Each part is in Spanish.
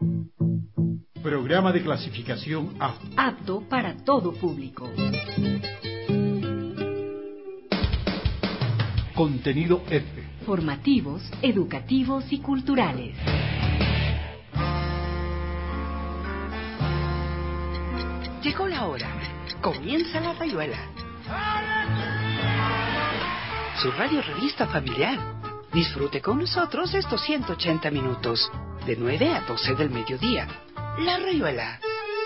Programa de clasificación A. Apto para todo público. Contenido F. Formativos, educativos y culturales. Llegó la hora. Comienza La Rayuela. Su radio revista familiar. Disfrute con nosotros estos 180 minutos, de 9 a 12 del mediodía. La Rayuela.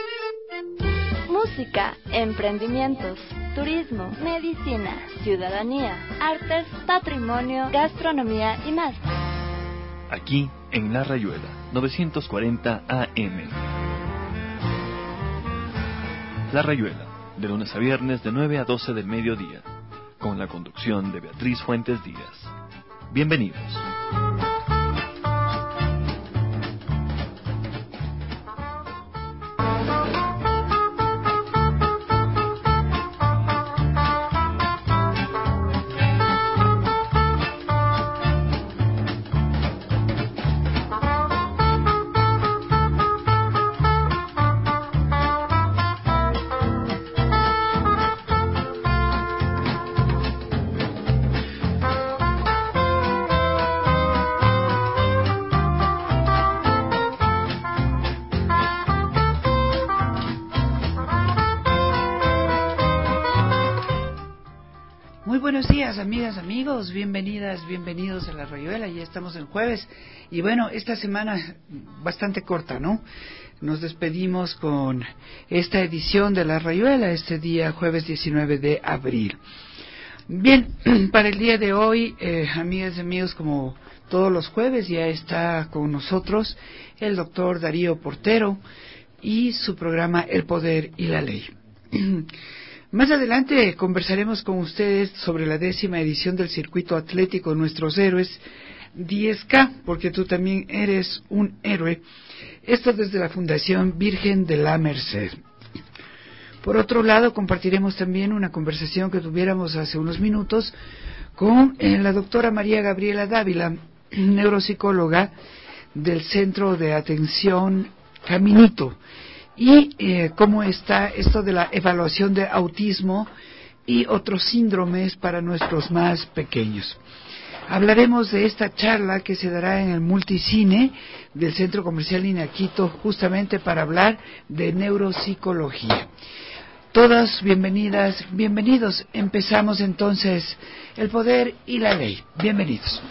Música, emprendimientos, turismo, medicina, ciudadanía, artes, patrimonio, gastronomía y más. Aquí en La Rayuela, 940 AM. La Rayuela, de lunes a viernes de 9 a 12 del mediodía, con la conducción de Beatriz Fuentes Díaz. Bienvenidos. Buenos días, amigas, amigos, bienvenidas, bienvenidos a La Rayuela. Ya estamos en jueves y bueno, esta semana bastante corta, ¿no? Nos despedimos con esta edición de La Rayuela, este día jueves 19 de abril. Bien, para el día de hoy, amigas y amigos, como todos los jueves, ya está con nosotros el doctor Darío Portero y su programa El Poder y la Ley. Más adelante conversaremos con ustedes sobre la 10ª edición del circuito atlético Nuestros Héroes 10K, porque tú también eres un héroe. Esto desde la Fundación Virgen de la Merced. Por otro lado, compartiremos también una conversación que tuviéramos hace unos minutos con la doctora María Gabriela Dávila, neuropsicóloga del Centro de Atención Caminito. Y cómo está esto de la evaluación de autismo y otros síndromes para nuestros más pequeños. Hablaremos de esta charla que se dará en el Multicine del Centro Comercial Inaquito, justamente para hablar de neuropsicología. Todas bienvenidas, bienvenidos. Empezamos entonces El Poder y la Ley. Bienvenidos.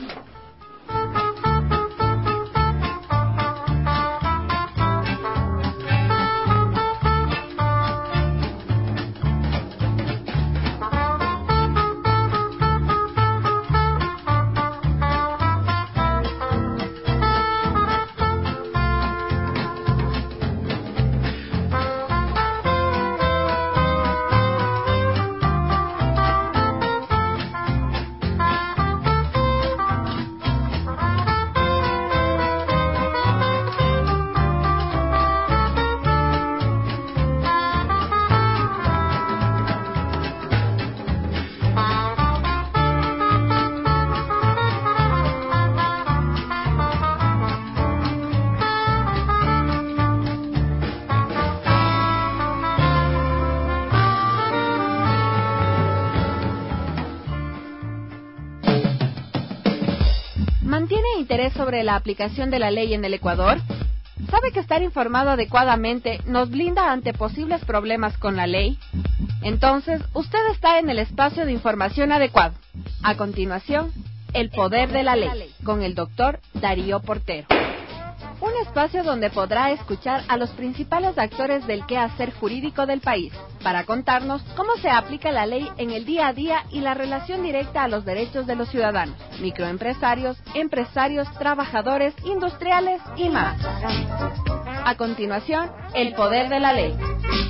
Sobre la aplicación de la ley en el Ecuador? ¿Sabe que estar informado adecuadamente nos blinda ante posibles problemas con la ley? Entonces, usted está en el espacio de información adecuado. A continuación, El Poder de la Ley, con el doctor Darío Portero. Un espacio donde podrá escuchar a los principales actores del quehacer jurídico del país, para contarnos cómo se aplica la ley en el día a día y la relación directa a los derechos de los ciudadanos, microempresarios, empresarios, trabajadores, industriales y más. A continuación, El Poder de la Ley.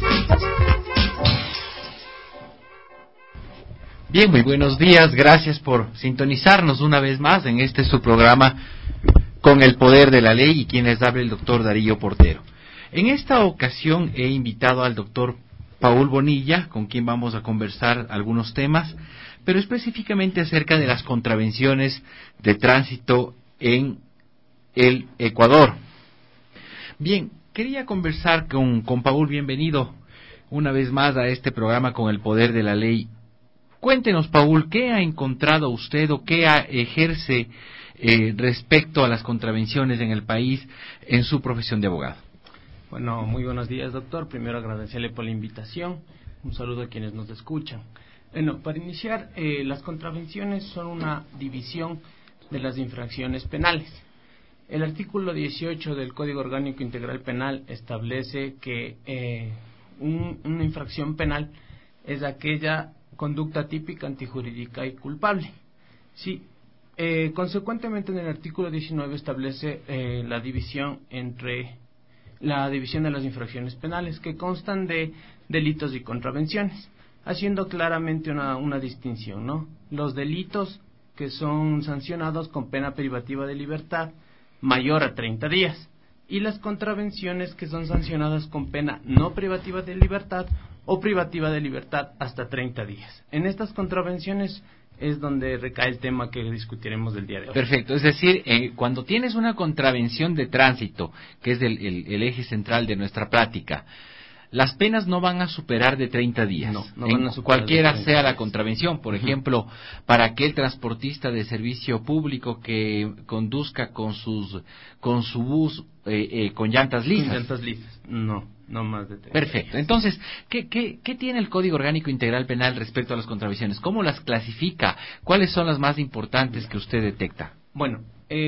Bien, muy buenos días, gracias por sintonizarnos una vez más en este su programa con El Poder de la Ley y quien les habla el doctor Darío Portero. En esta ocasión he invitado al doctor Paul Bonilla, con quien vamos a conversar algunos temas, pero específicamente acerca de las contravenciones de tránsito en el Ecuador. Bien, quería conversar con Paul. Bienvenido una vez más a este programa con el poder de la ley. Cuéntenos, Paul, ¿qué ha encontrado usted o qué ejerce respecto a las contravenciones en el país en su profesión de abogado? Bueno, muy buenos días, doctor. Primero agradecerle por la invitación. Un saludo a quienes nos escuchan. Bueno, para iniciar, las contravenciones son una división de las infracciones penales. El artículo 18 del Código Orgánico Integral Penal establece que una infracción penal es aquella conducta típica, antijurídica y culpable. Sí. Consecuentemente, en el artículo 19 establece la división de las infracciones penales, que constan de delitos y contravenciones, haciendo claramente una distinción, ¿no? Los delitos que son sancionados con pena privativa de libertad mayor a 30 días, y las contravenciones que son sancionadas con pena no privativa de libertad o privativa de libertad hasta 30 días. En estas contravenciones es donde recae el tema que discutiremos del día de hoy. Perfecto, es decir, cuando tienes una contravención de tránsito, que es el eje central de nuestra plática, las penas no van a superar de 30 días, no van a superar cualquiera sea la contravención. Por ejemplo, para aquel transportista de servicio público que conduzca con su bus con llantas lisas. Con llantas lisas, no más de 30 Perfecto. días. Entonces, ¿qué tiene el Código Orgánico Integral Penal respecto a las contravenciones? ¿Cómo las clasifica? ¿Cuáles son las más importantes que usted detecta? Bueno,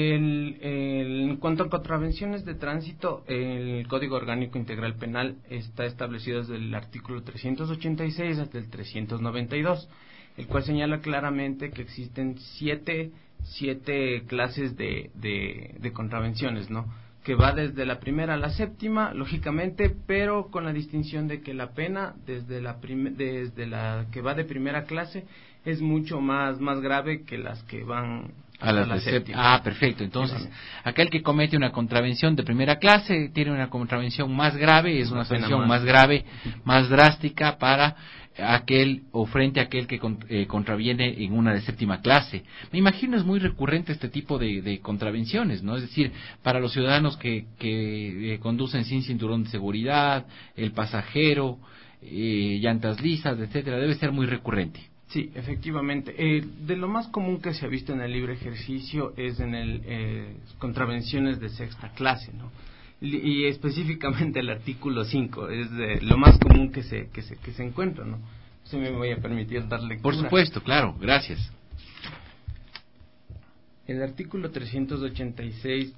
en cuanto a contravenciones de tránsito, el Código Orgánico Integral Penal está establecido desde el artículo 386 hasta el 392, el cual señala claramente que existen siete clases de contravenciones, ¿no? Que va desde la primera a la séptima, lógicamente, pero con la distinción de que la pena desde la que va de primera clase es mucho más grave que las que van a la séptima. Perfecto. Entonces, aquel que comete una contravención de primera clase tiene una contravención más grave, es una sanción más grave, más drástica para aquel o frente a aquel que contraviene en una de séptima clase. Me imagino es muy recurrente este tipo de contravenciones, ¿no? Es decir, para los ciudadanos que conducen sin cinturón de seguridad, el pasajero, llantas lisas, etcétera, debe ser muy recurrente. Sí, efectivamente. De lo más común que se ha visto en el libre ejercicio es en contravenciones de sexta clase, ¿no? Y específicamente el artículo 5 es lo más común que se encuentra, ¿no? Se me voy a permitir dar lectura. Por supuesto, claro, gracias. El artículo 386,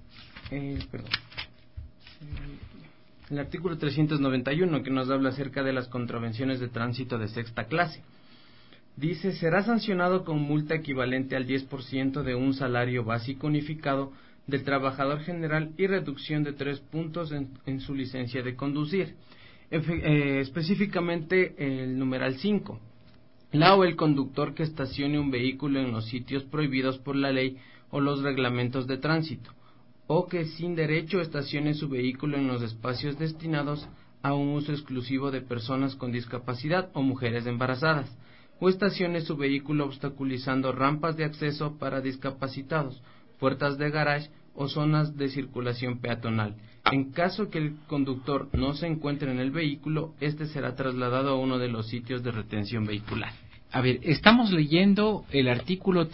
el artículo 391, que nos habla acerca de las contravenciones de tránsito de sexta clase. Dice, será sancionado con multa equivalente al 10% de un salario básico unificado del trabajador general y reducción de 3 puntos en su licencia de conducir. Específicamente el numeral 5. La o el conductor que estacione un vehículo en los sitios prohibidos por la ley o los reglamentos de tránsito, o que sin derecho estacione su vehículo en los espacios destinados a un uso exclusivo de personas con discapacidad o mujeres embarazadas, o estacione su vehículo obstaculizando rampas de acceso para discapacitados, puertas de garage o zonas de circulación peatonal. En caso que el conductor no se encuentre en el vehículo, este será trasladado a uno de los sitios de retención vehicular. A ver, estamos leyendo el artículo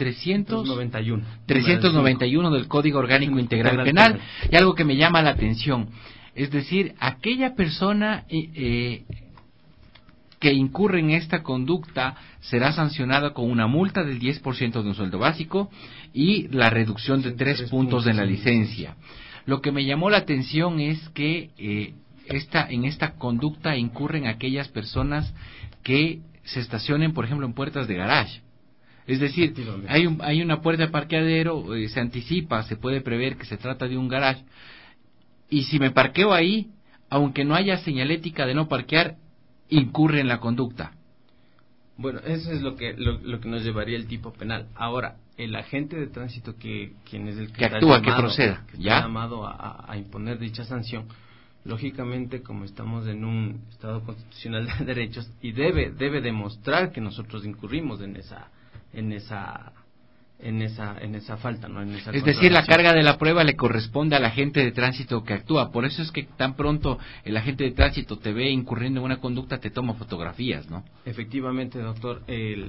391 del Código Orgánico Integral Penal, y algo que me llama la atención, es decir, aquella persona que incurre en esta conducta será sancionada con una multa del 10% de un sueldo básico y la reducción de 3 puntos en la licencia. Lo que me llamó la atención es que en esta conducta incurren aquellas personas que se estacionen, por ejemplo, en puertas de garage. Es decir, hay una puerta de parqueadero, se anticipa, se puede prever que se trata de un garage, y si me parqueo ahí, aunque no haya señalética de no parquear, incurre en la conducta. Bueno, eso es lo que nos llevaría el tipo penal. Ahora, el agente de tránsito quien es el que actúa, que proceda, está llamado a imponer dicha sanción, lógicamente, como estamos en un Estado constitucional de derechos, y debe demostrar que nosotros incurrimos en esa en esa falta, ¿no? En esa Es decir, la contravención. carga de la prueba le corresponde al agente de tránsito que actúa. Por eso es que tan pronto el agente de tránsito te ve incurriendo en una conducta, te toma fotografías, ¿no? Efectivamente, doctor,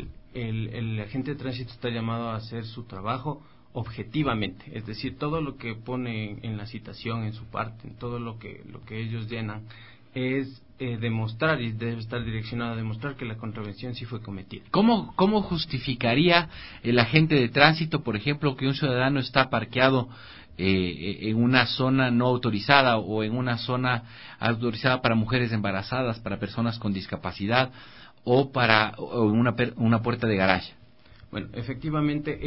el agente de tránsito está llamado a hacer su trabajo objetivamente, es decir, todo lo que pone en la citación, en su parte, en todo lo que ellos llenan, es demostrar, y debe estar direccionado a demostrar que la contravención sí fue cometida. ¿Cómo justificaría el agente de tránsito, por ejemplo, que un ciudadano está parqueado en una zona no autorizada o en una zona autorizada para mujeres embarazadas, para personas con discapacidad o para una puerta de garaje? Bueno, efectivamente,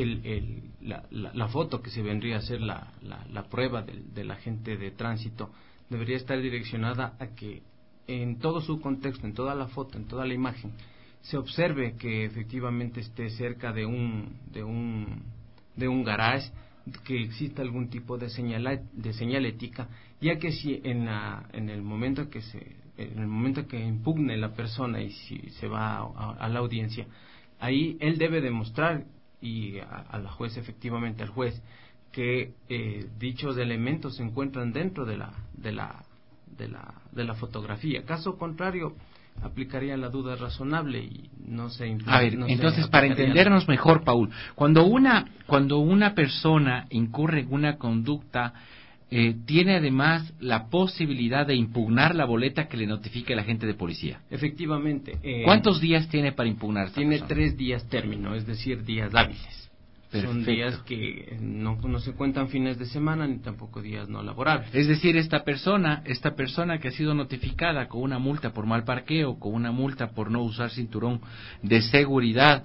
la foto que se vendría a ser la prueba del agente de tránsito debería estar direccionada a que en todo su contexto, en toda la foto, en toda la imagen, se observe que efectivamente esté cerca de un garage, que exista algún tipo de señalética, ya que si en el momento que impugne la persona y si se va a la audiencia, ahí él debe demostrar y a la juez, efectivamente al juez, que dichos elementos se encuentran dentro de la fotografía. Caso contrario, aplicaría la duda razonable y no se... A ver, entonces, para entendernos mejor, Paul, cuando una persona incurre en una conducta, tiene además la posibilidad de impugnar la boleta que le notifique el agente de policía. Efectivamente. ¿Cuántos días tiene para impugnar esta Tiene persona? 3 días término, es decir, días hábiles. Perfecto. Son días que no se cuentan fines de semana ni tampoco días no laborables. Es decir, esta persona que ha sido notificada con una multa por mal parqueo, con una multa por no usar cinturón de seguridad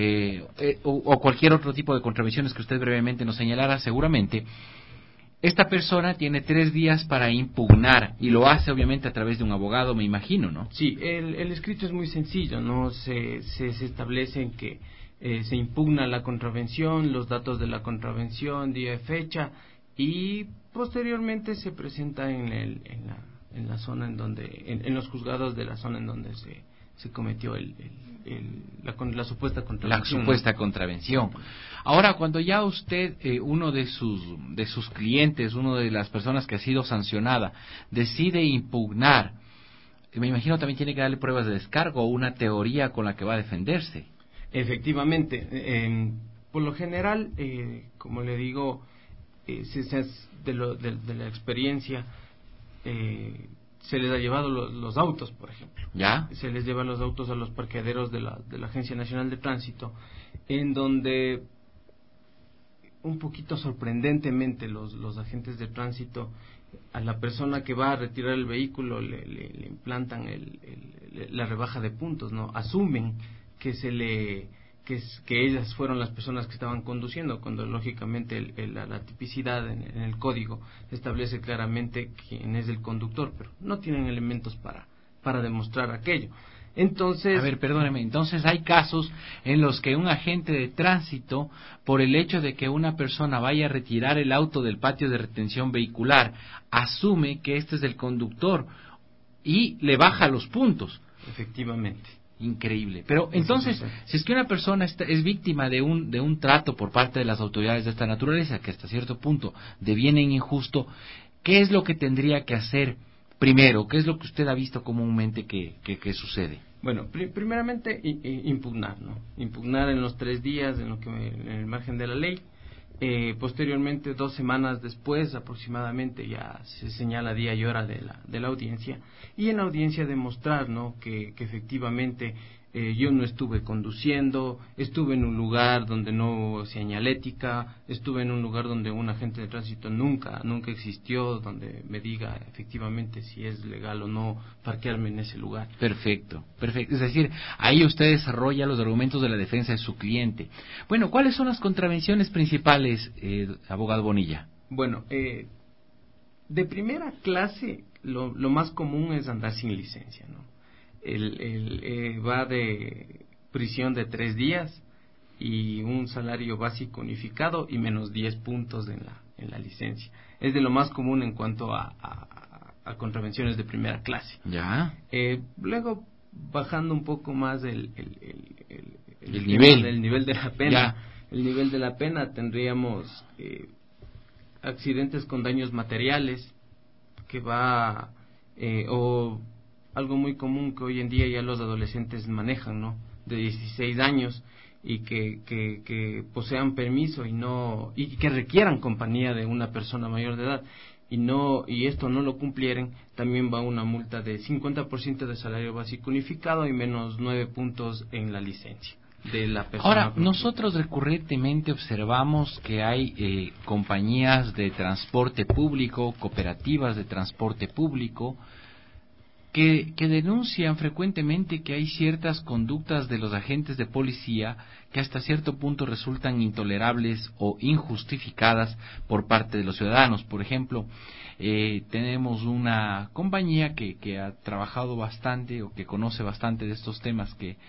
o cualquier otro tipo de contravenciones que usted brevemente nos señalara, seguramente esta persona tiene 3 días para impugnar y lo hace obviamente a través de un abogado, me imagino, ¿no? Sí, el escrito es muy sencillo, ¿no? Se establecen que se impugna la contravención, los datos de la contravención, día y fecha, y posteriormente se presenta en la zona en donde, en los juzgados de la zona en donde se cometió la supuesta contravención. La supuesta contravención. Ahora, cuando ya usted, uno de sus clientes, una de las personas que ha sido sancionada, decide impugnar, me imagino también tiene que darle pruebas de descargo o una teoría con la que va a defenderse. Efectivamente, por lo general, como le digo, de la experiencia, se les ha llevado los autos, por ejemplo. ¿Ya? Se les lleva los autos a los parqueaderos de la Agencia Nacional de Tránsito, en donde un poquito sorprendentemente los agentes de tránsito, a la persona que va a retirar el vehículo le implantan la rebaja de puntos, ¿no? Asumen que ellas fueron las personas que estaban conduciendo, cuando lógicamente la tipicidad en el código establece claramente quién es el conductor, pero no tienen elementos para demostrar aquello. Entonces, a ver, perdóneme, entonces hay casos en los que un agente de tránsito, por el hecho de que una persona vaya a retirar el auto del patio de retención vehicular, asume que este es el conductor y le baja los puntos. Efectivamente. Increíble. Pero entonces, si es que una persona es víctima de un trato por parte de las autoridades de esta naturaleza, que hasta cierto punto deviene injusto, ¿qué es lo que tendría que hacer primero? ¿Qué es lo que usted ha visto comúnmente que sucede? Bueno, primeramente impugnar, ¿no? Impugnar en los 3 días, en el margen de la ley. Posteriormente, 2 semanas después aproximadamente, ya se señala día y hora de la audiencia, y en la audiencia demostrar, ¿no?, que efectivamente yo no estuve conduciendo, estuve en un lugar donde no hubo señalética, estuve en un lugar donde un agente de tránsito nunca existió, donde me diga efectivamente si es legal o no parquearme en ese lugar. Perfecto. Es decir, ahí usted desarrolla los argumentos de la defensa de su cliente. Bueno, ¿cuáles son las contravenciones principales, abogado Bonilla? Bueno, de primera clase, lo más común es andar sin licencia, ¿no? Va de prisión de 3 días y un salario básico unificado y menos 10 puntos en la licencia. Es de lo más común en cuanto a contravenciones de primera clase. Ya. Luego, bajando un poco más el nivel de la pena, el nivel de la pena, tendríamos accidentes con daños materiales, que va, o algo muy común que hoy en día ya los adolescentes manejan, ¿no? De 16 años, y que posean permiso y que requieran compañía de una persona mayor de edad, y esto no lo cumplieren, también va una multa de 50% de salario básico unificado y menos 9 puntos en la licencia de la persona. Ahora, nosotros recurrentemente observamos que hay compañías de transporte público, cooperativas de transporte público, que denuncian frecuentemente que hay ciertas conductas de los agentes de policía que hasta cierto punto resultan intolerables o injustificadas por parte de los ciudadanos. Por ejemplo, tenemos una compañía que ha trabajado bastante o que conoce bastante de estos temas, que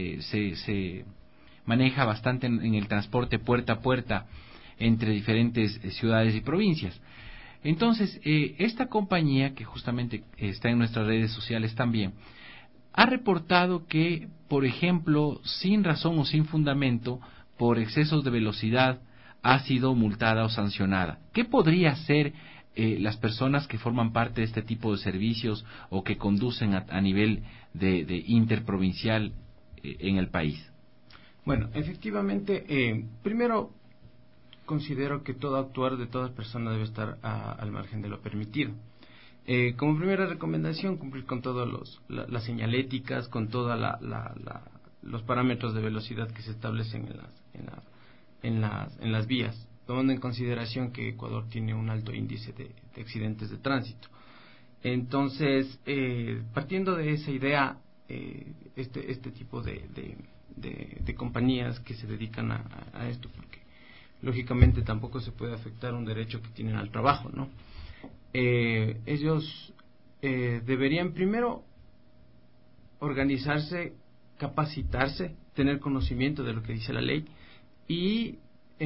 se maneja bastante en el transporte puerta a puerta entre diferentes ciudades y provincias. Entonces, esta compañía, que justamente está en nuestras redes sociales también, ha reportado que, por ejemplo, sin razón o sin fundamento, por excesos de velocidad, ha sido multada o sancionada. ¿Qué podría hacer las personas que forman parte de este tipo de servicios o que conducen a nivel de interprovincial en el país? Bueno, efectivamente, primero considero que todo actuar de toda persona debe estar al margen de lo permitido. Como primera recomendación, cumplir con todas las señaléticas, con todos los parámetros de velocidad que se establecen en las vías, tomando en consideración que Ecuador tiene un alto índice de accidentes de tránsito. Entonces, partiendo de esa idea, este tipo de compañías que se dedican a esto, porque lógicamente tampoco se puede afectar un derecho que tienen al trabajo, ¿no? Ellos deberían primero organizarse, capacitarse, tener conocimiento de lo que dice la ley, y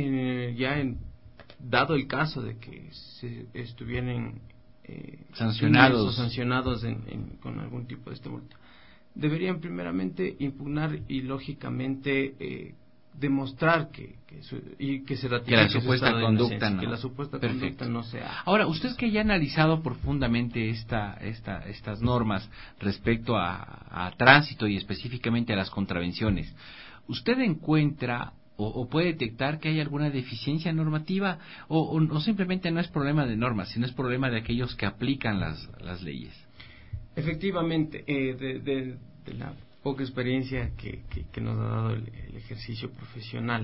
dado el caso de que se estuvieran sancionados con algún tipo de multa, deberían primeramente impugnar y lógicamente demostrar que se ratifique que la supuesta conducta no. Que la supuesta conducta no sea. Ahora, usted que ya ha analizado profundamente estas normas respecto a tránsito y específicamente a las contravenciones, ¿usted encuentra o puede detectar que hay alguna deficiencia normativa o simplemente no es problema de normas, sino es problema de aquellos que aplican las leyes? Efectivamente, de la poca experiencia que nos ha dado el ejercicio profesional,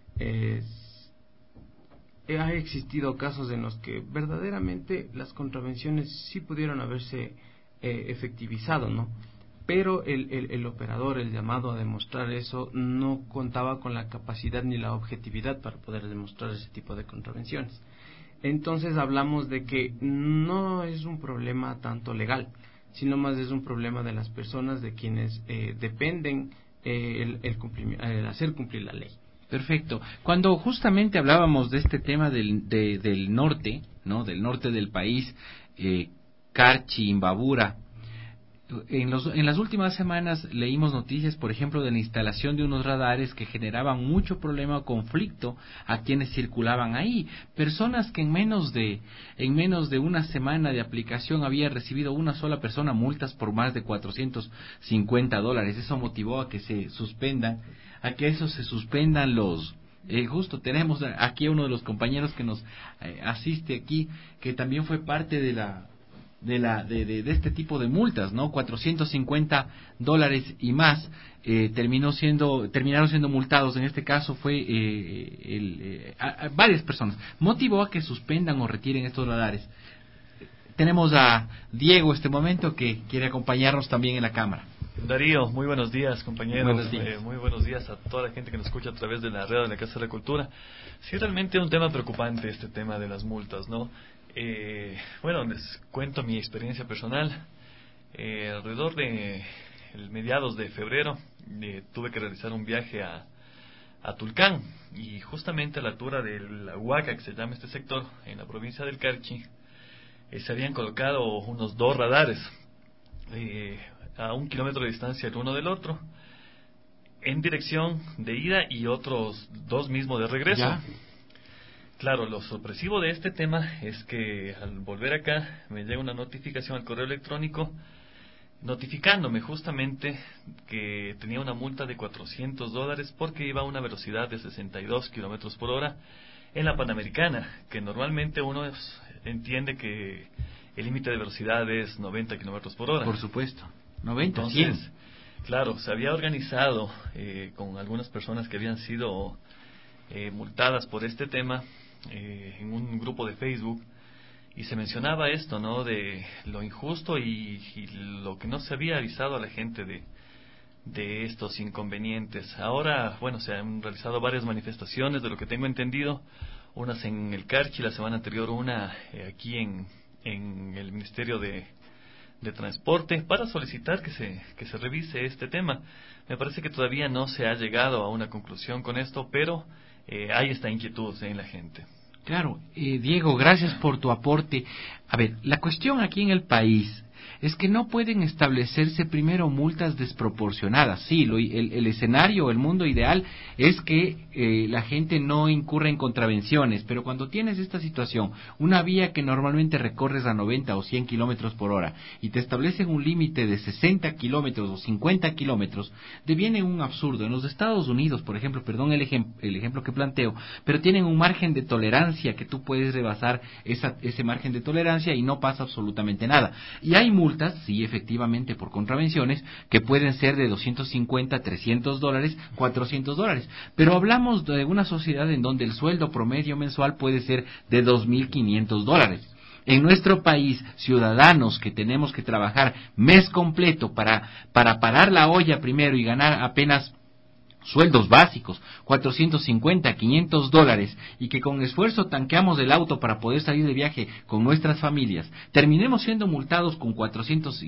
ha existido casos en los que verdaderamente las contravenciones sí pudieron haberse efectivizado, ¿no? Pero el operador, el llamado a demostrar eso, no contaba con la capacidad ni la objetividad para poder demostrar ese tipo de contravenciones. Entonces hablamos de que no es un problema tanto legal, sino más es un problema de las personas de quienes dependen el hacer cumplir la ley. Perfecto. Cuando justamente hablábamos de este tema del norte, ¿no? Del norte del país, Carchi, Imbabura, en las últimas semanas leímos noticias, por ejemplo, de la instalación de unos radares que generaban mucho problema o conflicto a quienes circulaban ahí. Personas que en menos de una semana de aplicación había recibido una sola persona multas por más de $450. Eso motivó a que se suspendan los... justo tenemos aquí a uno de los compañeros que nos asiste aquí, que también fue parte de este tipo de multas, ¿no? $450 y más terminaron siendo multados. En este caso fue varias personas. Motivó a que suspendan o retiren estos radares. Tenemos a Diego este momento que quiere acompañarnos también en la cámara. Darío, muy buenos días, compañeros. Buenos días. Muy buenos días a toda la gente que nos escucha a través de la red de la Casa de la Cultura. Sí, realmente es un tema preocupante este tema de las multas, ¿no? Bueno, les cuento mi experiencia personal. Alrededor de mediados de febrero tuve que realizar un viaje a Tulcán, y justamente a la altura de la Huaca, que se llama este sector, en la provincia del Carchi, se habían colocado unos 2 radares a 1 kilómetro de distancia el uno del otro, en dirección de ida y otros 2 mismo de regreso. ¿Ya? Claro, lo sorpresivo de este tema es que al volver acá me llega una notificación al correo electrónico notificándome justamente que tenía una multa de $400 porque iba a una velocidad de 62 kilómetros por hora en la Panamericana, que normalmente uno entiende que el límite de velocidad es 90 kilómetros por hora. Por supuesto, 90, Entonces, 100. claro, se había organizado con algunas personas que habían sido multadas por este tema en un grupo de Facebook, y se mencionaba esto, ¿no?, de lo injusto y lo que no se había avisado a la gente de estos inconvenientes. Ahora, bueno, se han realizado varias manifestaciones, de lo que tengo entendido, unas en el Carchi, la semana anterior una aquí en el Ministerio de Transporte, para solicitar que se revise este tema. Me parece que todavía no se ha llegado a una conclusión con esto, pero hay esta inquietud en la gente. Claro, Diego, gracias por tu aporte. A ver, la cuestión aquí en el país es que no pueden establecerse primero multas desproporcionadas. Sí, el escenario, el mundo ideal es que la gente no incurra en contravenciones, pero cuando tienes esta situación, una vía que normalmente recorres a 90 o 100 kilómetros por hora y te establecen un límite de 60 kilómetros o 50 kilómetros, deviene un absurdo. En los Estados Unidos, por ejemplo, perdón el ejemplo que planteo, pero tienen un margen de tolerancia que tú puedes rebasar ese margen de tolerancia y no pasa absolutamente nada. Y hay multas, sí, efectivamente, por contravenciones, que pueden ser de $250, $300, $400, pero hablamos de una sociedad en donde el sueldo promedio mensual puede ser de $2,500. En nuestro país, ciudadanos que tenemos que trabajar mes completo para parar la olla primero y ganar apenas sueldos básicos, $450, $500, y que con esfuerzo tanqueamos el auto para poder salir de viaje con nuestras familias, terminemos siendo multados con 400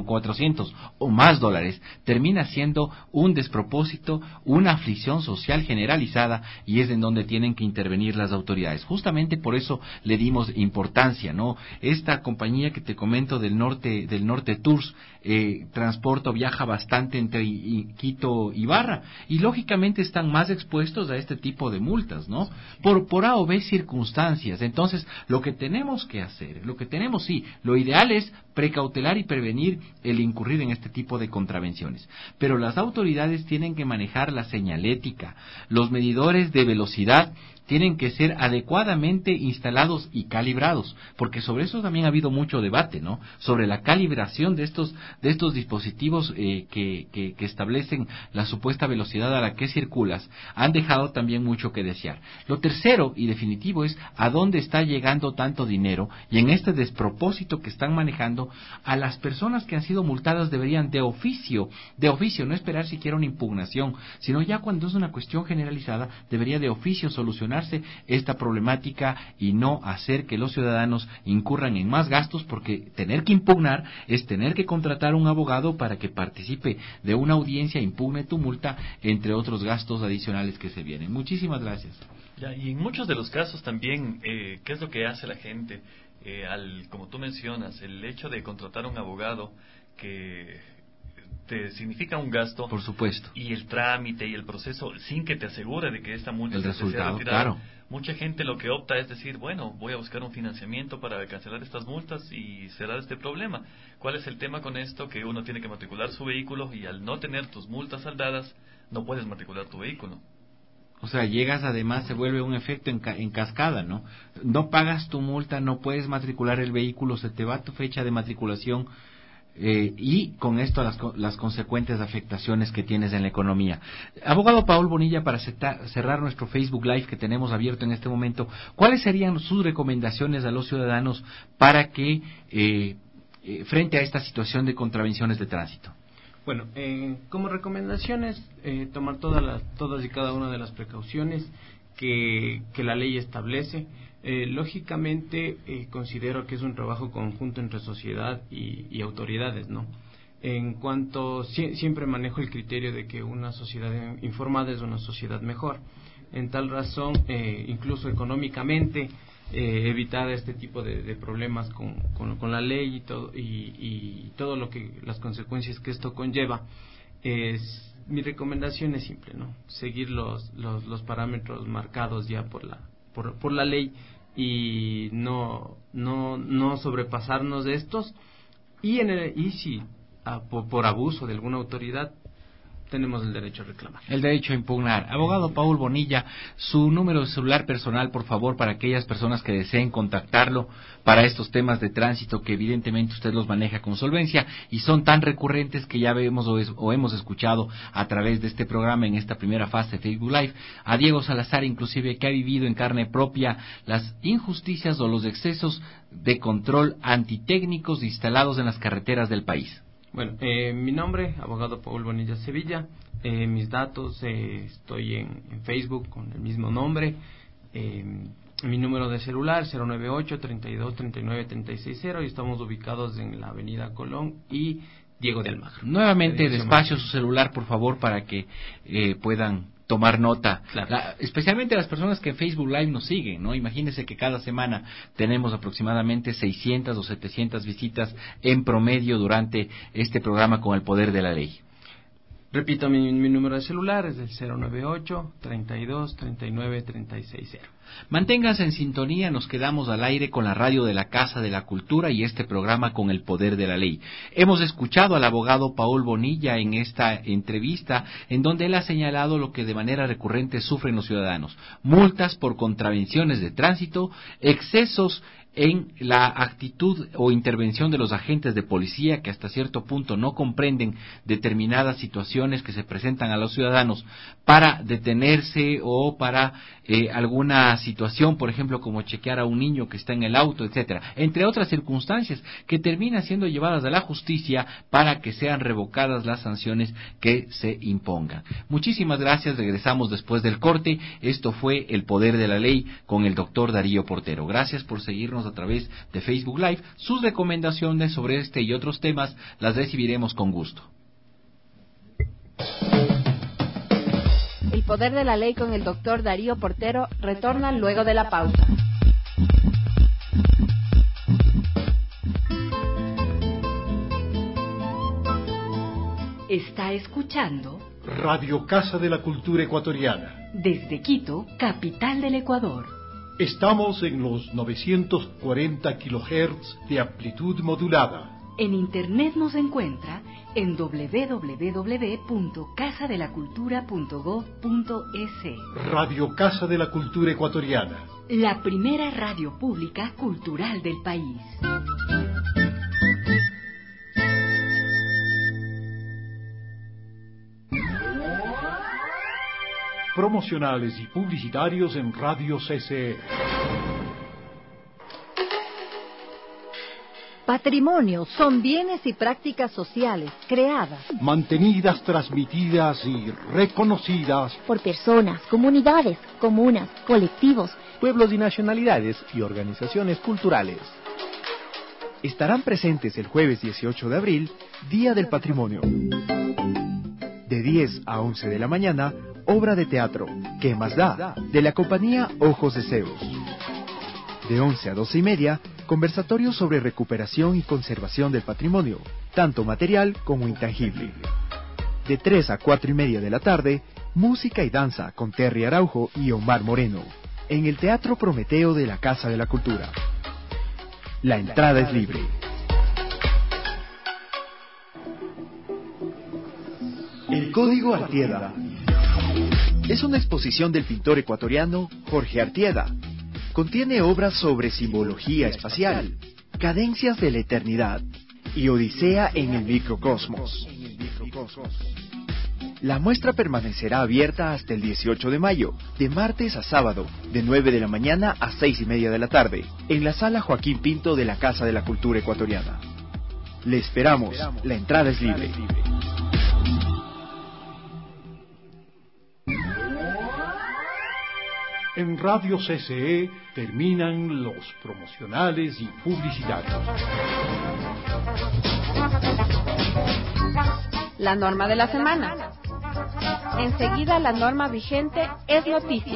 o más dólares, termina siendo un despropósito, una aflicción social generalizada, y es en donde tienen que intervenir las autoridades. Justamente por eso le dimos importancia, ¿no? Esta compañía que te comento del Norte Tours transporta o viaja bastante entre Quito y Barra, y lógicamente están más expuestos a este tipo de multas, ¿no? Por A o B circunstancias. Entonces, lo que tenemos que hacer, lo ideal es precautelar y prevenir el incurrir en este tipo de contravenciones. Pero las autoridades tienen que manejar la señalética, los medidores de velocidad tienen que ser adecuadamente instalados y calibrados, porque sobre eso también ha habido mucho debate, ¿no? Sobre la calibración de estos dispositivos que establecen la supuesta velocidad a la que circulas, han dejado también mucho que desear. Lo tercero y definitivo es a dónde está llegando tanto dinero, y en este despropósito que están manejando, a las personas que han sido multadas deberían de oficio, no esperar siquiera una impugnación, sino ya cuando es una cuestión generalizada, debería de oficio solucionar esta problemática y no hacer que los ciudadanos incurran en más gastos, porque tener que impugnar es tener que contratar un abogado para que participe de una audiencia, impugne tu multa, entre otros gastos adicionales que se vienen. Muchísimas gracias. Ya, y en muchos de los casos también, ¿qué es lo que hace la gente? Como tú mencionas, el hecho de contratar un abogado que te significa un gasto, por supuesto, y el trámite y el proceso sin que te asegure de que esta multa el resultado, sea retirada. claro. Mucha gente lo que opta es decir, bueno, voy a buscar un financiamiento para cancelar estas multas y cerrar este problema. ¿Cuál es el tema con esto? Que uno tiene que matricular su vehículo, y al no tener tus multas saldadas no puedes matricular tu vehículo. O sea, llegas, además se vuelve un efecto en cascada, ¿no? No pagas tu multa, no puedes matricular el vehículo, se te va tu fecha de matriculación, y con esto las consecuentes afectaciones que tienes en la economía. Abogado Paul Bonilla, para cerrar nuestro Facebook Live que tenemos abierto en este momento, ¿cuáles serían sus recomendaciones a los ciudadanos para que frente a esta situación de contravenciones de tránsito? Bueno, como recomendaciones, tomar todas y cada una de las precauciones que la ley establece. Lógicamente, considero que es un trabajo conjunto entre sociedad y autoridades, ¿no? En cuanto, siempre manejo el criterio de que una sociedad informada es una sociedad mejor. En tal razón, incluso económicamente, evitar este tipo de problemas con la ley y todo lo que las consecuencias que esto conlleva. Mi recomendación es simple, ¿no? Seguir los parámetros marcados ya por la ley y no sobrepasarnos de estos, y si por abuso de alguna autoridad, tenemos el derecho a reclamar. El derecho a impugnar. Abogado Paul Bonilla, su número de celular personal, por favor, para aquellas personas que deseen contactarlo para estos temas de tránsito que evidentemente usted los maneja con solvencia y son tan recurrentes que ya vemos o hemos escuchado a través de este programa en esta primera fase de Facebook Live, a Diego Salazar inclusive, que ha vivido en carne propia las injusticias o los excesos de control antitécnicos instalados en las carreteras del país. Bueno, mi nombre, abogado Paul Bonilla Sevilla, mis datos, estoy en Facebook con el mismo nombre, mi número de celular 098-3239-360 y estamos ubicados en la avenida Colón y Diego de Almagro. Nuevamente despacio su celular, por favor, para que puedan tomar nota, claro. Especialmente las personas que en Facebook Live nos siguen, ¿no? Imagínense que cada semana tenemos aproximadamente 600 o 700 visitas en promedio durante este programa con el poder de la ley. Repito, mi número de celular es el 098-3239-360. Manténganse en sintonía, nos quedamos al aire con la radio de la Casa de la Cultura y este programa con el poder de la ley. Hemos escuchado al abogado Paul Bonilla en esta entrevista, en donde él ha señalado lo que de manera recurrente sufren los ciudadanos: multas por contravenciones de tránsito, excesos en la actitud o intervención de los agentes de policía que hasta cierto punto no comprenden determinadas situaciones que se presentan a los ciudadanos para detenerse o para alguna situación, por ejemplo, como chequear a un niño que está en el auto, etcétera, entre otras circunstancias que terminan siendo llevadas a la justicia para que sean revocadas las sanciones que se impongan. Muchísimas gracias, regresamos después del corte. Esto fue El Poder de la Ley con el doctor Darío Portero. Gracias por seguirnos a través de Facebook Live. Sus recomendaciones sobre este y otros temas las recibiremos con gusto. El Poder de la Ley con el doctor Darío Portero retorna luego de la pausa. Está escuchando Radio Casa de la Cultura Ecuatoriana. Desde Quito, capital del Ecuador. Estamos en los 940 kHz de amplitud modulada. En internet nos encuentra en www.casadelacultura.gov.es. Radio Casa de la Cultura Ecuatoriana. La primera radio pública cultural del país. Promocionales y publicitarios en Radio CCE. Patrimonio son bienes y prácticas sociales creadas, mantenidas, transmitidas y reconocidas por personas, comunidades, comunas, colectivos, pueblos y nacionalidades y organizaciones culturales. Estarán presentes el jueves 18 de abril, Día del Patrimonio. De 10 a 11 de la mañana, obra de teatro, ¿Qué más da?, de la compañía Ojos de Zeus. De 11 a 12 y media, conversatorio sobre recuperación y conservación del patrimonio, tanto material como intangible. De 3 a 4 y media de la tarde, música y danza con Terry Araujo y Omar Moreno, en el Teatro Prometeo de la Casa de la Cultura. La entrada es libre. El Código Artieda es una exposición del pintor ecuatoriano Jorge Artieda. Contiene obras sobre simbología espacial, cadencias de la eternidad y Odisea en el microcosmos. La muestra permanecerá abierta hasta el 18 de mayo, de martes a sábado, de 9 de la mañana a 6 y media de la tarde, en la Sala Joaquín Pinto de la Casa de la Cultura Ecuatoriana. Le esperamos, la entrada es libre. En Radio CCE terminan los promocionales y publicitarios. La norma de la semana. Enseguida la norma vigente es noticia.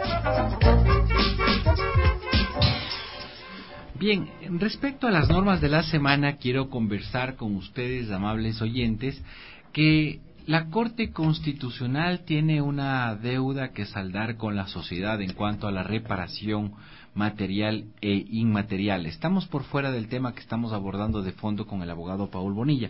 Bien, respecto a las normas de la semana, quiero conversar con ustedes, amables oyentes, que La Corte Constitucional tiene una deuda que saldar con la sociedad en cuanto a la reparación material e inmaterial. Estamos por fuera del tema que estamos abordando de fondo con el abogado Paul Bonilla.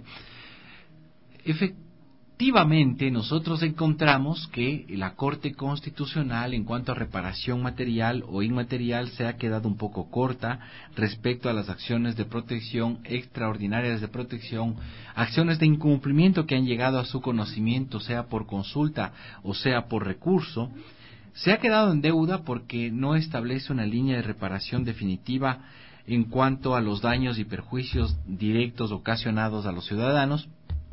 Efectivamente, nosotros encontramos que la Corte Constitucional, en cuanto a reparación material o inmaterial, se ha quedado un poco corta respecto a las acciones de protección, extraordinarias de protección, acciones de incumplimiento que han llegado a su conocimiento, sea por consulta o sea por recurso. Se ha quedado en deuda porque no establece una línea de reparación definitiva en cuanto a los daños y perjuicios directos ocasionados a los ciudadanos,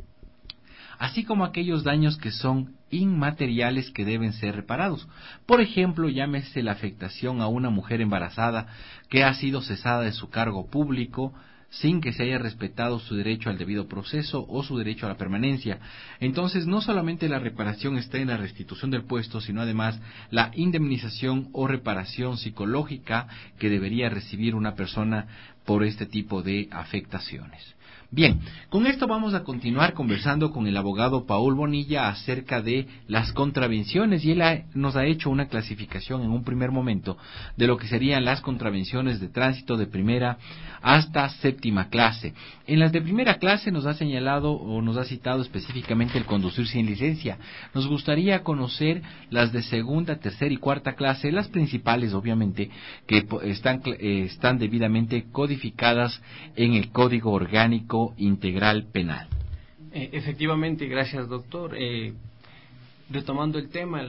así como aquellos daños que son inmateriales que deben ser reparados. Por ejemplo, llámese la afectación a una mujer embarazada que ha sido cesada de su cargo público sin que se haya respetado su derecho al debido proceso o su derecho a la permanencia. Entonces, no solamente la reparación está en la restitución del puesto, sino además la indemnización o reparación psicológica que debería recibir una persona por este tipo de afectaciones. Bien, con esto vamos a continuar conversando con el abogado Paul Bonilla acerca de las contravenciones, y él nos ha hecho una clasificación en un primer momento de lo que serían las contravenciones de tránsito de primera hasta séptima clase. En las de primera clase nos ha señalado o nos ha citado específicamente el conducir sin licencia. Nos gustaría conocer las de segunda, tercera y cuarta clase, las principales obviamente, que están debidamente codificadas en el Código Orgánico Integral Penal. Efectivamente, gracias doctor. Retomando el tema,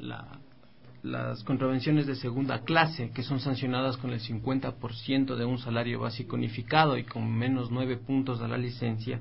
las contravenciones de segunda clase, que son sancionadas con el 50% de un salario básico unificado y con menos 9 puntos a la licencia,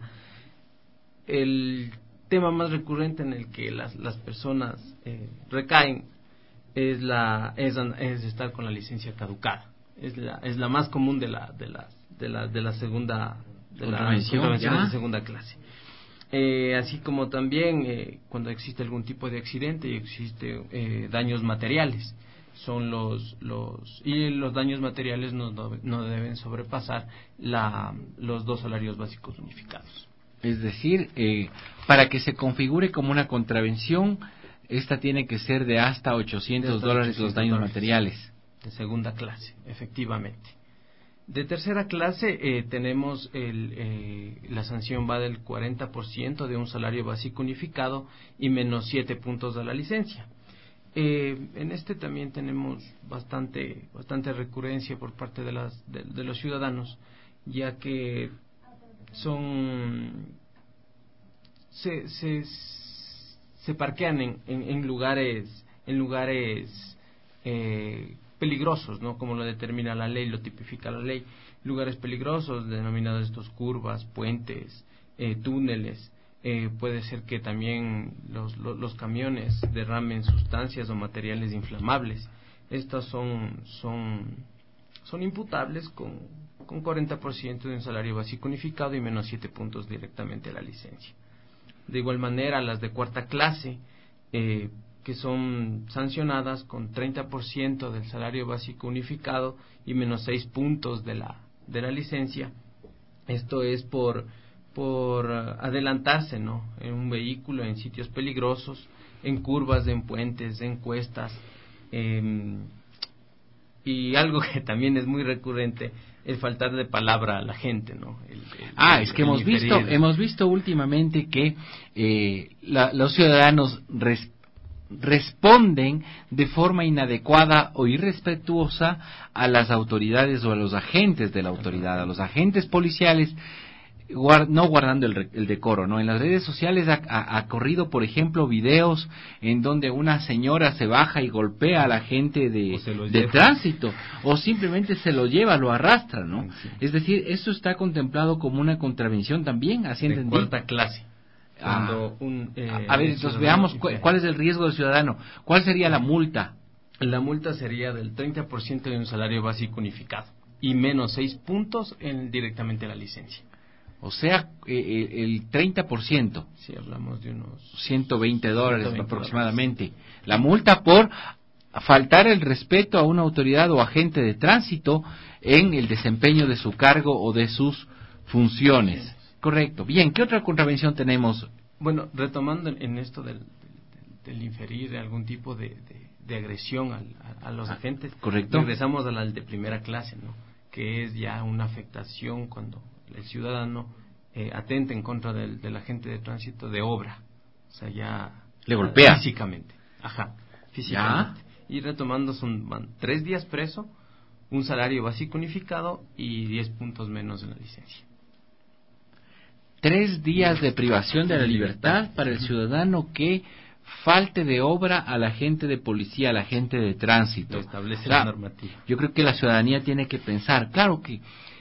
el tema más recurrente en el que las personas recaen es estar con la licencia caducada. Es la más común de la segunda de las contravenciones de segunda clase. Así como también cuando existe algún tipo de accidente y existe daños materiales, son los daños materiales no deben sobrepasar los 2 salarios básicos unificados. Es decir, para que se configure como una contravención, esta tiene que ser de hasta $800 los daños materiales. De segunda clase, efectivamente. De tercera clase tenemos la sanción va del 40% de un salario básico unificado y menos 7 puntos de la licencia. En este también tenemos bastante recurrencia por parte de los ciudadanos, ya que se parquean en lugares peligrosos, ¿no? Como lo determina la ley, lo tipifica la ley, lugares peligrosos denominados estos curvas, puentes, túneles. Puede ser que también los camiones derramen sustancias o materiales inflamables. Estas son imputables con 40% de un salario básico unificado y menos 7 puntos directamente a la licencia. De igual manera, las de cuarta clase, que son sancionadas con 30% del salario básico unificado y menos 6 puntos de la licencia. Esto es por adelantarse, ¿no?, en un vehículo, en sitios peligrosos, en curvas, en puentes, en cuestas, y algo que también es muy recurrente, el faltar de palabra a la gente, ¿no? Es que hemos visto últimamente que los ciudadanos responden de forma inadecuada o irrespetuosa a las autoridades o a los agentes de la autoridad, a los agentes policiales, no guardando el decoro, ¿no? En las redes sociales ha corrido, por ejemplo, videos en donde una señora se baja y golpea a la gente de tránsito, o simplemente se lo lleva, lo arrastra, ¿no? Sí. Es decir, eso está contemplado como una contravención también, así entendí. De cuarta clase. Entonces veamos cuál es el riesgo del ciudadano. ¿Cuál sería la multa? La multa sería del 30% de un salario básico unificado y menos 6 puntos directamente a la licencia. O sea, el 30%. Si hablamos de unos $120 aproximadamente. La multa por faltar el respeto a una autoridad o agente de tránsito en el desempeño de su cargo o de sus funciones. Correcto. Bien, ¿qué otra contravención tenemos, Bueno, retomando en esto del inferir algún tipo de agresión a los agentes, correcto. Regresamos al de primera clase, ¿no? Que es ya una afectación cuando el ciudadano atenta en contra del agente de tránsito de obra, o sea, ya le golpea físicamente, físicamente. ¿Ya? Y retomando, van 3 días preso, un salario básico unificado y 10 puntos menos en la licencia. 3 días de privación de la libertad para el ciudadano que falte de obra al agente de policía, al agente de tránsito. Lo establece la normativa. Yo creo que la ciudadanía tiene que pensar, claro que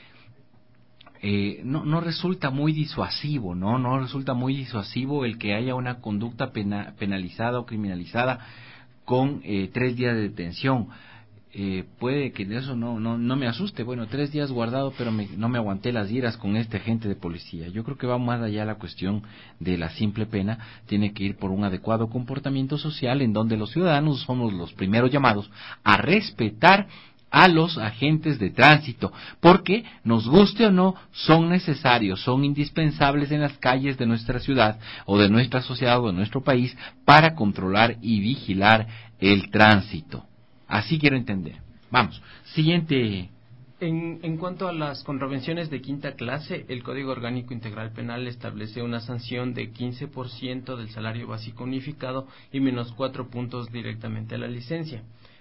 no resulta muy disuasivo, no resulta muy disuasivo el que haya una conducta penalizada o criminalizada con 3 días de detención. Puede que de eso no me asuste. Bueno, 3 días guardado, pero no me aguanté las iras con este agente de policía. Yo creo que va más allá la cuestión de la simple pena. Tiene que ir por un adecuado comportamiento social en donde los ciudadanos somos los primeros llamados a respetar a los agentes de tránsito, porque, nos guste o no, son necesarios, son indispensables en las calles de nuestra ciudad o de nuestra sociedad o de nuestro país para controlar y vigilar el tránsito. Así quiero entender. Vamos, siguiente. En cuanto a las contravenciones de quinta clase, el Código Orgánico Integral Penal establece una sanción de 15% del salario básico unificado y menos 4 puntos directamente a la licencia.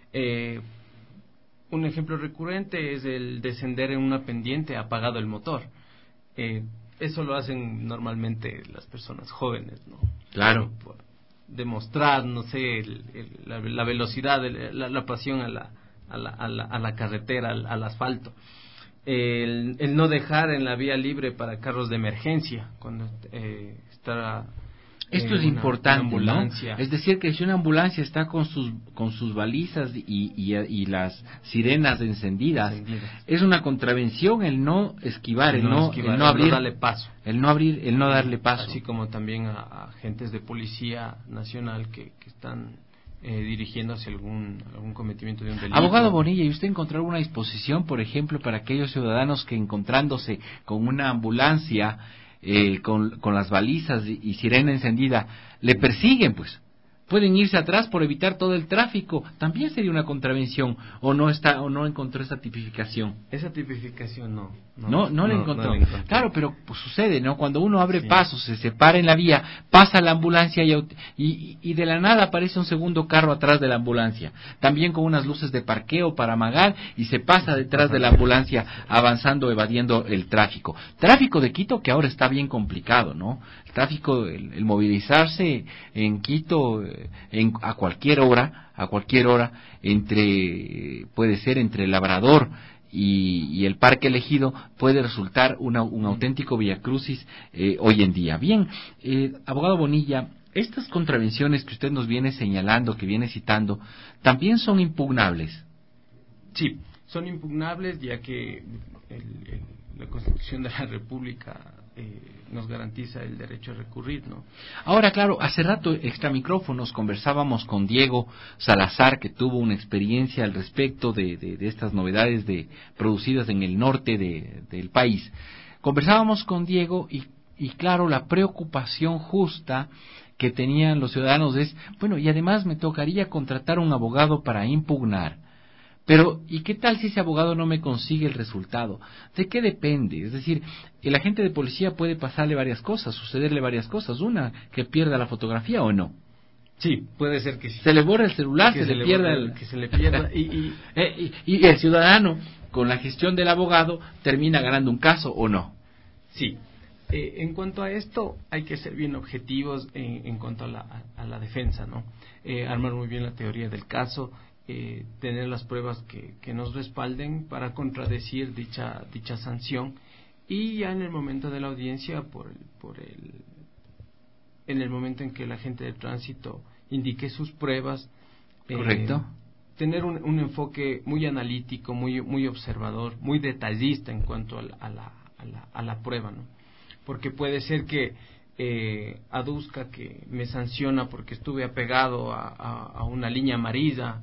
Un ejemplo recurrente es el descender en una pendiente apagado el motor. Eso lo hacen normalmente las personas jóvenes, ¿no? Claro. Por demostrar, no sé, la velocidad, la pasión a la carretera, al asfalto. El no dejar en la vía libre para carros de emergencia cuando está esto es importante, ¿no? Es decir, que si una ambulancia está con sus balizas y las sirenas encendidas, es una contravención el no esquivar, el no abrir, darle paso. el no darle paso. Así como también a agentes de policía nacional que están dirigiendo hacia algún cometimiento de un delito. Abogado Bonilla, ¿y usted encontró alguna disposición, por ejemplo, para aquellos ciudadanos que encontrándose con una ambulancia con las balizas y sirena encendida, le persiguen, pues? Pueden irse atrás por evitar todo el tráfico. También sería una contravención, o no encontró esa tipificación. Esa tipificación no la encontró. Claro, pero pues, sucede, ¿no? Cuando uno abre pasos, se separa en la vía, pasa la ambulancia y de la nada aparece un segundo carro atrás de la ambulancia, también con unas luces de parqueo para amagar, y se pasa detrás de la ambulancia avanzando, evadiendo el tráfico. Tráfico de Quito que ahora está bien complicado, ¿no? El tráfico, el movilizarse en Quito a cualquier hora, puede ser entre el Labrador y el Parque Elegido, puede resultar un auténtico viacrucis hoy en día. Bien, abogado Bonilla, estas contravenciones que usted nos viene señalando, que viene citando, ¿también son impugnables? Sí, son impugnables, ya que la Constitución de la República nos garantiza el derecho a recurrir, ¿no? Ahora, claro, hace rato, extra micrófonos, conversábamos con Diego Salazar, que tuvo una experiencia al respecto de estas novedades producidas en el norte del país. Conversábamos con Diego y claro, la preocupación justa que tenían los ciudadanos es, bueno, y además me tocaría contratar un abogado para impugnar. Pero, ¿y qué tal si ese abogado no me consigue el resultado? ¿De qué depende? Es decir, el agente de policía puede pasarle varias cosas, sucederle varias cosas. Una, que pierda la fotografía o no. Sí, puede ser que sí. Se le borra el celular, que se le pierda. Y el ciudadano, con la gestión del abogado, termina ganando un caso o no. Sí. En cuanto a esto, hay que ser bien objetivos en cuanto a la defensa, ¿no? Armar muy bien la teoría del caso, tener las pruebas que nos respalden para contradecir dicha sanción, y ya en el momento de la audiencia, en el momento en que el agente de tránsito indique sus pruebas, correcto, tener un enfoque muy analítico, muy observador, muy detallista en cuanto a la prueba, ¿no? Porque puede ser que aduzca que me sanciona porque estuve apegado a una línea amarilla,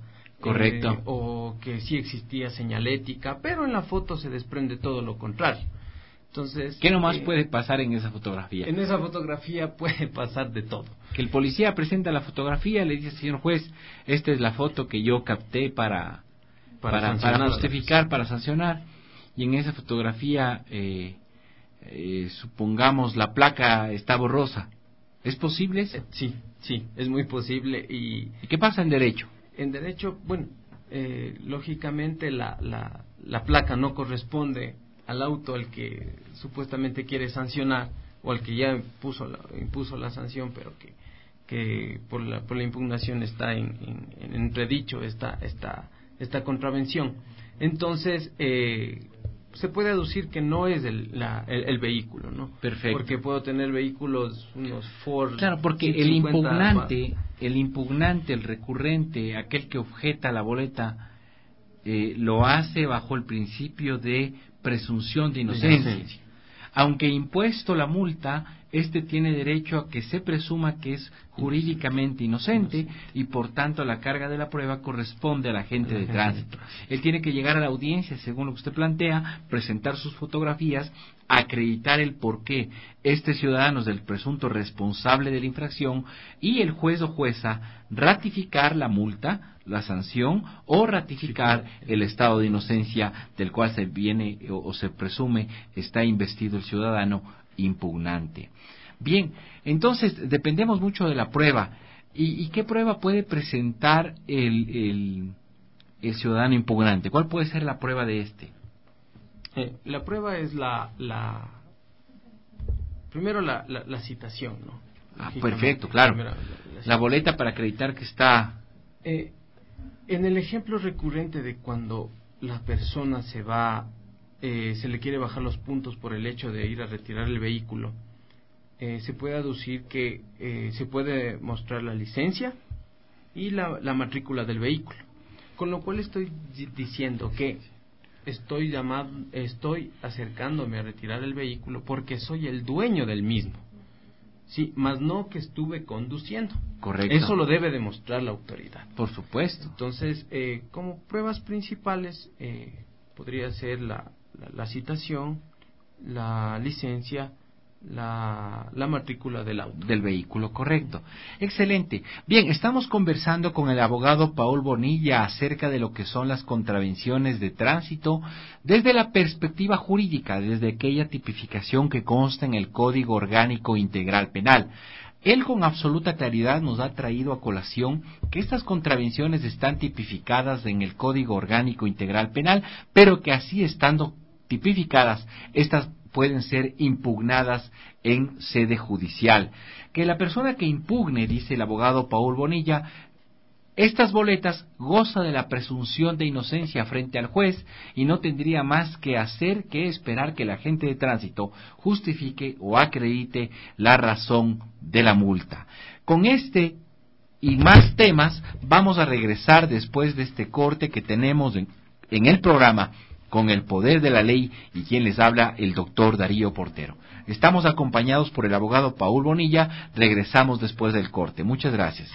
correcto, o que sí existía señalética, pero en la foto se desprende todo lo contrario. Entonces, ¿qué nomás puede pasar en esa fotografía? En esa fotografía puede pasar de todo. Que el policía presenta la fotografía, le dice, señor juez, esta es la foto que yo capté para justificar, para sancionar, y en esa fotografía, supongamos, la placa está borrosa. ¿Es posible eso? Sí, es muy posible. ¿Y qué pasa en derecho? En derecho, bueno, lógicamente la placa no corresponde al auto al que supuestamente quiere sancionar, o al que ya impuso la sanción, pero que por la impugnación está en entredicho esta contravención. Entonces, se puede aducir que no es el vehículo, ¿no? Perfecto. Porque puedo tener vehículos, unos Ford. Claro, porque el impugnante, el recurrente, aquel que objeta la boleta, lo hace bajo el principio de presunción de inocencia. Aunque impuesto la multa, tiene derecho a que se presuma que es jurídicamente inocente y por tanto la carga de la prueba corresponde al agente de tránsito. Él tiene que llegar a la audiencia, según lo que usted plantea, presentar sus fotografías, acreditar el porqué este ciudadano es el presunto responsable de la infracción y el juez o jueza ratificar la multa, la sanción o ratificar el estado de inocencia del cual se viene o se presume está investido el ciudadano impugnante. Bien, entonces dependemos mucho de la prueba. ¿Y qué prueba puede presentar el ciudadano impugnante? ¿Cuál puede ser la prueba de este? La prueba es primero la citación, ¿no? Perfecto, claro. La boleta para acreditar que está. En el ejemplo recurrente de cuando la persona se le quiere bajar los puntos por el hecho de ir a retirar el vehículo, se puede aducir que se puede mostrar la licencia y la matrícula del vehículo, con lo cual estoy diciendo que estoy acercándome a retirar el vehículo porque soy el dueño del mismo, sí, más no que estuve conduciendo. Correcto. Eso lo debe demostrar la autoridad. Por supuesto. Entonces, como pruebas principales podría ser la citación, la licencia, la matrícula del auto. Del vehículo, correcto. Excelente. Bien, estamos conversando con el abogado Paul Bonilla acerca de lo que son las contravenciones de tránsito desde la perspectiva jurídica, desde aquella tipificación que consta en el Código Orgánico Integral Penal. Él con absoluta claridad nos ha traído a colación que estas contravenciones están tipificadas en el Código Orgánico Integral Penal, pero que así estando tipificadas, estas pueden ser impugnadas en sede judicial. Que la persona que impugne, dice el abogado Paul Bonilla, estas boletas goza de la presunción de inocencia frente al juez y no tendría más que hacer que esperar que el agente de tránsito justifique o acredite la razón de la multa. Con este y más temas vamos a regresar después de este corte que tenemos en el programa con el poder de la ley y quien les habla, el doctor Darío Portero. Estamos acompañados por el abogado Paul Bonilla. Regresamos después del corte. Muchas gracias.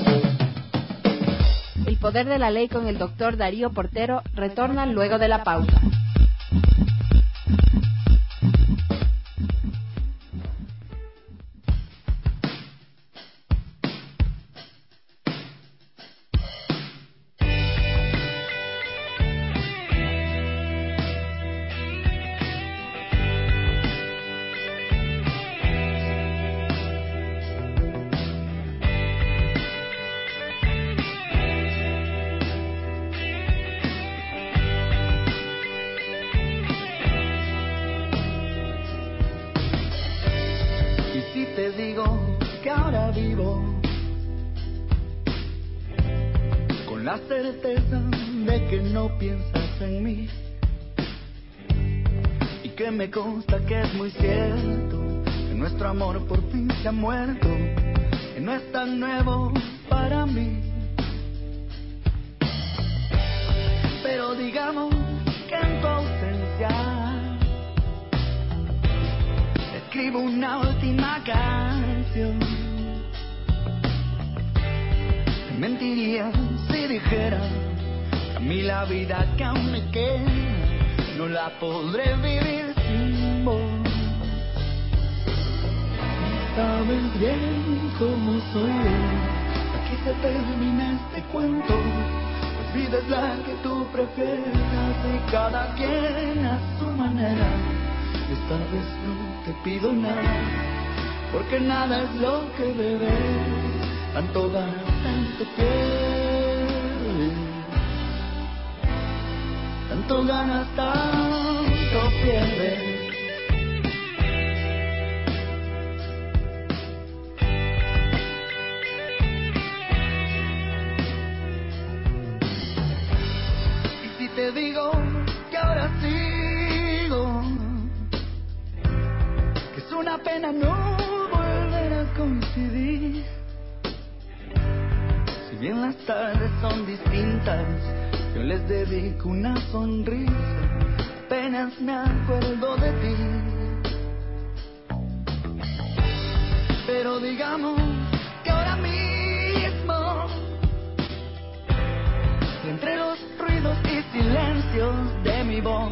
El poder de la ley con el doctor Darío Portero retorna luego de la pausa. La certeza de que no piensas en mí y que me consta que es muy cierto que nuestro amor por fin se ha muerto, que no es tan nuevo para mí. Pero digamos que en tu ausencia escribo una última canción. Te mentiría si dijera que a mí la vida que aún me queda no la podré vivir sin vos. sabes bien cómo soy yo. Aquí se termina este cuento. Vida es la que tú prefieras y cada quien a su manera. Esta vez no te pido nada, porque nada es lo que debes. Tanto ganas, tanto pierdes. Tanto ganas, tanto pierdes. Te digo que ahora sigo, que es una pena no volver a coincidir. Si bien las tardes son distintas, yo les dedico una sonrisa, apenas me acuerdo de ti. Pero digamos que ahora mismo, entre los ruidos y silencios de mi voz,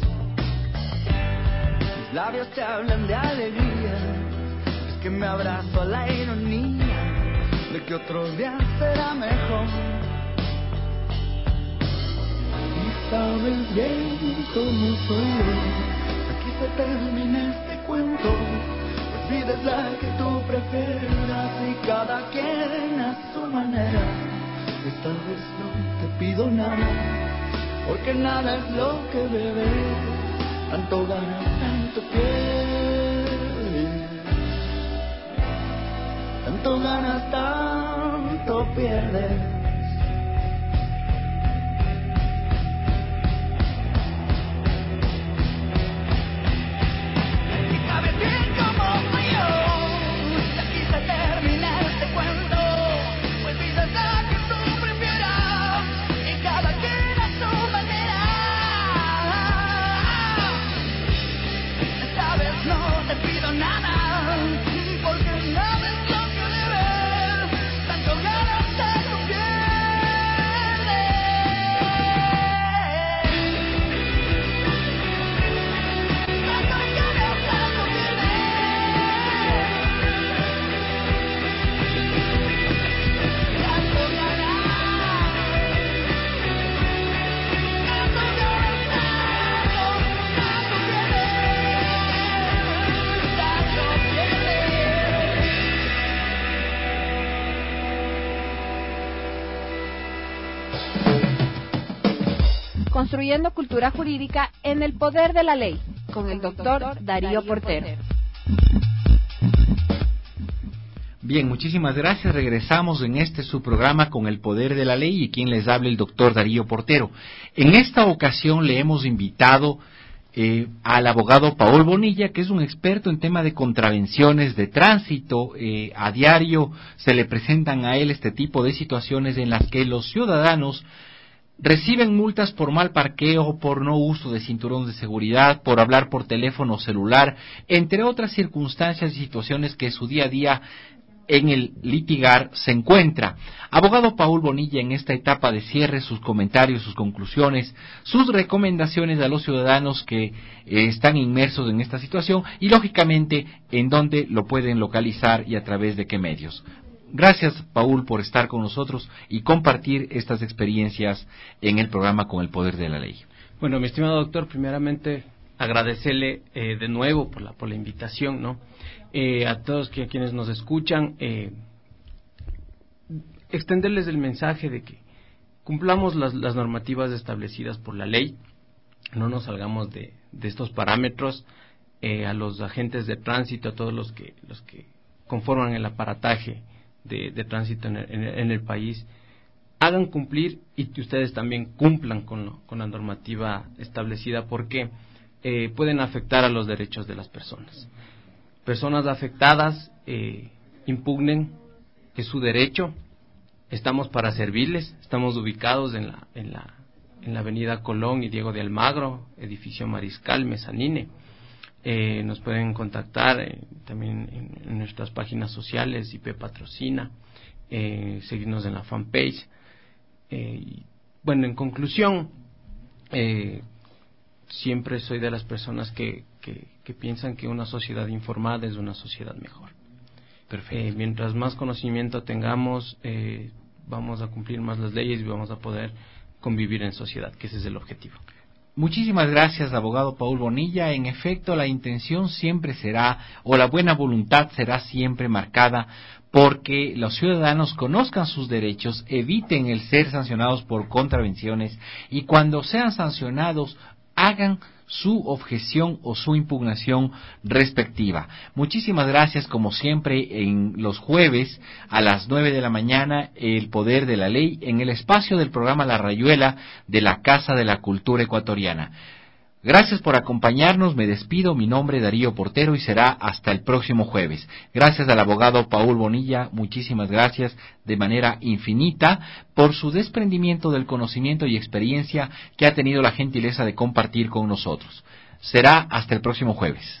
mis labios te hablan de alegría. Es que me abrazo a la ironía de que otro día será mejor. Y sabes bien cómo soy yo. Aquí se termina este cuento. Pues vida es la que tú prefieras y cada quien a su manera. Esta vez no te pido nada, porque nada es lo que debes. Tanto ganas, tanto pierdes. Tanto ganas, tanto pierdes. Construyendo cultura jurídica en el poder de la ley, con el doctor Darío Portero. Bien, muchísimas gracias. Regresamos en su programa con el poder de la ley y quien les habla el doctor Darío Portero. En esta ocasión le hemos invitado al abogado Paul Bonilla, que es un experto en tema de contravenciones de tránsito. A diario se le presentan a él este tipo de situaciones en las que los ciudadanos reciben multas por mal parqueo, por no uso de cinturón de seguridad, por hablar por teléfono celular, entre otras circunstancias y situaciones que su día a día en el litigar se encuentra. Abogado Paul Bonilla, en esta etapa de cierre, sus comentarios, sus conclusiones, sus recomendaciones a los ciudadanos que están inmersos en esta situación y, lógicamente, en dónde lo pueden localizar y a través de qué medios. Gracias, Paul, por estar con nosotros y compartir estas experiencias en el programa Con el Poder de la Ley. Bueno, mi estimado doctor, primeramente agradecerle de nuevo por la invitación, ¿no? A todos quienes nos escuchan, extenderles el mensaje de que cumplamos las normativas establecidas por la ley, no nos salgamos de estos parámetros. A los agentes de tránsito, a todos los que conforman el aparataje de tránsito en el país, hagan cumplir y que ustedes también cumplan con la normativa establecida, porque pueden afectar a los derechos de las personas. Personas afectadas impugnen, es su derecho, estamos para servirles, estamos ubicados en la avenida Colón y Diego de Almagro, edificio Mariscal, Mezanine. Nos pueden contactar también en nuestras páginas sociales, IP Patrocina, seguirnos en la fanpage. Bueno, en conclusión, siempre soy de las personas que piensan que una sociedad informada es una sociedad mejor. Perfecto. Mientras más conocimiento tengamos, vamos a cumplir más las leyes y vamos a poder convivir en sociedad, que ese es el objetivo. Muchísimas gracias, abogado Paul Bonilla. En efecto, la intención siempre será, o la buena voluntad será siempre marcada porque los ciudadanos conozcan sus derechos, eviten el ser sancionados por contravenciones y cuando sean sancionados hagan su objeción o su impugnación respectiva. Muchísimas gracias, como siempre, en los jueves a las 9 de la mañana, El Poder de la Ley, en el espacio del programa La Rayuela de la Casa de la Cultura Ecuatoriana. Gracias por acompañarnos, me despido, mi nombre es Darío Portero y será hasta el próximo jueves. Gracias al abogado Paul Bonilla, muchísimas gracias de manera infinita por su desprendimiento del conocimiento y experiencia que ha tenido la gentileza de compartir con nosotros. Será hasta el próximo jueves.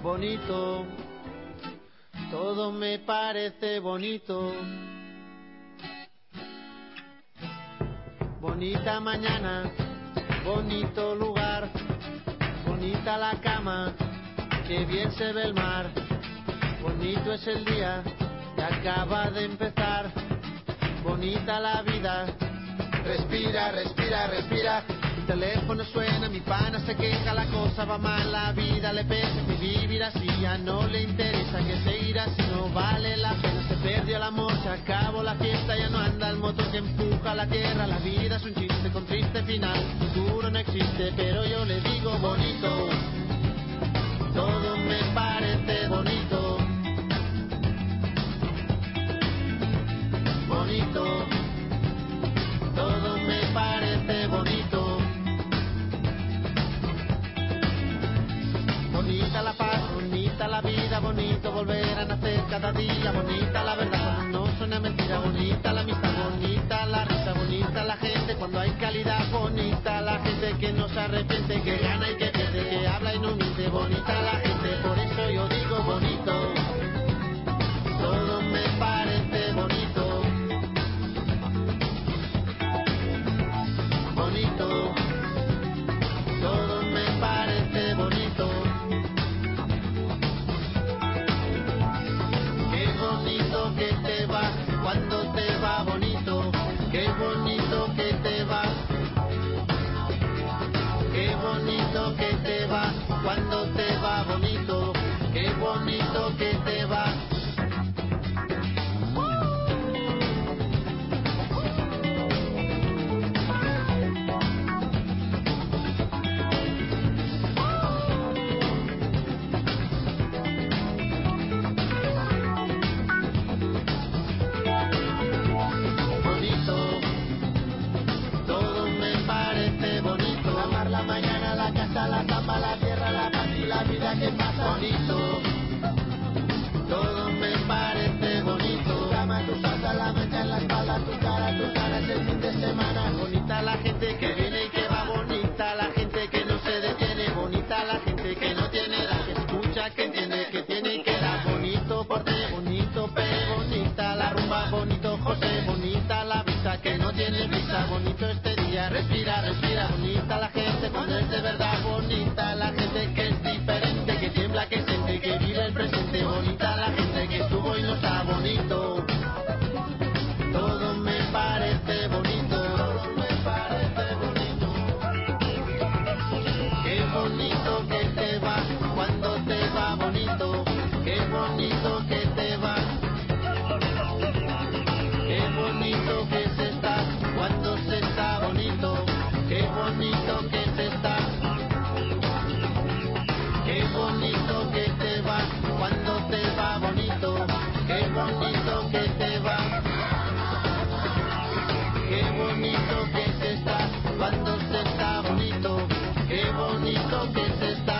bonito, todo me parece bonito. Bonita mañana, bonito lugar, bonita la cama, que bien se ve el mar. Bonito es el día que acaba de empezar, bonita la vida. Respira, respira, respira. Mi teléfono suena, mi pana se queja, la cosa va mal, la vida le pesa. Mi vivir así ya no le interesa, que seguir así no vale la pena. Se perdió el amor, se acabó la fiesta, ya no anda el motor que empuja la tierra. La vida es un chiste con triste final, futuro no existe, pero yo le digo bonito, todo me parece bonito. Bonito, todo me parece bonito. Bonita la paz, bonita la vida, bonito volver a nacer cada día. Bonita la verdad cuando no suena mentira, bonita la amistad, bonita la risa, bonita la gente cuando hay calidad. Bonita la gente que no se arrepiente, que gana y que pierde, que habla y no miente. Bonita la gente, por eso yo digo bonito, todo me parece bonito. Bonito, todo me parece bonito. Qué bonito que te va cuando te va bonito. Qué bonito que te va. Qué bonito que te va cuando te va bonito. Qué bonito que te va. Que pasa bonito, todo me parece bonito. Tu cama, tu casa, la mancha en la espalda, tu cara es el fin de semana. Bonita la gente que viene y que va, bonita la gente que no se detiene, bonita la gente que no tiene edad, que escucha, que entiende, que tiene y que da. Bonito porte, bonito pe, bonita la rumba, bonito José, bonita la vista que no tiene prisa, bonito este día, respira, respira. Bonita la gente cuando es de verdad, bonita la gente que es diferente, que tiembla, que siente, que vive el presente. Bonita la gente que estuvo y no está bonito. Todo me parece bonito, todo me parece bonito. Qué bonito que te va cuando te va bonito. Qué bonito que te va. Qué bonito que se está cuando se está bonito. Qué bonito que se está. Qué bonito que te va cuando te va bonito. Qué bonito que te va. Qué bonito que se está cuando se está bonito. Qué bonito que se está.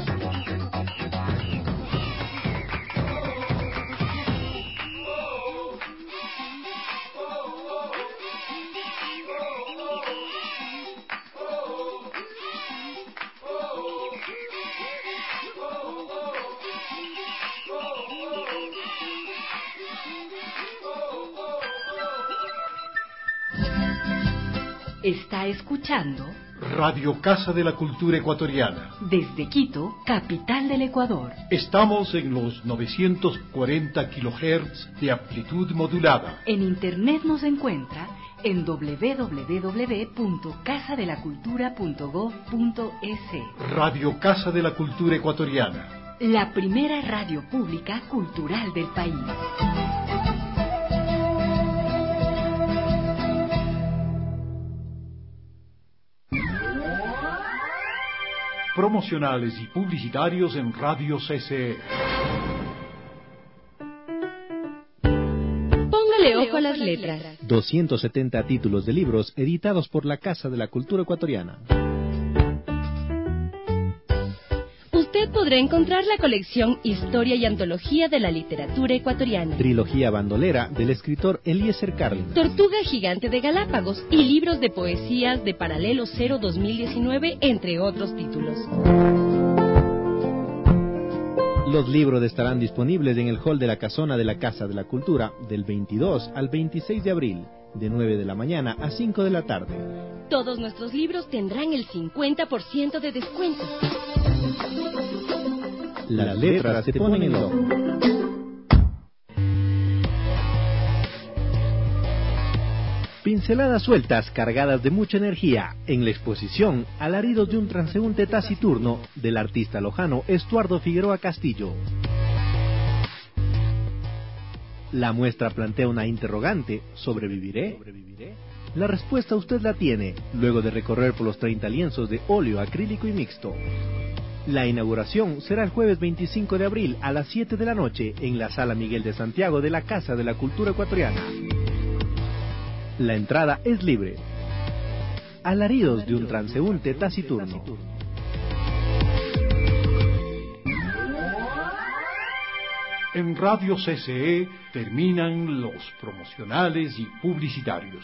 Está escuchando Radio Casa de la Cultura Ecuatoriana. desde Quito, capital del Ecuador. Estamos en los 940 kHz de amplitud modulada. En internet nos encuentra en www.casadelacultura.gov.es. Radio Casa de la Cultura Ecuatoriana. La primera radio pública cultural del país. Promocionales y publicitarios en Radio CCE. Póngale ojo a las letras. 270 títulos de libros editados por la Casa de la Cultura Ecuatoriana. Usted podrá encontrar la colección Historia y Antología de la Literatura Ecuatoriana, Trilogía bandolera del escritor Eliezer Cárdenas, Tortuga Gigante de Galápagos y libros de poesías de Paralelo 0 2019, entre otros títulos. Los libros estarán disponibles en el hall de la casona de la Casa de la Cultura del 22 al 26 de abril, de 9 de la mañana a 5 de la tarde. Todos nuestros libros tendrán el 50% de descuento. Las letras se ponen en el ojo. Pinceladas sueltas cargadas de mucha energía en la exposición Alaridos de un transeúnte taciturno del artista lojano Estuardo Figueroa Castillo. La muestra plantea una interrogante: ¿sobreviviré? La respuesta usted la tiene luego de recorrer por los 30 lienzos de óleo, acrílico y mixto. La inauguración será el jueves 25 de abril a las 7 de la noche en la Sala Miguel de Santiago de la Casa de la Cultura Ecuatoriana. La entrada es libre. Alaridos de un transeúnte taciturno. En Radio CCE terminan los promocionales y publicitarios.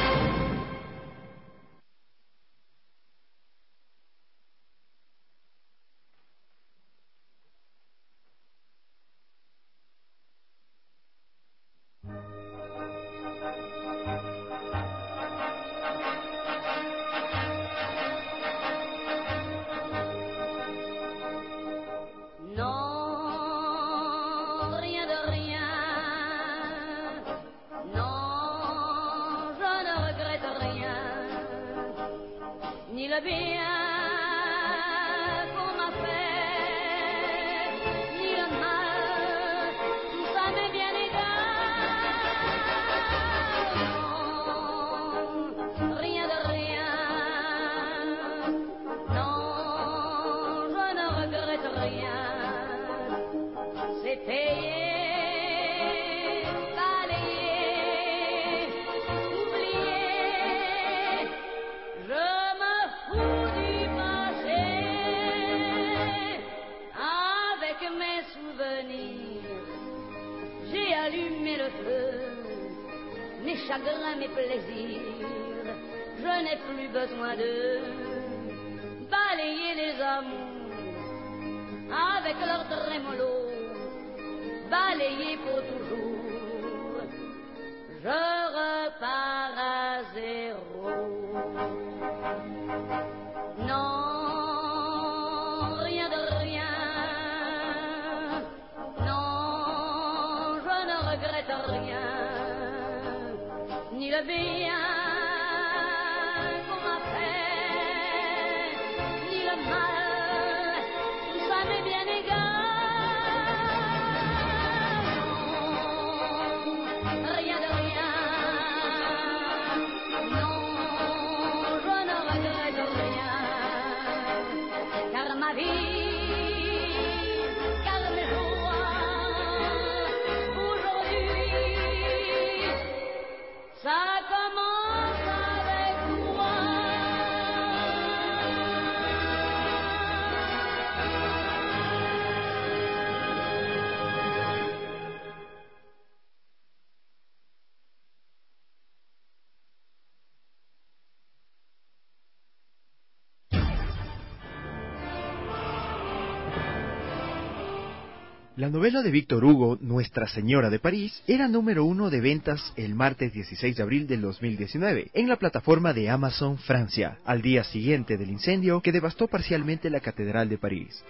La novela de Víctor Hugo, Nuestra Señora de París, era número 1 de ventas el martes 16 de abril del 2019 en la plataforma de Amazon Francia, al día siguiente del incendio que devastó parcialmente la Catedral de París.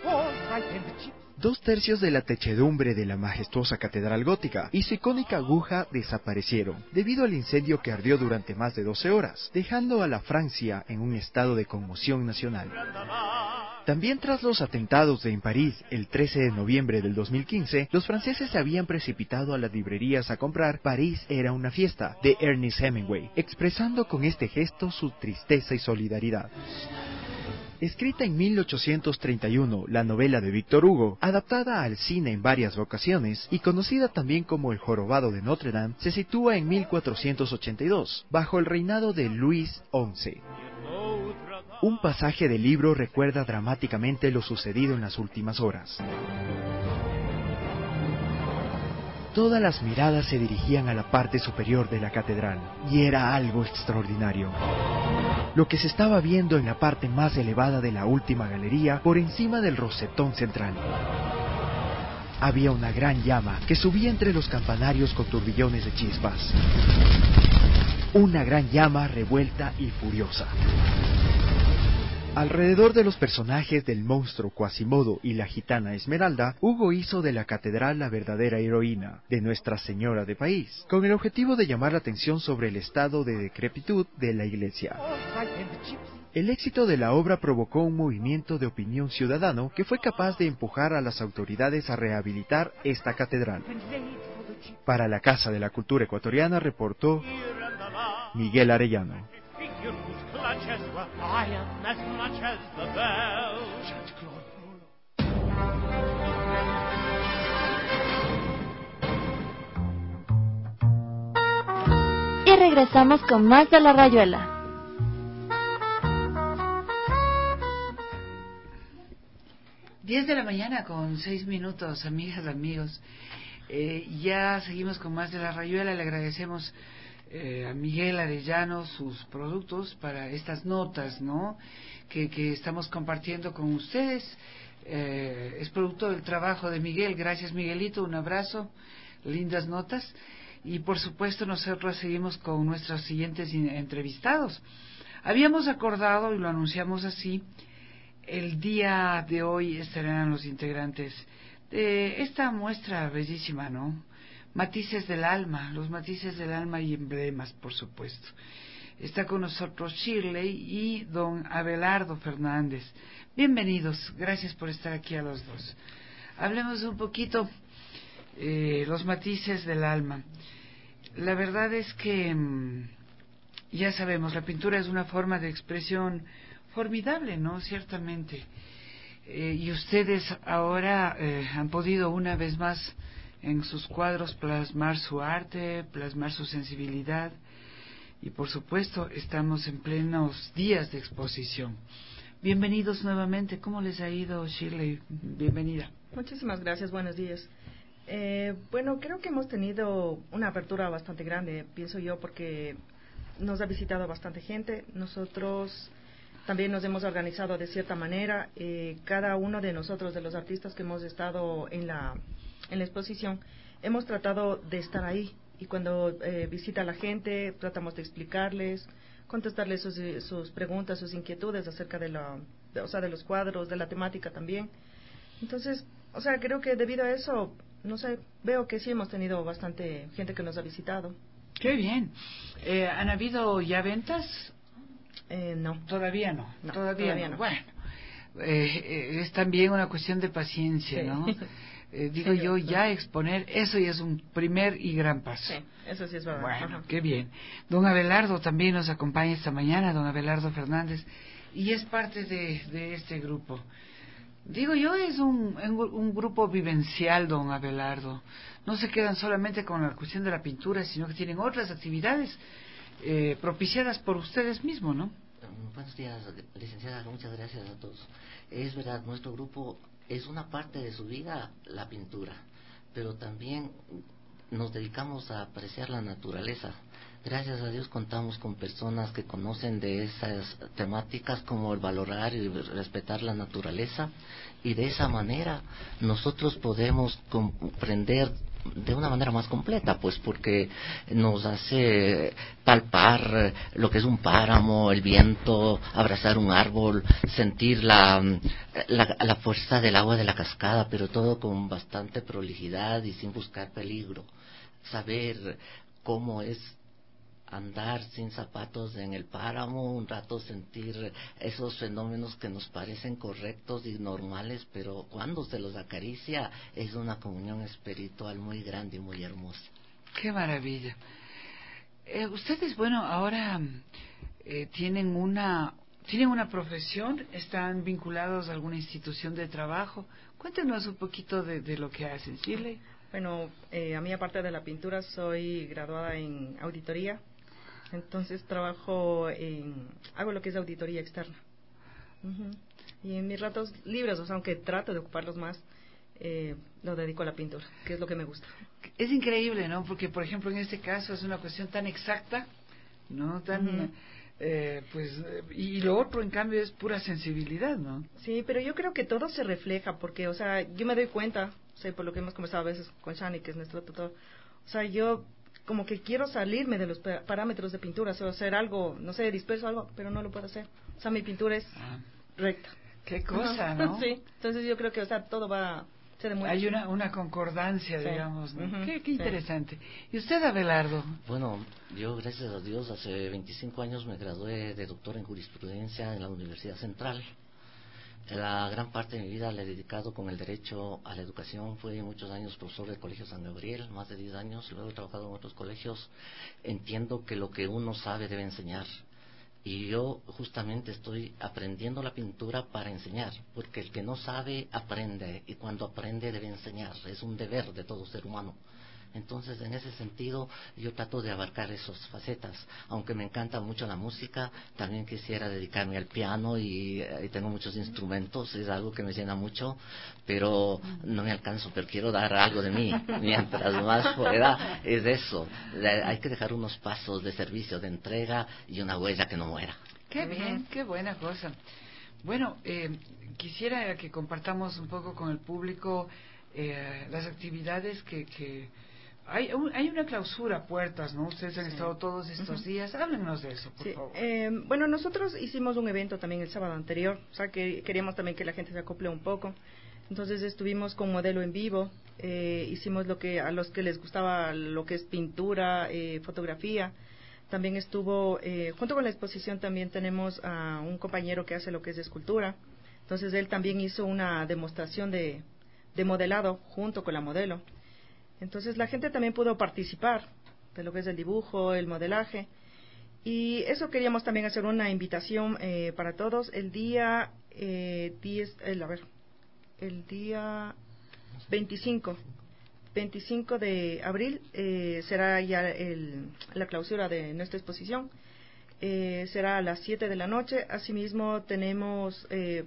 2/3 de la techedumbre de la majestuosa catedral gótica y su icónica aguja desaparecieron debido al incendio que ardió durante más de 12 horas, dejando a la Francia en un estado de conmoción nacional. También tras los atentados en París el 13 de noviembre del 2015, los franceses se habían precipitado a las librerías a comprar París era una fiesta, de Ernest Hemingway, expresando con este gesto su tristeza y solidaridad. Escrita en 1831, la novela de Víctor Hugo, adaptada al cine en varias ocasiones y conocida también como El Jorobado de Notre Dame, se sitúa en 1482, bajo el reinado de Luis XI. Un pasaje del libro recuerda dramáticamente lo sucedido en las últimas horas. Todas las miradas se dirigían a la parte superior de la catedral, y era algo extraordinario. Lo que se estaba viendo en la parte más elevada de la última galería, por encima del rosetón central. había una gran llama que subía entre los campanarios con turbillones de chispas. Una gran llama revuelta y furiosa. Alrededor de los personajes del monstruo Quasimodo y la gitana Esmeralda, Hugo hizo de la catedral la verdadera heroína de Nuestra Señora de País, con el objetivo de llamar la atención sobre el estado de decrepitud de la iglesia. El éxito de la obra provocó un movimiento de opinión ciudadano que fue capaz de empujar a las autoridades a rehabilitar esta catedral. Para la Casa de la Cultura Ecuatoriana reportó Miguel Arellano. Y regresamos con más de La Rayuela. Diez de la mañana con 6 minutos, amigas, amigos. Ya seguimos con más de La Rayuela. Le agradecemos a Miguel Arellano sus productos para estas notas, ¿no? Que estamos compartiendo con ustedes. Es producto del trabajo de Miguel. Gracias, Miguelito, un abrazo, lindas notas. Y por supuesto nosotros seguimos con nuestros siguientes entrevistados. Habíamos acordado, y lo anunciamos así, el día de hoy estarán los integrantes de esta muestra bellísima, ¿no? Matices del alma, los matices del alma y emblemas, por supuesto. Está con nosotros Shirley y don Abelardo Fernández. Bienvenidos, gracias por estar aquí a los dos. Hablemos un poquito los matices del alma. La verdad es que ya sabemos, la pintura es una forma de expresión formidable, ¿no? Ciertamente. Y ustedes ahora han podido una vez más en sus cuadros plasmar su arte, plasmar su sensibilidad, y por supuesto estamos en plenos días de exposición. Bienvenidos nuevamente. ¿Cómo les ha ido, Shirley? Bienvenida. Muchísimas gracias, buenos días. Bueno, creo que hemos tenido una apertura bastante grande, pienso yo, porque nos ha visitado bastante gente. Nosotros también nos hemos organizado de cierta manera. Cada uno de nosotros, de los artistas que hemos estado en la exposición, hemos tratado de estar ahí, y cuando visita a la gente tratamos de explicarles, contestarles sus preguntas, sus inquietudes acerca de los cuadros, de la temática también. Entonces, creo que debido a eso, no sé, veo que sí hemos tenido bastante gente que nos ha visitado. ¡Qué bien! ¿Han habido ya ventas? No. Todavía no. Todavía no. Bueno, es también una cuestión de paciencia, sí, ¿no? Digo yo, ya exponer, eso ya es un primer y gran paso. Sí, eso sí es verdad. Bueno, ajá. Qué bien. Don Abelardo también nos acompaña esta mañana, don Abelardo Fernández, y es parte de este grupo. Digo yo, es un grupo vivencial, don Abelardo. No se quedan solamente con la cuestión de la pintura, sino que tienen otras actividades propiciadas por ustedes mismos, ¿no? Buenos días, licenciada, muchas gracias a todos. Es verdad, nuestro grupo es una parte de su vida la pintura, pero también nos dedicamos a apreciar la naturaleza. Gracias a Dios contamos con personas que conocen de esas temáticas, como el valorar y respetar la naturaleza, y de esa manera nosotros podemos comprender de una manera más completa, pues porque nos hace palpar lo que es un páramo, el viento, abrazar un árbol, sentir la fuerza del agua de la cascada, pero todo con bastante prolijidad y sin buscar peligro. Saber cómo es andar sin zapatos en el páramo, un rato sentir esos fenómenos que nos parecen correctos y normales, pero cuando se los acaricia es una comunión espiritual muy grande y muy hermosa. ¡Qué maravilla! Ustedes, bueno, ahora tienen una profesión, están vinculados a alguna institución de trabajo. Cuéntenos un poquito de lo que hacen, ¿sí? Bueno, a mí, aparte de la pintura, soy graduada en auditoría. Entonces hago lo que es auditoría externa. Y en mis ratos libres, aunque trato de ocuparlos más, lo dedico a la pintura, que es lo que me gusta. Es increíble, ¿no? Porque, por ejemplo, en este caso es una cuestión tan exacta, ¿no? Tan, y lo otro, en cambio, es pura sensibilidad, ¿no? Sí, pero yo creo que todo se refleja, porque, yo me doy cuenta, sé, por lo que hemos conversado a veces con Shani, que es nuestro tutor, o sea, yo como que quiero salirme de los parámetros de pintura, o sea, hacer algo, no sé, disperso algo, pero no lo puedo hacer. O sea, mi pintura es recta. Qué cosa, ¿no? Sí, entonces yo creo que, o sea, todo va... Hay una concordancia, digamos, ¿no? Qué interesante. ¿Y usted, Abelardo? Bueno, yo, gracias a Dios, hace 25 años me gradué de doctor en jurisprudencia en la Universidad Central. La gran parte de mi vida la he dedicado con el derecho a la educación. Fui muchos años profesor del Colegio San Gabriel, más de 10 años. Luego he trabajado en otros colegios. Entiendo que lo que uno sabe debe enseñar. Y yo justamente estoy aprendiendo la pintura para enseñar, porque el que no sabe aprende, y cuando aprende debe enseñar, es un deber de todo ser humano. Entonces, en ese sentido, yo trato de abarcar esas facetas. Aunque me encanta mucho la música, también quisiera dedicarme al piano y tengo muchos instrumentos, es algo que me llena mucho, pero no me alcanzo, pero quiero dar algo de mí. Mientras más pueda, es eso. Hay que dejar unos pasos de servicio, de entrega y una huella que no muera. Qué bien, qué buena cosa. Bueno, quisiera que compartamos un poco con el público las actividades que hay una clausura a puertas, ¿no? Ustedes han estado todos estos días. Háblenos de eso, por favor. Bueno, nosotros hicimos un evento también el sábado anterior, o sea, que queríamos también que la gente se acople un poco. Entonces estuvimos con modelo en vivo, hicimos lo que a los que les gustaba lo que es pintura, fotografía. También estuvo, junto con la exposición también tenemos a un compañero que hace lo que es de escultura. Entonces él también hizo una demostración de modelado junto con la modelo. Entonces la gente también pudo participar de lo que es el dibujo, el modelaje. Y eso queríamos también hacer una invitación para todos. El día 25 de abril será ya la clausura de nuestra exposición. Será a las 7 de la noche. Asimismo tenemos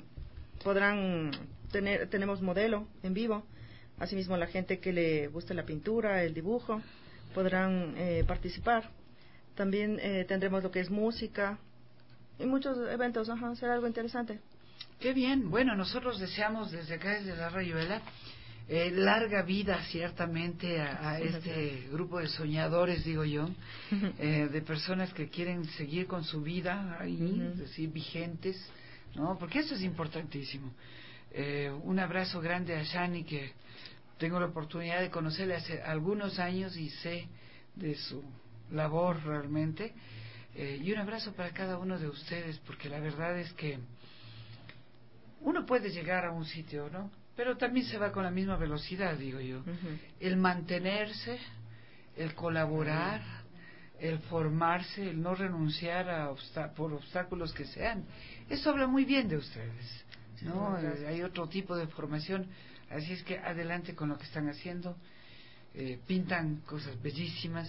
tenemos modelo en vivo. Asimismo, la gente que le guste la pintura, el dibujo, podrán participar. También tendremos lo que es música y muchos eventos. Será algo interesante. Qué bien. Bueno, nosotros deseamos desde acá, desde la Rayuela, larga vida ciertamente a este grupo de soñadores, digo yo, de personas que quieren seguir con su vida ahí, es decir, vigentes, ¿no? Porque eso es importantísimo. Un abrazo grande a Shani, que tengo la oportunidad de conocerle hace algunos años y sé de su labor realmente. Y un abrazo para cada uno de ustedes, porque la verdad es que uno puede llegar a un sitio, ¿no? Pero también se va con la misma velocidad, digo yo. El mantenerse, el colaborar, el formarse, el no renunciar por obstáculos que sean. Eso habla muy bien de ustedes, ¿no? Hay otro tipo de formación, así es que adelante con lo que están haciendo. Pintan cosas bellísimas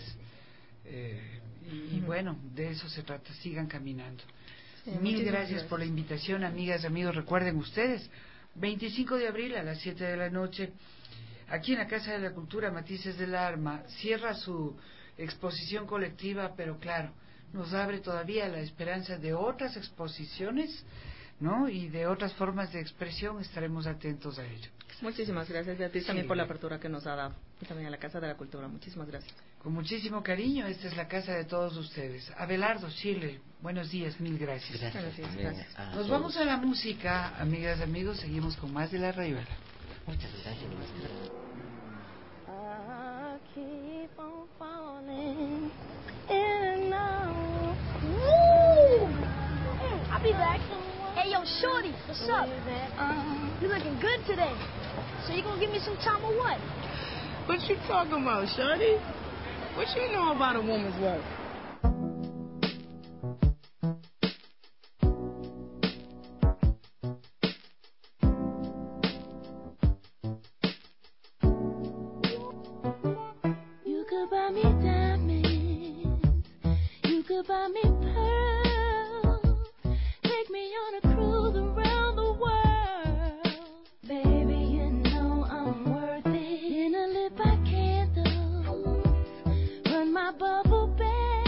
y bueno, de eso se trata, sigan caminando. Mil gracias por la invitación, amigas, amigos. Recuerden ustedes, 25 de abril a las 7 de la noche, aquí en la Casa de la Cultura Matices del Alma, cierra su exposición colectiva, pero claro, nos abre todavía la esperanza de otras exposiciones, ¿no? Y de otras formas de expresión. Estaremos atentos a ello. Muchísimas gracias, Beatriz, también por la apertura que nos ha dado, y también a la Casa de la Cultura. Muchísimas gracias. Con muchísimo cariño, esta es la casa de todos ustedes. Abelardo, Chile, buenos días, mil gracias. Gracias. Nos vamos a la música, amigas, amigos, seguimos con más de La Rayuela. Muchas gracias. Keep on falling in love. Woo! I'll be back. Hey, yo, Shorty, what's up? You looking good today. So you gonna give me some time or what? What you talking about, Shorty? What you know about a woman's work? You could buy me diamonds. You could buy me pearls. Take me on a cruise around the world. Baby, you know I'm worth it. In a lit by candles. Run my bubble bed.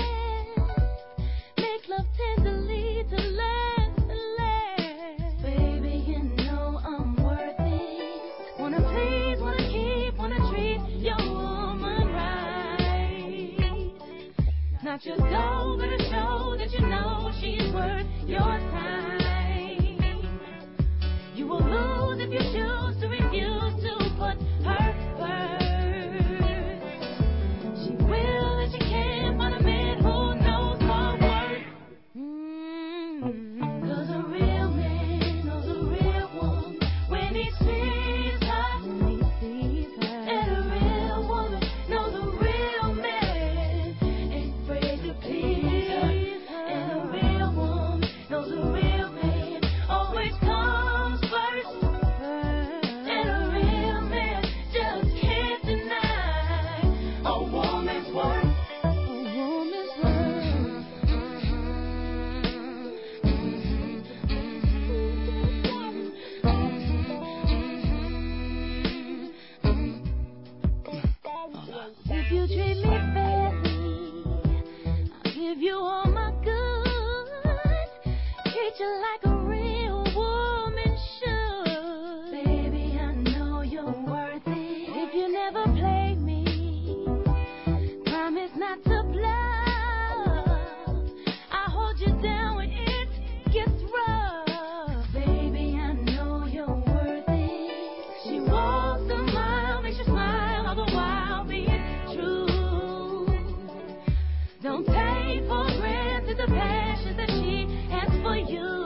treat you like a real woman should. Baby, I know you're worth it. If you never play me, promise not to bluff. I hold you down when it gets rough. Baby, I know you're worth it. She walks a mile, makes you smile, all the while being true. Don't take for granted the passion that she has for you.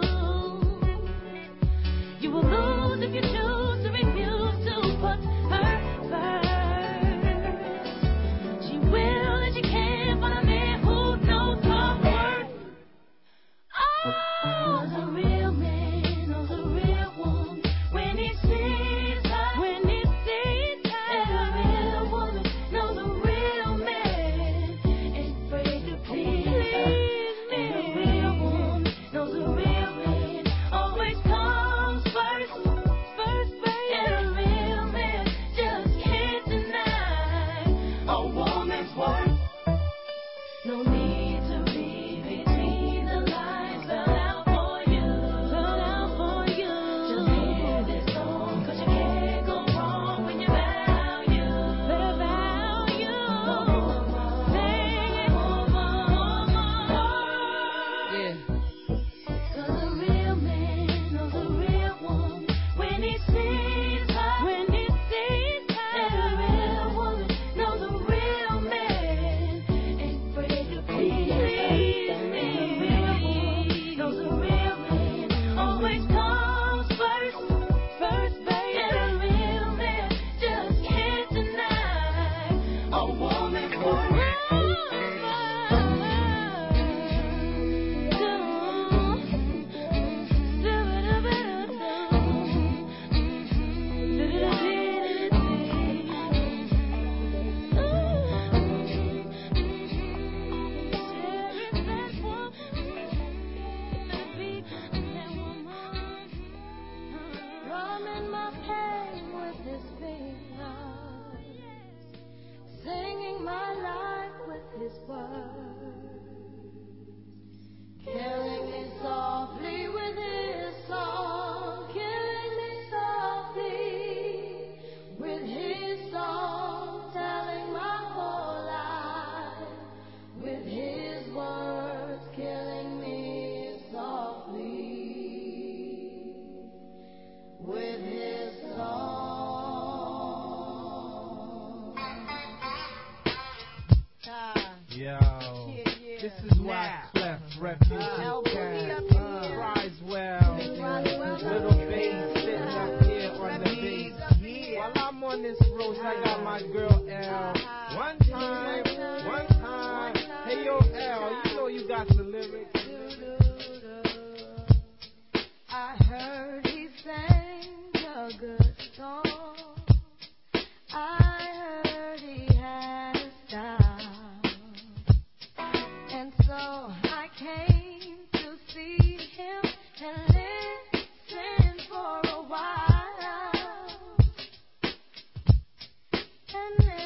You will lose if you choose to refuse to put her first. She will and she can find a man who knows her worth. Oh, the real man knows a real woman when he sees her. When he sees her, and a real woman knows a real man ain't afraid to please me. And a real woman knows a real man always comes first, baby. And a real man just can't deny a woman's worth. No need to read between the lines, spell out for you. Just hear this song, 'cause you can't go wrong when you value. Sing it, woman. Yeah. 'Cause a real man knows a real woman when he sees her. When he sees her, and a real woman knows a real man ain't afraid to please me. Knows a real man always comes first, baby. And a real man just can't deny a woman's worth. Drumming my pain with his fingers, singing my life with his words, killing me softly with his song, killing me softly with his song, telling my whole life with his words, killing me softly with his song. Yo, this is why Clef Refugee Criswell, little bass sitting up here on the bass. While I'm on this roast, I got my girl L. One time, hey yo L, you know you got the lyrics. I heard he sang a good song. I heard he had a style. And so I came to see him and listen for a while. And then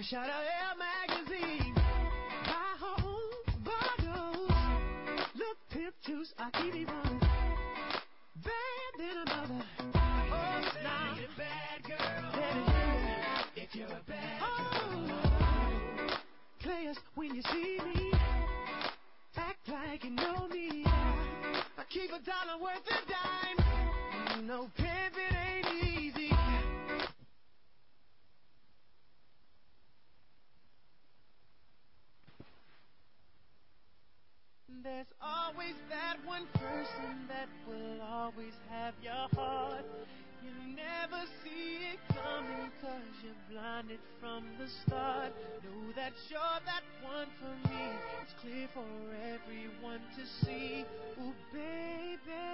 Fresh out of Air magazine. Buy her own bottles. Look, pimp juice, I keep it one. Bad than another. Oh, now. You're a bad girl. If you're a bad girl. Players, when you see me, act like you know me. I keep a dollar worth of dime. No pivot ain't easy. There's always that one person that will always have your heart. You never see it coming 'cause you're blinded from the start. Know that you're that one for me. It's clear for everyone to see. Ooh, baby.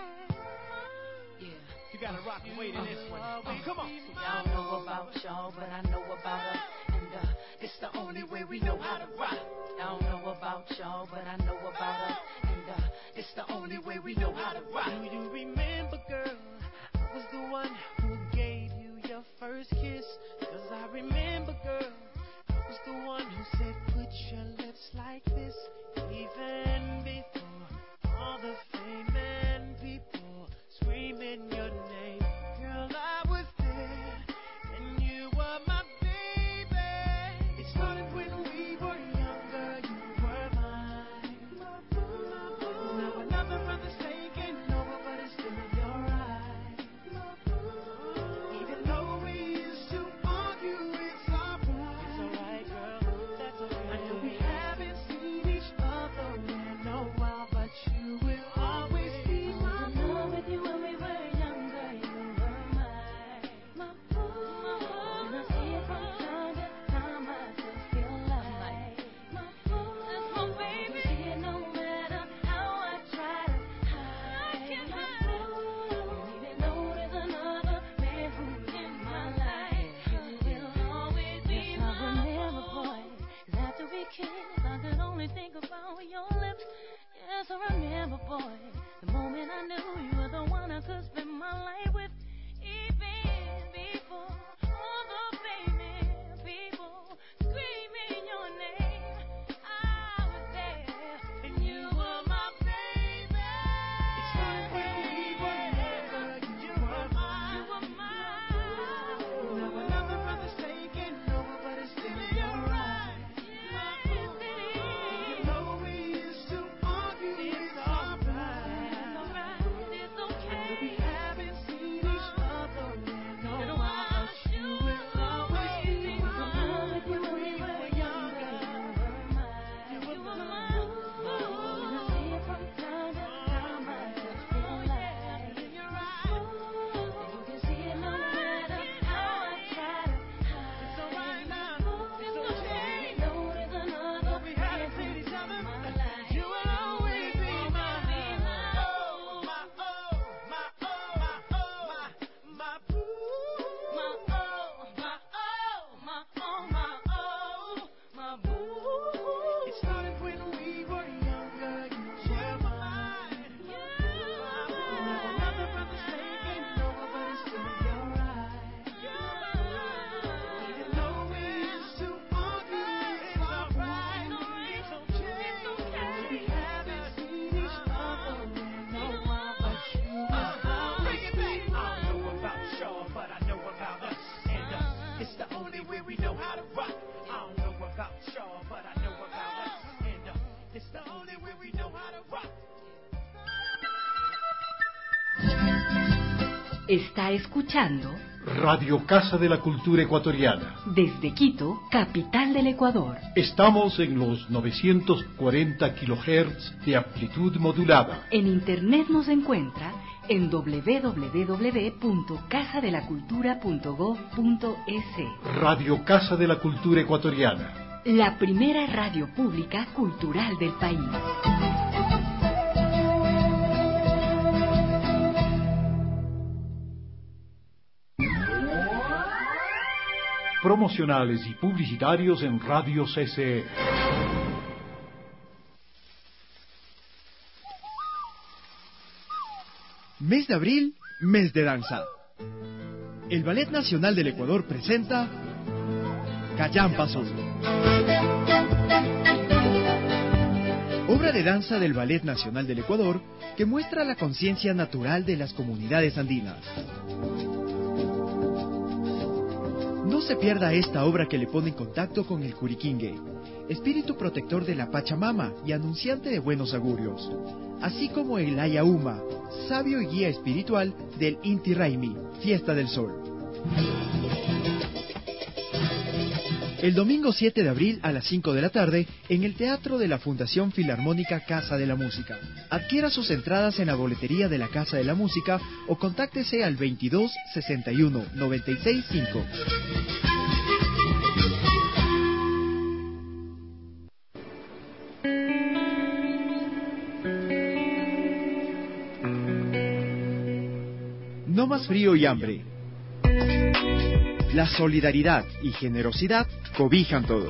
Yeah. You gotta rock and wait in this one. Come on. So y'all know about y'all, but I know about us. And it's the only way we know how to rock. Y'all know about y'all, but I know about us. And it's the only way we know how to rock. Do you remember, girl? I was the one who gave you your first kiss. 'Cause I remember, girl, I was the one who said, put your lips like this. Even before all the fame and people screaming your name. Girl, I was there, and you were my baby. It started when we were younger, you were mine. Now another brother's taking over, but it's still your right. Even though we used to argue, it's alright. It's alright, girl, that's alright. I know we haven't seen each other in a while, but you will always be my boo. With you when we were younger, you were mine. My boo. And I see it from time to time, I still feel like my boo. That's my baby. You see it no matter how I try to hide. My boo. Even though there's another man who's in my life, you will always be my boo. I remember, boy, 'cause after we kissed, I could only think about your lips. Yes, I remember, boy, the moment I knew you were the one I could spend my life with. Even before all the famous people screaming your name, I was there, and you were my baby. It started when we were younger, you were mine. You were mine. Now another brother's taking over, but it's still your right. Even though we used to argue, it's alright. It's okay. We haven't seen each other in a while, but you will always be mine. When we were younger, you were mine. I see it from time to time, I just feel like You're right. you can see it no matter how I try to hide. It's alright now. It's Even okay. though there's another We haven't seen each other. You will always be mine. Oh, my oh, my oh, my oh, my boo. My oh, my oh, my oh, my oh, my boo. It started when we were younger. You were mine. Now another brother's taking over, but it's still your right. Even though we used to argue, it's alright. It's okay. We haven't seen each other in a while, but you will always be mine. I don't know about y'all, but I know about us. And it's the only way we know how to rock. I don't know about y'all, but I know about us. And it's the only way we know how to rock. Está escuchando Radio Casa de la Cultura Ecuatoriana. desde Quito, capital del Ecuador. Estamos en los 940 kilohertz de amplitud modulada. En internet nos encuentra en www.casadelacultura.go.es. Radio Casa de la Cultura Ecuatoriana. La primera radio pública cultural del país. Promocionales y publicitarios en Radio CCE. Mes de abril, mes de danza. El Ballet Nacional del Ecuador presenta Cayán Pasó. Obra de danza del Ballet Nacional del Ecuador que muestra la conciencia natural de las comunidades andinas. No se pierda esta obra que le pone en contacto con el Curiquingue, espíritu protector de la Pachamama y anunciante de buenos augurios, así como el Ayauma, sabio y guía espiritual del Inti Raymi, Fiesta del Sol. El domingo 7 de abril a las 5 de la tarde en el Teatro de la Fundación Filarmónica Casa de la Música. Adquiera sus entradas en la boletería de la Casa de la Música o contáctese al 22 61 96 5. No más frío y hambre. La solidaridad y generosidad cobijan todo.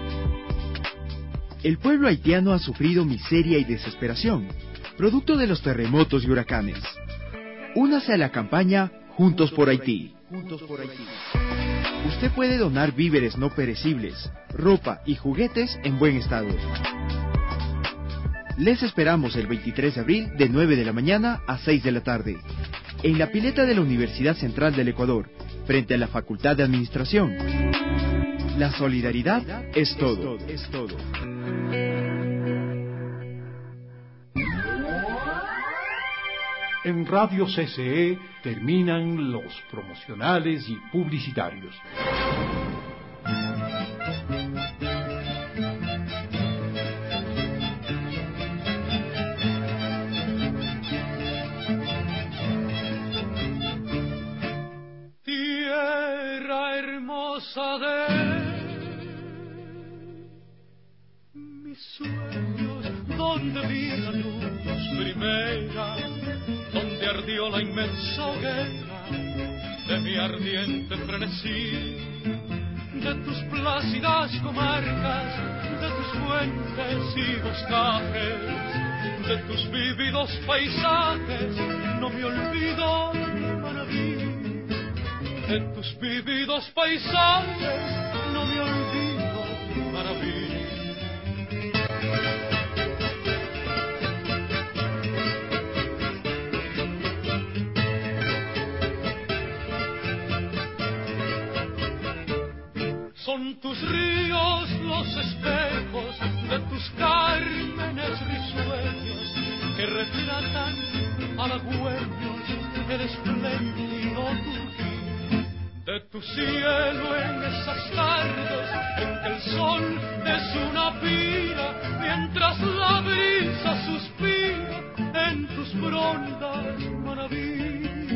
El pueblo haitiano ha sufrido miseria y desesperación, producto de los terremotos y huracanes. Únase a la campaña Juntos por Haití. Usted puede donar víveres no perecibles, ropa y juguetes en buen estado. Les esperamos el 23 de abril de 9 de la mañana a 6 de la tarde, en la pileta de la Universidad Central del Ecuador, frente a la Facultad de Administración. La solidaridad es todo. En Radio CCE terminan los promocionales y publicitarios. Tierra hermosa de mis sueños, donde vi la luz primera, donde ardió la inmensa hoguera de mi ardiente frenesí, de tus plácidas comarcas, de tus fuentes y boscajes, de tus vívidos paisajes, no me olvido, Manaví, de tus vívidos paisajes, no me olvido, Manaví. Son tus ríos los espejos de tus cármenes risueños que retratan halagüeños el espléndido turquí de tu cielo en esas tardes en que el sol es una pira mientras la brisa suspira en tus frondas, Manaví.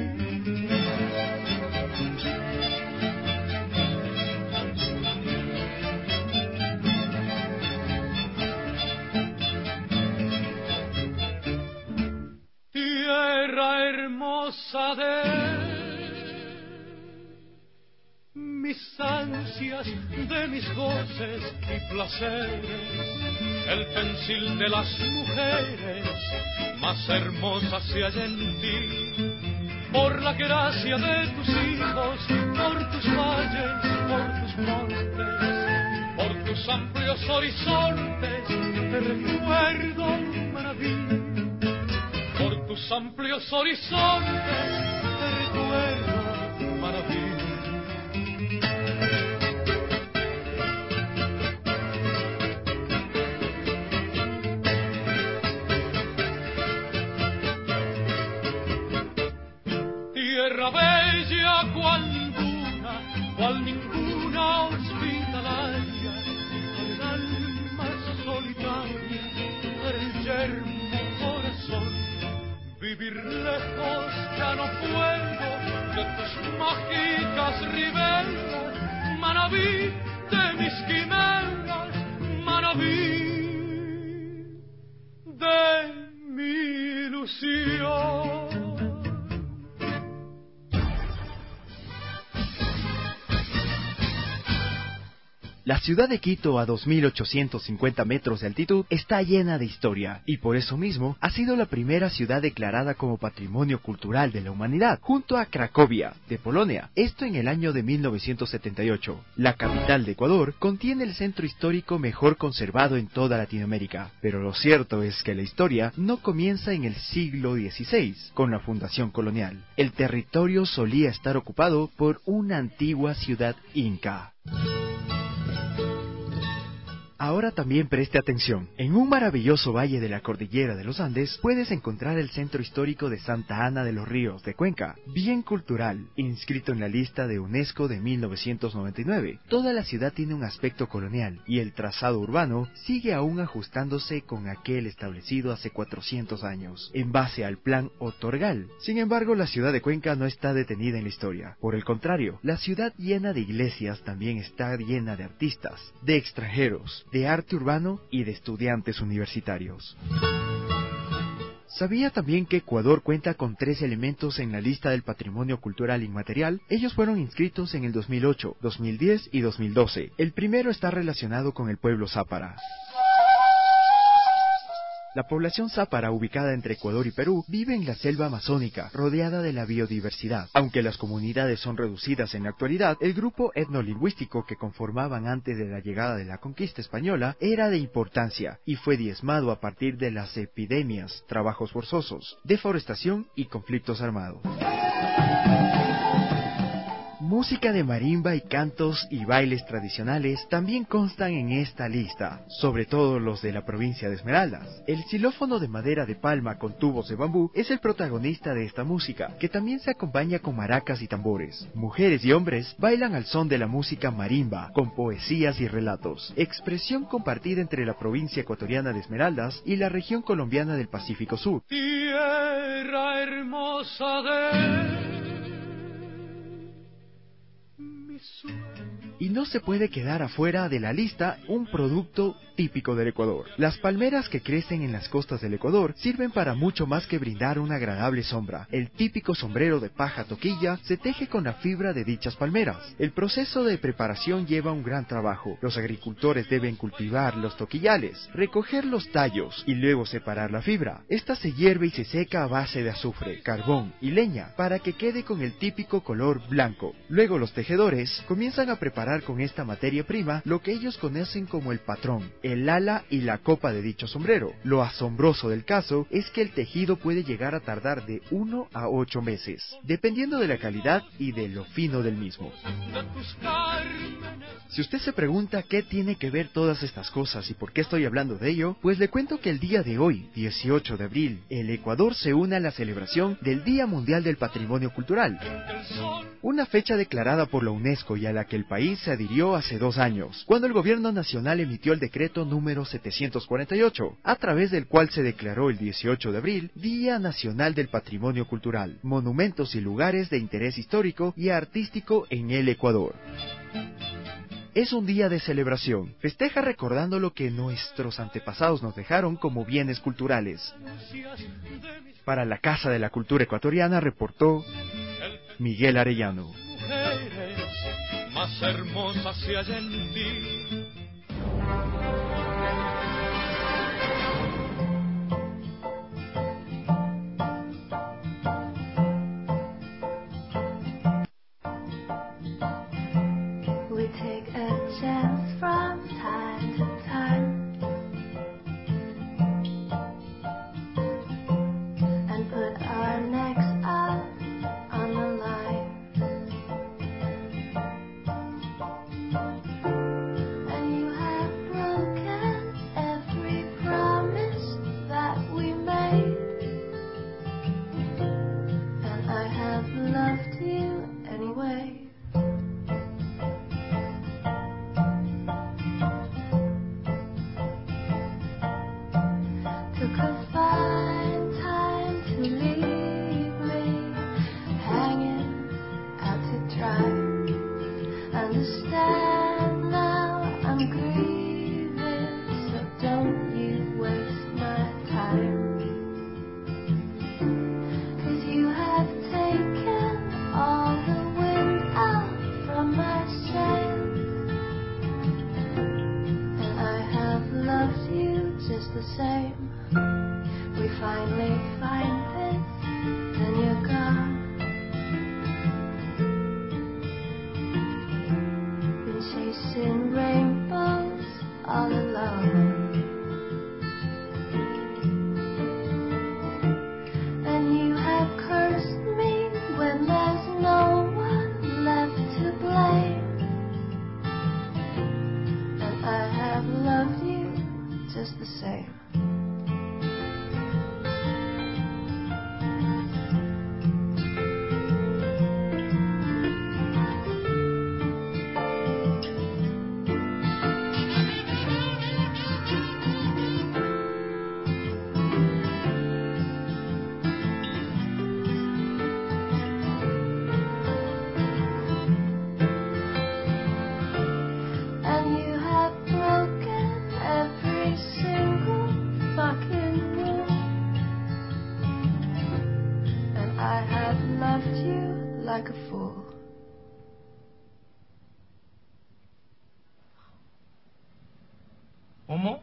Tierra hermosa de mis ansias, de mis goces y placeres, el pensil de las mujeres más hermosas se halla en ti, por la gracia de tus hijos, por tus valles, por tus montes, por tus amplios horizontes, te recuerdo, Manaví. Por tus amplios horizontes te recuerdo, Manaví. Tierra bella cual ninguna hospitalaria, al alma solitaria, el yermo corazón. Vivir lejos ya no puedo de tus mágicas riberas, Manaví, de mis quimeras, Manaví, de mi ilusión. La ciudad de Quito, a 2.850 metros de altitud, está llena de historia, y por eso mismo ha sido la primera ciudad declarada como Patrimonio Cultural de la Humanidad, junto a Cracovia, de Polonia, esto en el año de 1978. La capital de Ecuador contiene el centro histórico mejor conservado en toda Latinoamérica, pero lo cierto es que la historia no comienza en el siglo XVI, con la fundación colonial. El territorio solía estar ocupado por una antigua ciudad inca. Ahora también preste atención. En un maravilloso valle de la cordillera de los Andes puedes encontrar el centro histórico de Santa Ana de los Ríos de Cuenca, bien cultural, inscrito en la lista de UNESCO de 1999. Toda la ciudad tiene un aspecto colonial y el trazado urbano sigue aún ajustándose con aquel establecido hace 400 años, en base al Plan Otorgal. Sin embargo, la ciudad de Cuenca no está detenida en la historia. Por el contrario, la ciudad llena de iglesias también está llena de artistas, de extranjeros, de arte urbano y de estudiantes universitarios. ¿Sabía también que Ecuador cuenta con 3 elementos en la lista del Patrimonio Cultural Inmaterial? Ellos fueron inscritos en el 2008, 2010 y 2012. El primero está relacionado con el pueblo zápara. La población zápara, ubicada entre Ecuador y Perú, vive en la selva amazónica, rodeada de la biodiversidad. Aunque las comunidades son reducidas en la actualidad, el grupo etnolingüístico que conformaban antes de la llegada de la conquista española era de importancia y fue diezmado a partir de las epidemias, trabajos forzosos, deforestación y conflictos armados. Música de marimba y cantos y bailes tradicionales también constan en esta lista, sobre todo los de la provincia de Esmeraldas. El xilófono de madera de palma con tubos de bambú es el protagonista de esta música, que también se acompaña con maracas y tambores. Mujeres y hombres bailan al son de la música marimba, con poesías y relatos, expresión compartida entre la provincia ecuatoriana de Esmeraldas y la región colombiana del Pacífico Sur. Tierra hermosa de Y no se puede quedar afuera de la lista un producto típico del Ecuador. Las palmeras que crecen en las costas del Ecuador sirven para mucho más que brindar una agradable sombra. El típico sombrero de paja toquilla se teje con la fibra de dichas palmeras. El proceso de preparación lleva un gran trabajo. Los agricultores deben cultivar los toquillales, recoger los tallos y luego separar la fibra. Esta se hierve y se seca a base de azufre, carbón y leña para que quede con el típico color blanco. Luego los tejedores comienzan a preparar con esta materia prima lo que ellos conocen como el patrón, el ala y la copa de dicho sombrero. Lo asombroso del caso es que el tejido puede llegar a tardar de 1 a 8 meses, dependiendo de la calidad y de lo fino del mismo. Si usted se pregunta qué tiene que ver todas estas cosas y por qué estoy hablando de ello, pues le cuento que el día de hoy, 18 de abril, el Ecuador se une a la celebración del Día Mundial del Patrimonio Cultural, una fecha declarada por la UNESCO y a la que el país se adhirió hace 2 años, cuando el gobierno nacional emitió el decreto número 748, a través del cual se declaró el 18 de abril Día Nacional del Patrimonio Cultural, monumentos y lugares de interés histórico y artístico en el Ecuador. Es un día de celebración, festeja recordando lo que nuestros antepasados nos dejaron como bienes culturales. Para la Casa de la Cultura Ecuatoriana reportó Miguel Arellano. Más hermosa se halla en ti. We take a chance from time to time and put our necks out on the line. And you have broken every promise that we made, and I have loved you anyway. Took a fine time to leave me hanging out to dry. Understand now I'm grieving, so don't you waste my time. 'Cause you have taken all the wind out from my sails, same. We finally find this, then you're gone. Been chasing rainbows all alone. And you have cursed me when there's no one left to blame. And I have loved you just the same. And you have broken every single fucking rule. And I have loved you like a fool. One more?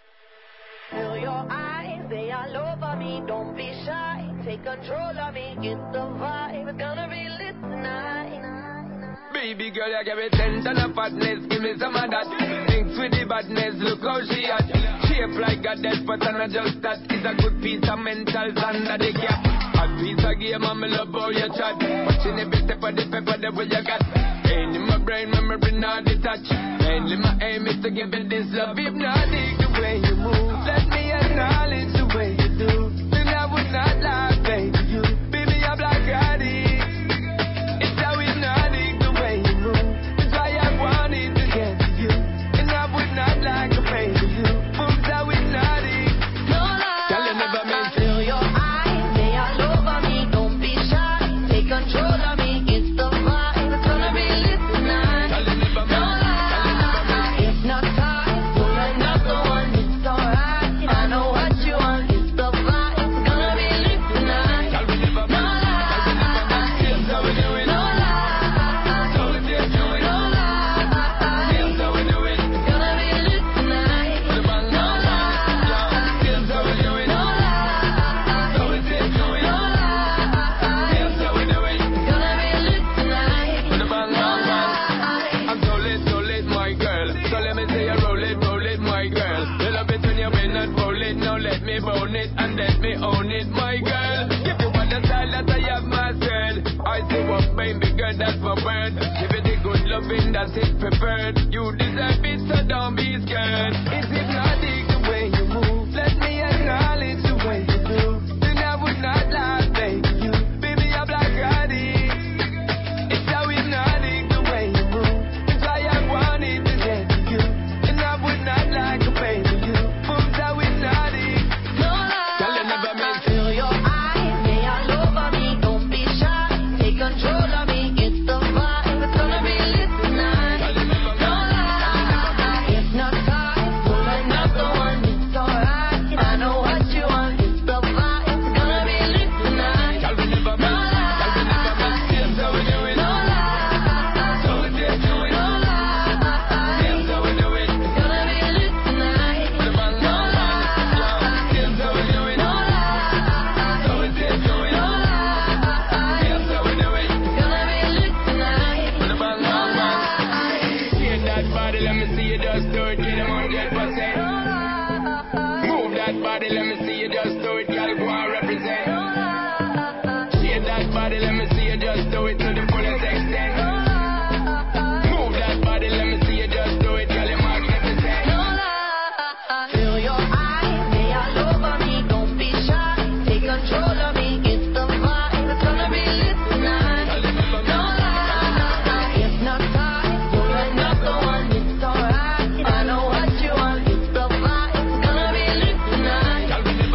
Feel your eyes, they all over me. Don't be shy, take control of me. Get the vibe, it's gonna be lit tonight. Baby girl, you give me 10 ton of fatness, give me some of that. Thinks with the badness, look how she at. Shape like a dead, but I'm not just that. It's a good piece of mental under the cap. A piece of game, I'm love how you chat. Watching every step of the pepper, the way you got. Ain't in my brain, memory not detached. Mainly my aim is to give it this love. If not, dig the way you move. Let me acknowledge the way you do. Then I would not lie, baby, you. Baby, I'm like addict. It's how we not dig the way you move. That's why I wanted to get to you. And I would not like to pay to you. Boom's how we not dig. No lie, Tell you never meant to. feel your eyes, they all over me. Don't be shy, take control of me. It's the vibe, it's gonna be lit tonight. Tell you never No meant. lie, it's not time, pull another one. It's alright, I know what you want. It's the vibe, it's gonna be lit tonight. Tell me never No meant. lie, Here's how we do it. no lie, So we just do it. no lie. Here's how we do it. It's gonna be lit tonight. The bang, No bang, bang. lie, Here's how we do it. no lie. So we just do it. No lie, Here's how we do it. it's gonna be lit tonight. The bang, bang, bang. I'm so lit, my girl. So let me say you roll it, my girl. You love it when you bend and roll it. Now let me bone it and let me own it, my girl. Give you all the style that I have mastered. I say what, baby girl, that's my word. Give it the good loving that's it preferred. You deserve it, so don't be scared. It's hypnotic the way you move. Let me acknowledge the way you do. Then I would not lie, baby, you. Baby, I'm like addict. It's how hypnotic the way you move. That's why I wanted to get to you. And I would not like to pay to you. Boom's how hypnotic. No lie, Tell you never meant. feel your eyes, they all over me. Don't be shy, take control of me. It's the vibe, it's gonna be lit tonight. Tell you never No meant. lie, it's not time, pull another one. It's alright, I know what you want. It's the vibe, it's gonna be lit tonight. Tell me never No meant. Tell me never meant. Here's how we do it. No lie, So we just do it. no lie. Here's how we do it. It's gonna be lit tonight. The bang, No bang, bang. Here's how we do it. No lie, So we just do it. no lie. Here's how we do it. It's gonna be lit tonight. The bang, bang, bang. Shake that body, let me see you just do it. Get 100%. Move that body, let me see you just do it. Girl, go and represent. Shake that body, let me see you just do it to the fullest extent. Move that body, let me see you just do it. Girl, you're magnificent. Feel your eyes, they all over me. Don't be shy, take control of me. It's the vibe, it's gonna be lit tonight. No lie, it's not time, pull another one. It's alright, I know what you want. It's the vibe, it's gonna be lit tonight.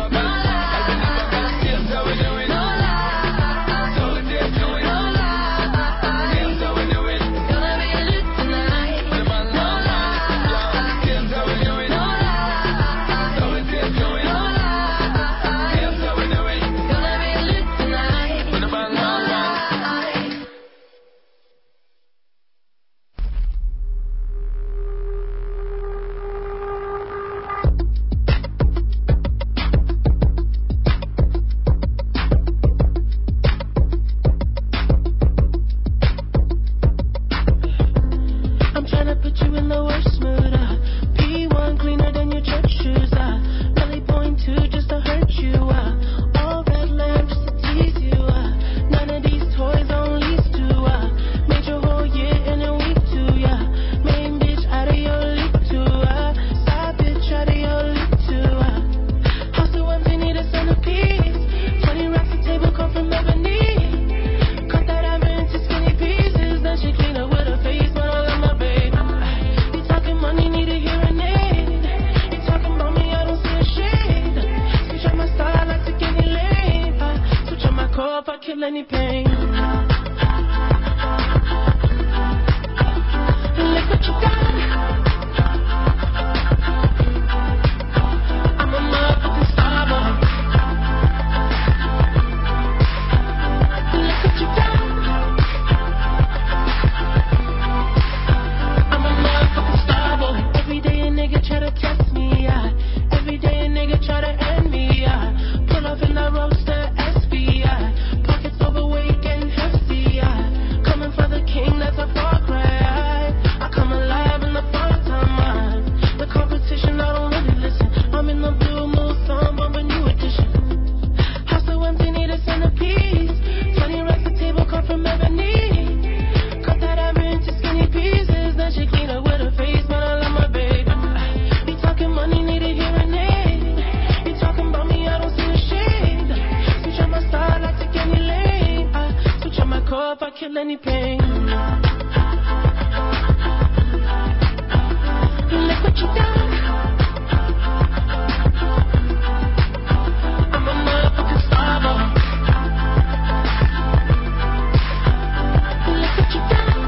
I'm trying to put you in the worst mood. P1 cleaner than your church shoes. Really point to just to hurt you. All red lamp just to tease you. None of these toys on lease to. Made your whole year in a week too. Main bitch out of your league too. Side bitch out of your league too. House so empty, need a centerpiece. 20 racks a table come from ebony. Cut that ever into skinny pieces. Then she clean up with her face, but I love my baby. You talking money, need a hearing aid. You talking about me, I don't see a shade. Switch on my style, I take any lane. Switch on my core if I kill any pain. Look what you done. I'm a motherfucking star boy. Look what you done. I'm a motherfucking star boy. Every day a nigga try to test me, Every day a nigga try to end me, Pull up in the roadster SB, Pockets overweight getting hefty, Coming for the king, that's a far cry. I come alive in the prime time, The competition, I don't really listen. I'm in the blue mood, some bomb a new edition. House so empty, need a centerpiece. 20 racks a table come from ebony. Cut that ever into skinny pieces. Then she clean up with her face, but I love my baby. You talking money, need a hearing aid. You talking about me, I don't see a shade. Switch on my style, I take any lane. Switch on my core if I kill any pain. Look what you done. I'm a motherfucking star boy. Look what you done.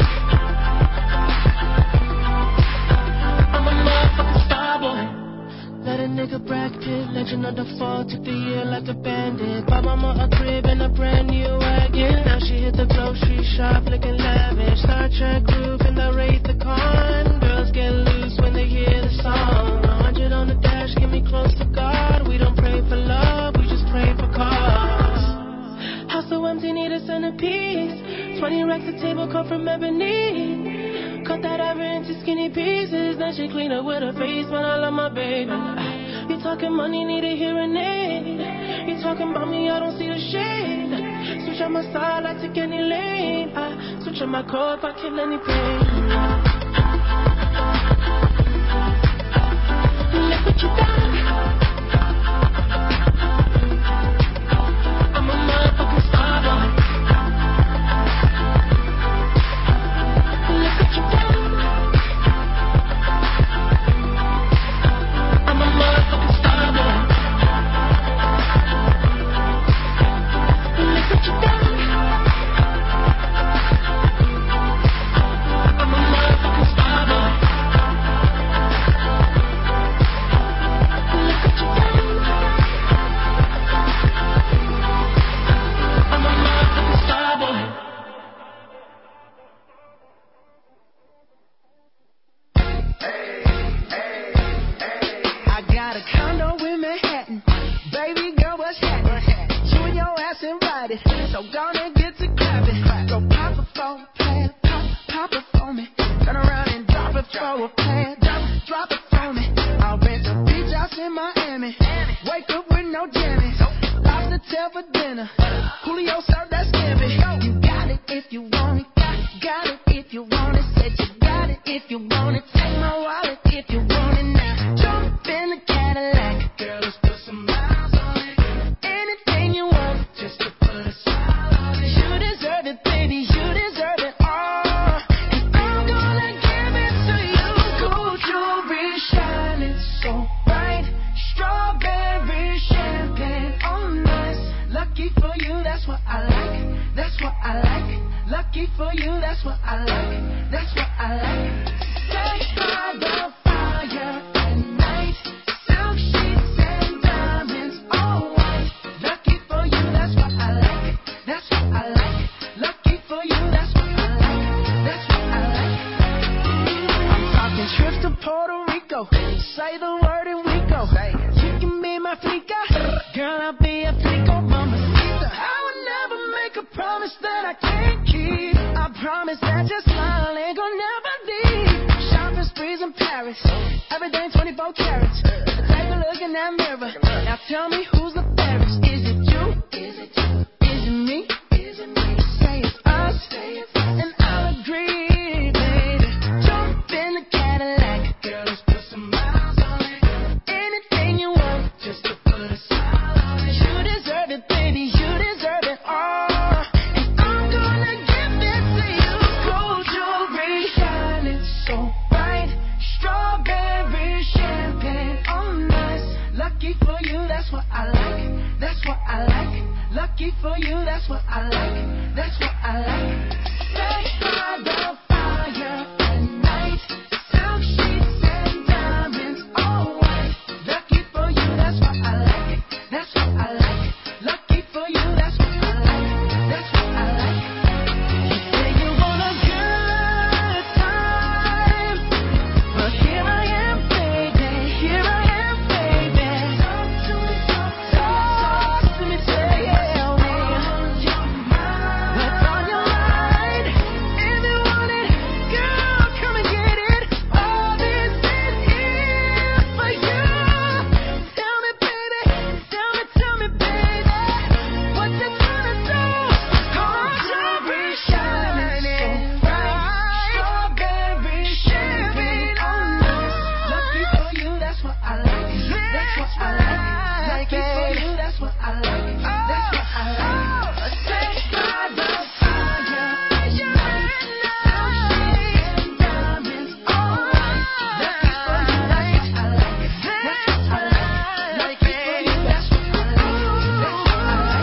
I'm a motherfucking star boy. Let a nigga Brad Pitt, legend of the fall, took the year like a bandit. Bought mama a crib and a brand new wagon. Now she hit the grocery shop looking lavish. Star Trek roof in the Wraith the Con. Girls get loose when they hear the song. 100 on the dash, get me close to God. We don't pray for love, we just pray for cause. House so empty, need a centerpiece. 20 racks a table come from ebony. Cut that ever into skinny pieces. Then she clean up with her face, but I love my baby. You talking money, need a hearing aid. You talking about me, I don't see the shade. Switch on my style, I take any lane. Switch on my core if I kill any pain. Look what you done. I'm a motherfucking star boy. Look what you done. I'm a motherfucking star boy. Look what you done. I'm a motherfucking star boy. Look what you done. I'm a motherfucking star boy. I got a condo in Manhattan. Baby girl, what's happening? You and your ass invited, so gonna get to clapping. Go pop it for a plan, pop it for me. Turn around and drop it for a plan, drop it for me. I'll rent a beach house in Miami. Wake up with no jammies. Lobster tail for dinner. Julio served that scampi. You got it if you want it. Got it if you want it. Said you got it if you want it. Take my wallet if you want it now. Jump in the Cadillac. Girl, let's put some miles on it. Anything you want, just to put a smile on it. You deserve it, baby. You deserve it all. And I'm gonna give it to you. Gold jewelry shining so bright. Strawberry champagne on us. Lucky for you, that's what I like. That's what I like. Lucky for you, that's what I like. That's what I like. Set by the fire at night. Silk sheets and diamonds all white. Lucky for you, that's what I like. That's what I like. Lucky for you, that's what I like. That's what I like. I'm talking trips to Puerto Rico. Say the word and we go. You can be my flica. Girl, I'll be a flico, mamacita. I would never make a promise that I can't keep. I promise that your smile ain't gonna never leave. Paris. Everything 24 carats. Take a look in that mirror. Now tell me who's the fairest. Is it you? Is it you? Is it me? Is it me? Say it's us. And I'll agree, baby. Jump in the Cadillac. Girl, let's put some miles on it. Anything you want, just to put a smile on it. You deserve it, baby. You deserve it all. And I'm gonna give it to you. Gold jewelry shining so bright. Strawberry champagne on us. Lucky for you, that's what I like. That's what I like. Lucky for you, that's what I like. That's what I like. Stay by the fire at night. Silk sheets and diamonds, all white. Lucky for you, that's what I like. That's what I like. Lucky for you, that's what I like. That's what I like. You say you want a good time, but here I am, baby. Here I am, baby. Talk to me, tell me what's on your mind. If you want it, girl, come and get it. All this is here for you. Tell me, baby, tell me, baby, what you gonna do? Gold jewelry shining bright. Strawberry champagne on us. Lucky for you, that's what I like. That's what I like. Lucky for you, that's what I like. That's what I like. Stay by the fire at night. Silk sheets and diamonds, all white. Lucky for you, that's what I like. That's what I like. Lucky for you, that's what I like. That's what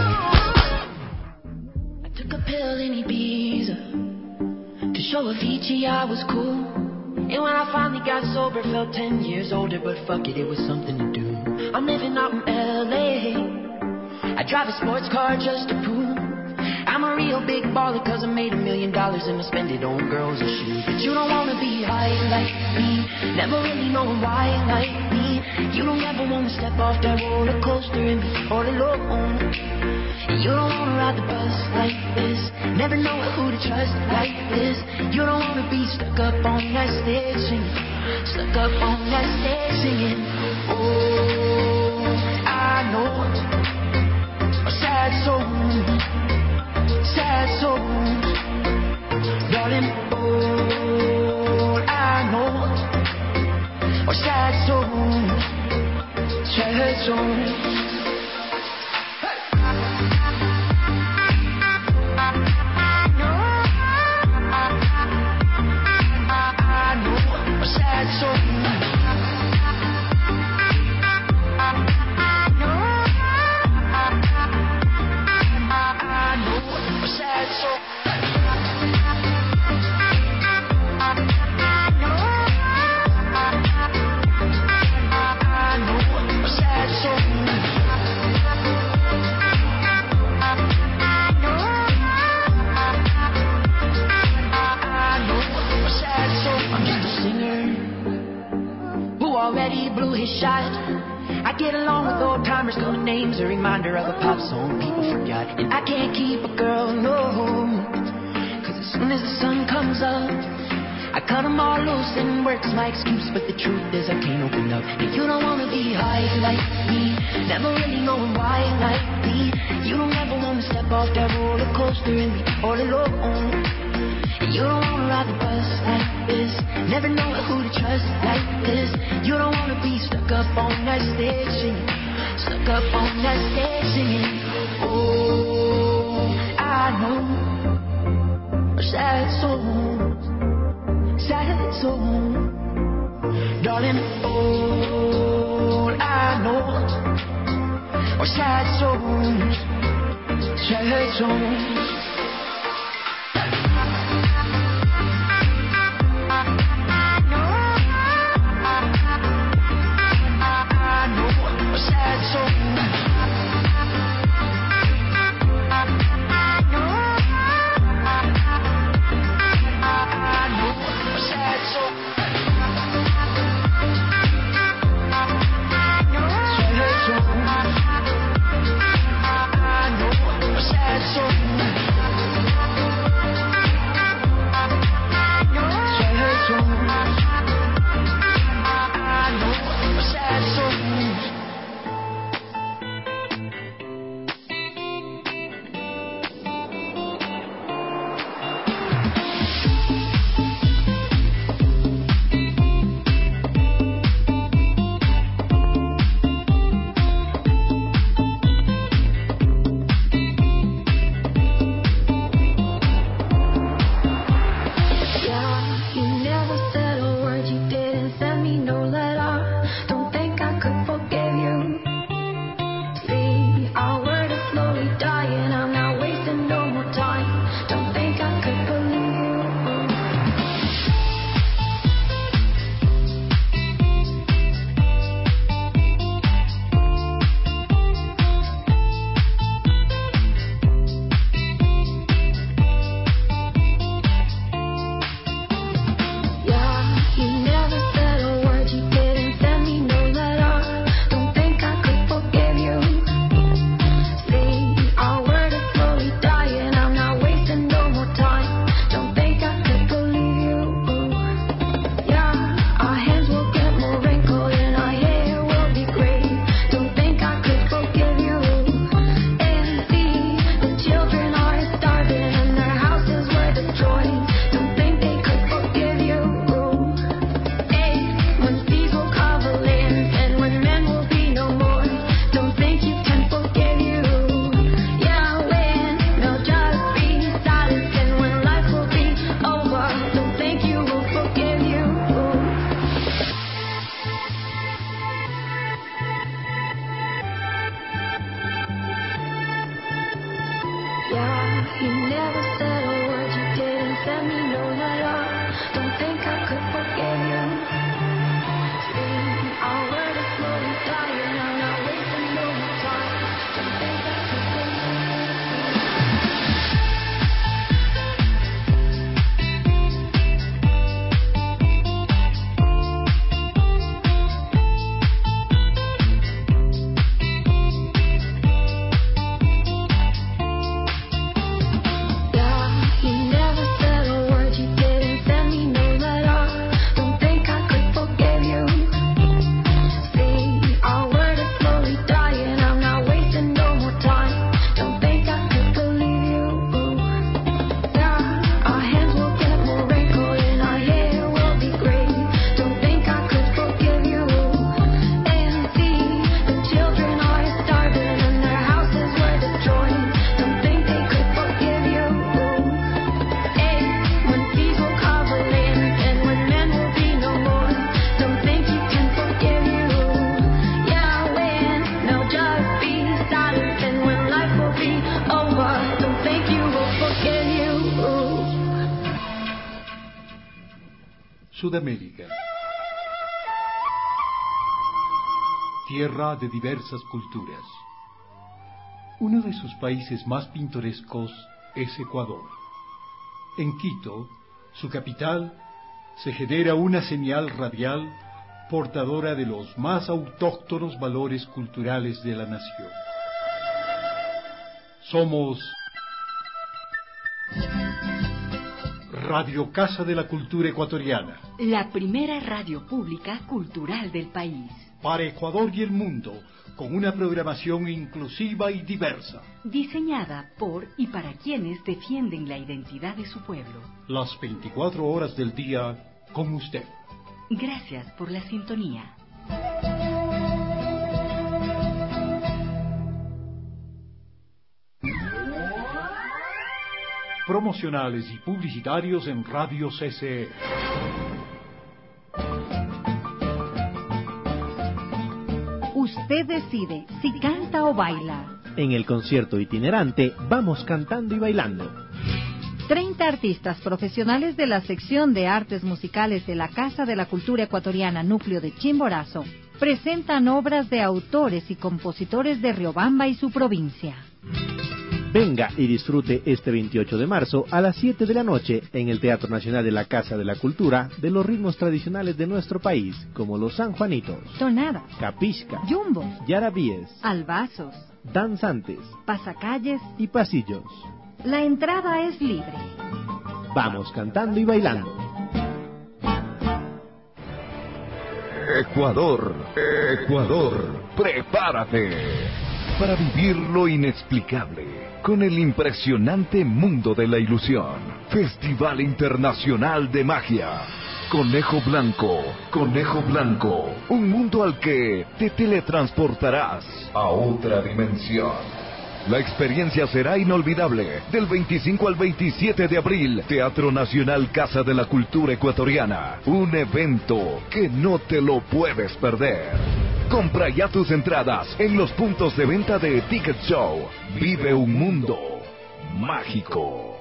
I like. I took a pill in Ibiza to show Avicii I was cool. And when I finally got sober, felt 10 years older, but fuck it, it was something to do. I'm living out in LA. I drive a sports car just to prove I'm a real big baller, cause I made $1 million and I spend it on girls and shoes. But you don't wanna be high like me, never really knowing why like me. You don't ever wanna step off that roller coaster and be all alone. You don't wanna ride the bus like this, never know who to trust like this. You don't wanna be stuck up on that stage singing, stuck up on that stage singing. Oh, I know a sad soul, darling. Oh, I know a sad soul, sad soul. Already blew his shot. I get along with old timers, calling names, a reminder of a pop song people forgot. And I can't keep a girl, no, cause as soon as the sun comes up, I cut them all loose and work's my excuse. But the truth is I can't open up. And you don't wanna be high like me, never really knowing why like me. You don't ever wanna step off that roller coaster and be all alone. You don't wanna ride the bus like this, never know who to trust like this. You don't wanna be stuck up on that stage singing, stuck up on that stage singing. Oh, I know a sad soul, darling. Oh, I know a sad soul, sad soul. never said a word, you didn't send me no letter. Don't think I could forgive you. See, our word is slowly dying, I'm not wasting no more time. Don't think I could believe you. Sudamérica. Tierra de diversas culturas. Uno de sus países más pintorescos es Ecuador. En Quito, su capital, se genera una señal radial portadora de los más autóctonos valores culturales de la nación. Somos Radio Casa de la Cultura Ecuatoriana. La primera radio pública cultural del país. Para Ecuador y el mundo, con una programación inclusiva y diversa. Diseñada por y para quienes defienden la identidad de su pueblo. Las 24 horas del día con usted. Gracias por la sintonía. Promocionales y publicitarios en Radio CCE. Usted decide si canta o baila. En el concierto itinerante Vamos Cantando y Bailando. 30 artistas profesionales de la sección de artes musicales de la Casa de la Cultura Ecuatoriana Núcleo de Chimborazo presentan obras de autores y compositores de Riobamba y su provincia. Venga y disfrute este 28 de marzo a las 7 de la noche en el Teatro Nacional de la Casa de la Cultura de los ritmos tradicionales de nuestro país, como los sanjuanitos, tonadas, capisca, yumbos, yarabíes, albazos, danzantes, pasacalles y pasillos. La entrada es libre. Vamos cantando y bailando. Ecuador, Ecuador, prepárate para vivir lo inexplicable con el impresionante mundo de la ilusión. Festival Internacional de Magia. Conejo Blanco, un mundo al que te teletransportarás a otra dimensión. La experiencia será inolvidable. Del 25 al 27 de abril, Teatro Nacional Casa de la Cultura Ecuatoriana. Un evento que no te lo puedes perder. Compra ya tus entradas en los puntos de venta de Ticket Show. Vive un mundo mágico.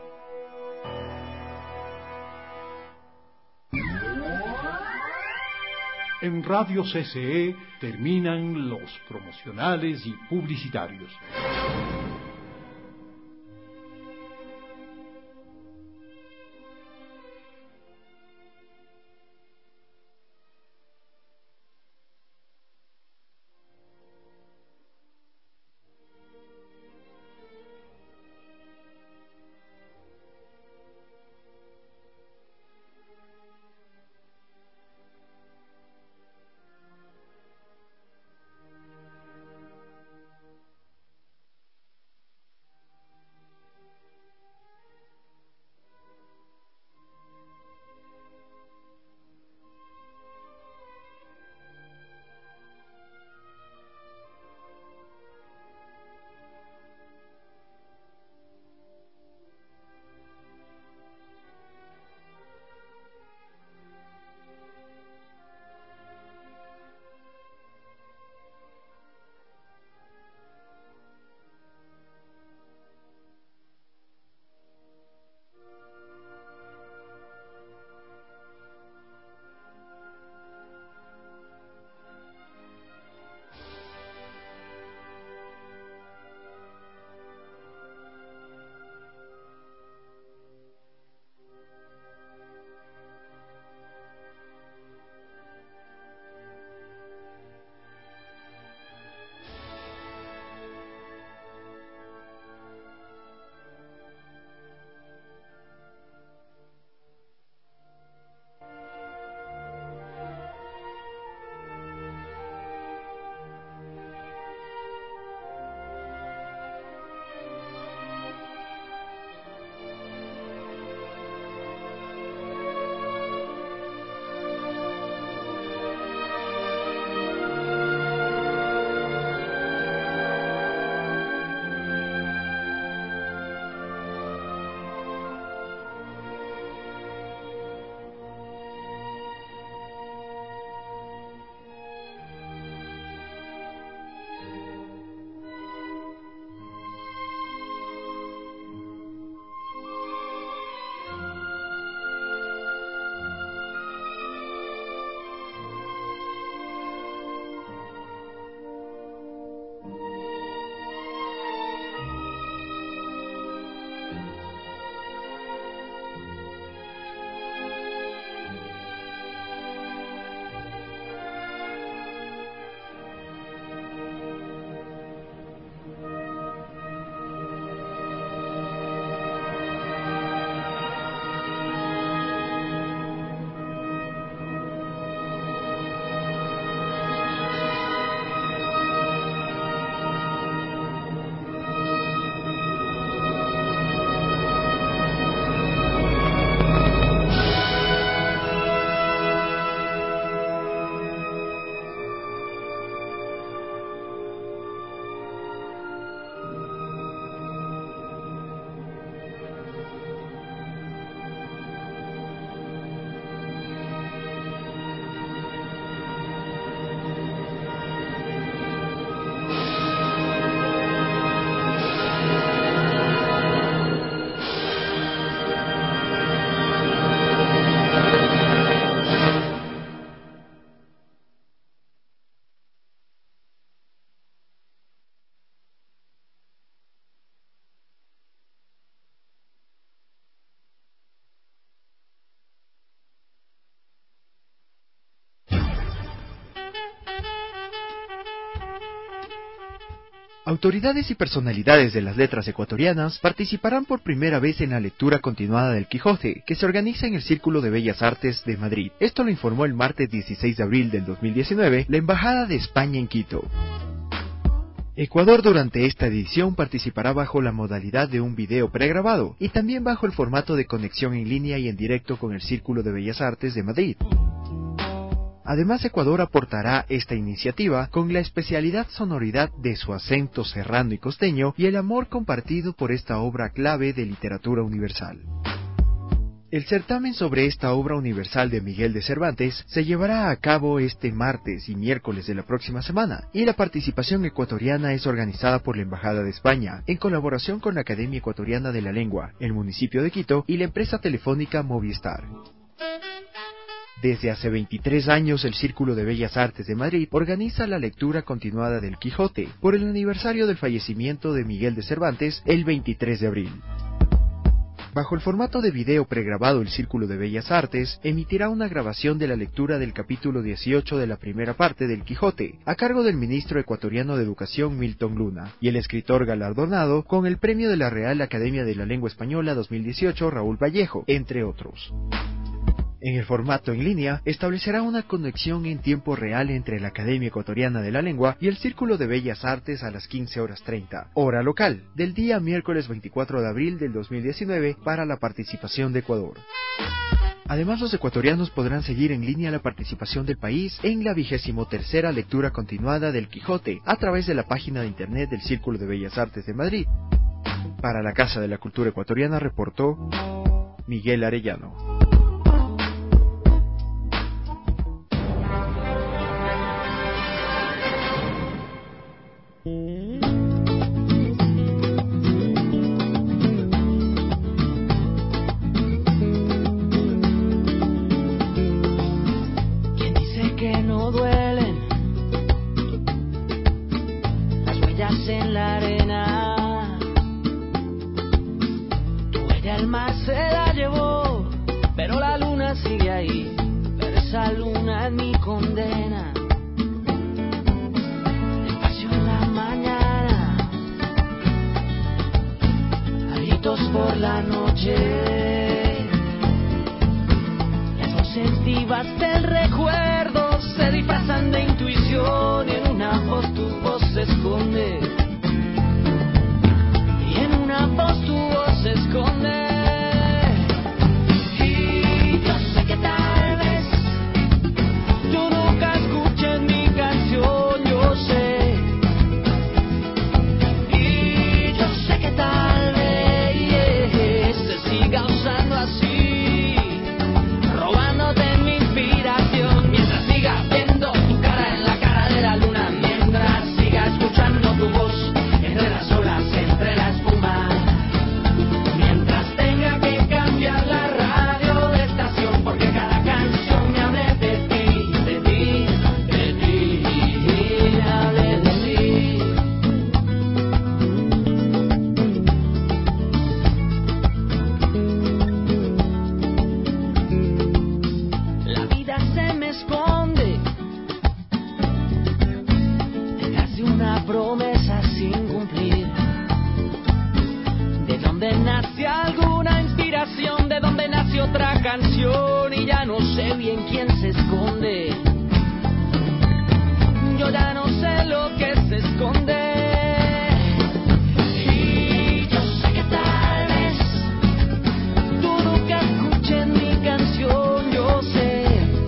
En Radio CCE terminan los promocionales y publicitarios. Autoridades y personalidades de las letras ecuatorianas participarán por primera vez en la lectura continuada del Quijote, que se organiza en el Círculo de Bellas Artes de Madrid. Esto lo informó el martes 16 de abril del 2019 la Embajada de España en Quito. Ecuador durante esta edición participará bajo la modalidad de un video pregrabado y también bajo el formato de conexión en línea y en directo con el Círculo de Bellas Artes de Madrid. Además, Ecuador aportará esta iniciativa con la especialidad sonoridad de su acento serrano y costeño y el amor compartido por esta obra clave de literatura universal. El certamen sobre esta obra universal de Miguel de Cervantes se llevará a cabo este martes y miércoles de la próxima semana, y la participación ecuatoriana es organizada por la Embajada de España, en colaboración con la Academia Ecuatoriana de la Lengua, el municipio de Quito y la empresa telefónica Movistar. Desde hace 23 años, el Círculo de Bellas Artes de Madrid organiza la lectura continuada del Quijote, por el aniversario del fallecimiento de Miguel de Cervantes, el 23 de abril. Bajo el formato de video pregrabado, el Círculo de Bellas Artes emitirá una grabación de la lectura del capítulo 18 de la primera parte del Quijote, a cargo del ministro ecuatoriano de Educación Milton Luna, y el escritor galardonado con el premio de la Real Academia de la Lengua Española 2018, Raúl Vallejo, entre otros. En el formato en línea, establecerá una conexión en tiempo real entre la Academia Ecuatoriana de la Lengua y el Círculo de Bellas Artes a las 15:30, hora local, del día miércoles 24 de abril del 2019, para la participación de Ecuador. Además, los ecuatorianos podrán seguir en línea la participación del país en la 23ª lectura continuada del Quijote a través de la página de internet del Círculo de Bellas Artes de Madrid. Para la Casa de la Cultura Ecuatoriana reportó Miguel Arellano. ¿Quién dice que no duelen las huellas en la arena? Tu huella el mar se la llevó, pero la luna sigue ahí, pero esa luna es mi condena. Despacio en la mañana, gritos por la noche, las voces vivas del recuerdo se disfrazan de intuición, y en una voz tu voz se esconde, y en una voz tu voz se esconde. Y yo sé que tal vez tú nunca escuches mi canción, yo sé. Y yo sé que tal vez se siga usando así, robándote mi inspiración, mientras siga viendo tu cara en la cara de la luna, mientras siga escuchando tu voz entre las olas, entre la espuma, mientras tenga que cambiar la radio de estación, porque cada canción me hable de ti, de ti, de ti, me hable de ti. La vida se me esconde detrás de una promesa sin cumplir. De donde nace alguna inspiración, de donde nace otra canción, y ya no sé bien quién se esconde. Yo ya no sé lo que se esconde. Y yo sé que tal vez tú nunca escuches mi canción, yo sé.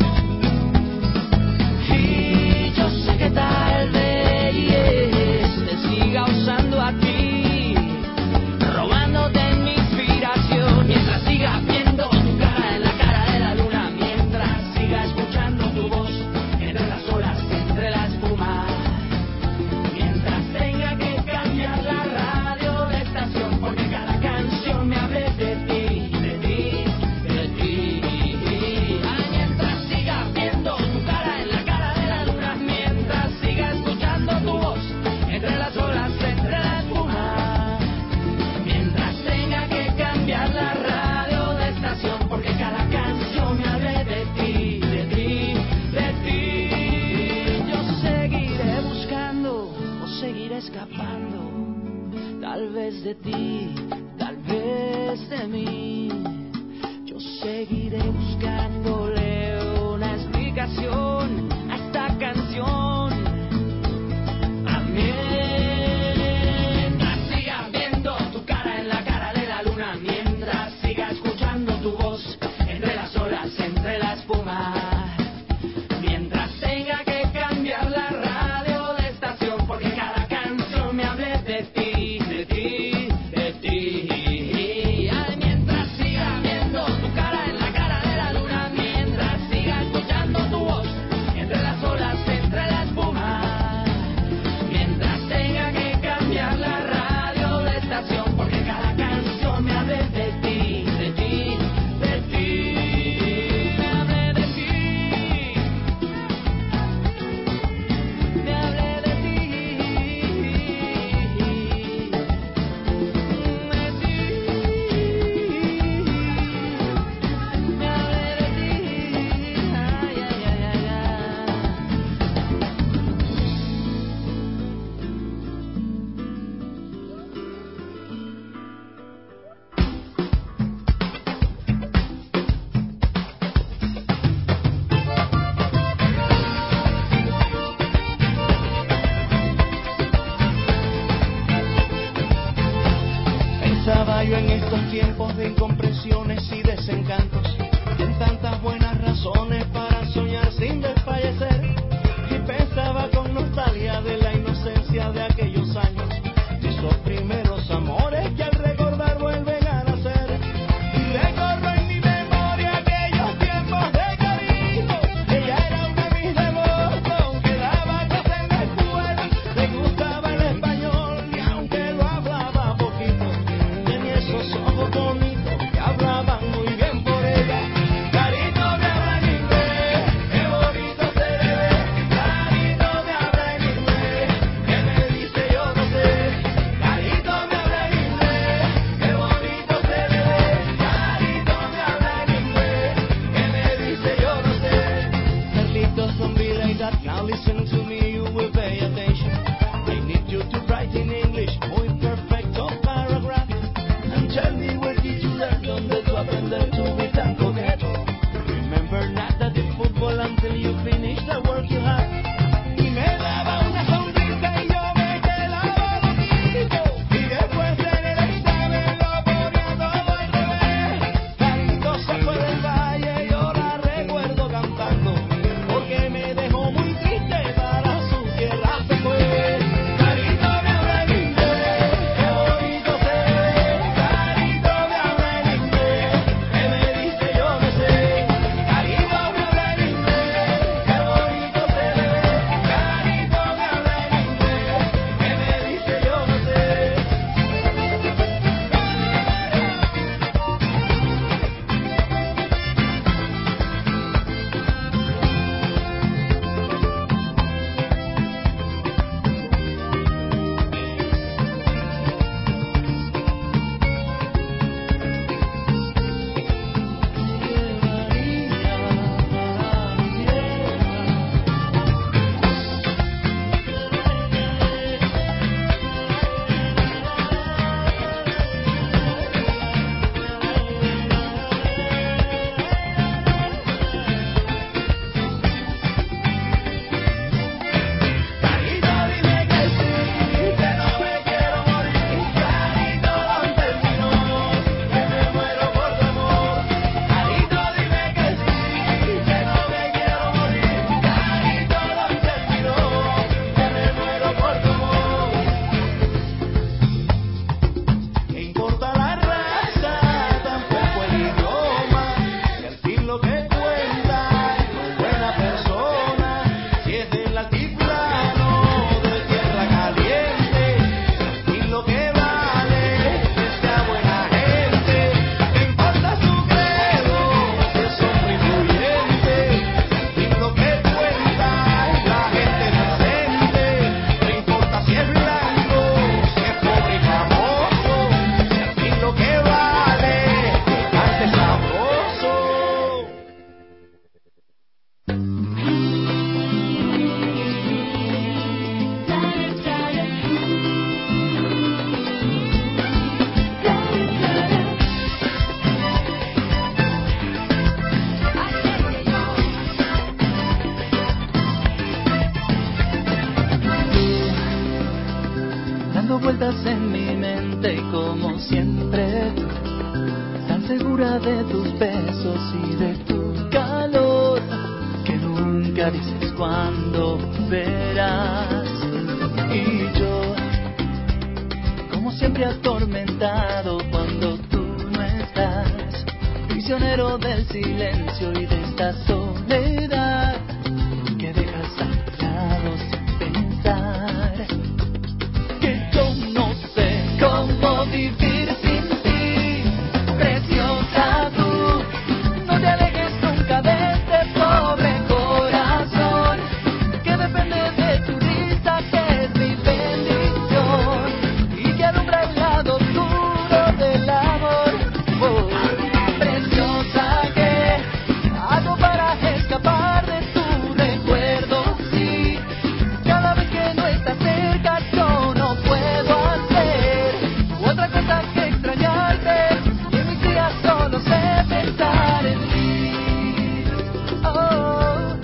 Y yo sé que tal vez te siga usando a ti, robándote mi inspiración, mientras siga viendo tu cara en la cara de la luna, mientras siga escuchando tu voz entre las olas, entre la espuma, mientras tenga que cambiar la radio de estación, porque cada canción me hable de ti, de ti, de ti. Ay, mientras siga viendo tu cara en la cara de la luna, mientras siga escuchando tu voz entre las olas, entre la espuma, mientras tenga que cambiar la radio de estación, porque cada canción me hable de ti, de ti, de ti. Yo seguiré buscando o seguiré escapando, tal vez de ti, tal vez de mí. Yo seguiré buscándole una explicación a esta canción. Mientras siga viendo tu cara en la cara de la luna, mientras siga escuchando tu voz entre las olas, entre la espuma, mientras vueltas en mi mente y como siempre tú, tan segura de tus besos y de tu calor, que nunca dices cuándo verás. Y yo, como siempre atormentado cuando tú no estás, prisionero del silencio y de esta soledad que dejas a lado sin pensar, que yo no sé cómo vivir sin ti, preciosa tú, no te alejes nunca de este pobre corazón, que depende de tu risa, que es mi bendición, y que alumbra el lado oscuro del amor. Oh, preciosa, ¿qué hago para escapar de tu recuerdo? Sí, cada vez que no estás cerca yo no puedo hacer otra cosa que extrañarte, y en mis días solo sé pensar en ti. Oh.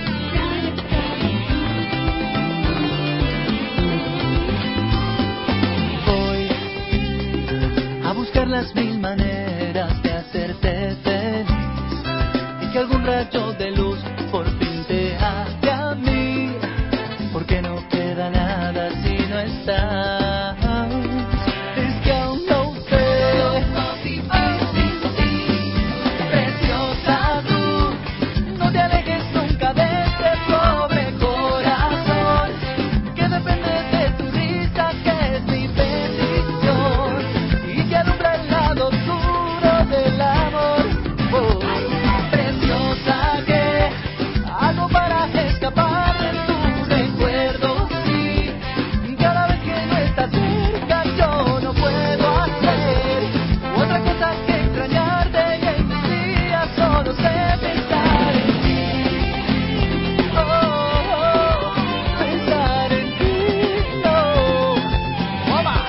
Voy a buscar las mil maneras de hacerte feliz, y que algún rayo de luz por fin te hable a mí, porque no queda nada si no estás. Es que aún no sé vivir sin ti, preciosa tú, no te alejes nunca de este pobre corazón, que depende de tu risa, que es mi bendición, y que alumbra el lado oscuro del amor. Oh, preciosa, ¿qué hago para escapar de tu recuerdo? Sí, cada vez que no estás cerca yo no puedo hacer otra cosa que extrañarte, y en mis días solo sé pensar en ti. Oh, pensar en ti. No, mamá,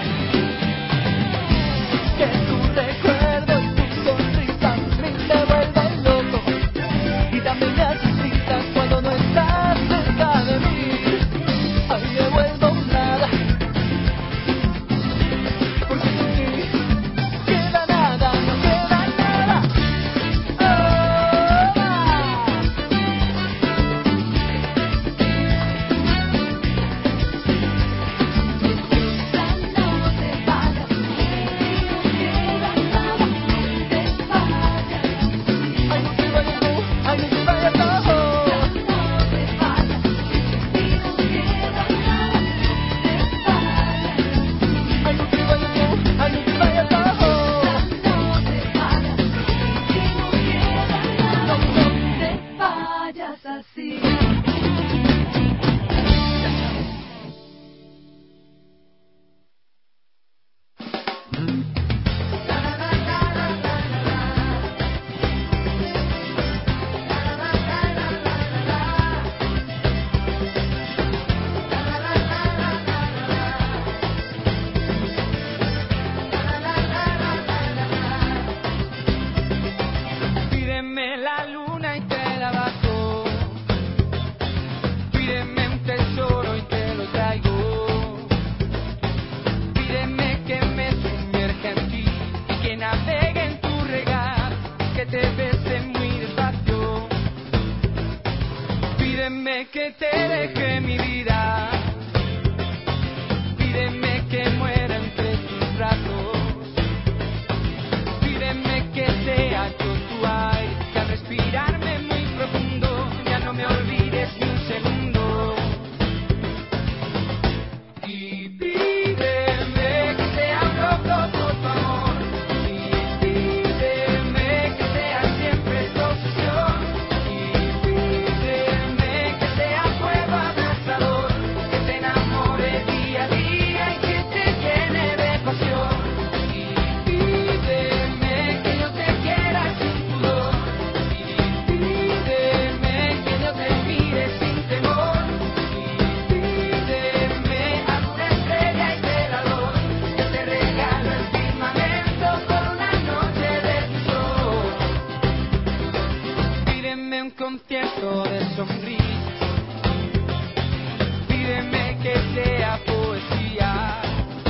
que tu recuerdo y tu sonrisa a mí me vuelven loco, y también me asustas cuando no estás cerca de mí. Ay, me vuelvo nada, porque sin ti queda nada, no queda nada. Ay, no te vayas tú, ay, no te vayas tú. Ay, no te vayas tú, ay, no te vayas tú. No te vayas así. Pídeme la luna y te la bajo, pídeme un tesoro y te lo traigo, pídeme que me sumerja en ti y que navegue en tu regazo, que te bese muy despacio, pídeme que te deje mi vida, pídeme que muera entre tus brazos, pídeme que sea yo tu aire, que al respirarme muy profundo ya no me olvides ni un segundo. Y pídeme que sea un loco por tu amor, y pídeme que sea siempre tu obsesión, y pídeme que sea fuego abrasador, que te enamore día a día y que te llene de pasión. Y pídeme que yo te quiera sin pudor, y pídeme que yo te mire sin temor, y pídeme alguna estrella y velador, que te regalo el firmamento por una noche de tu sol. Pídeme un concierto de sonrisas, pídeme que sea poesía,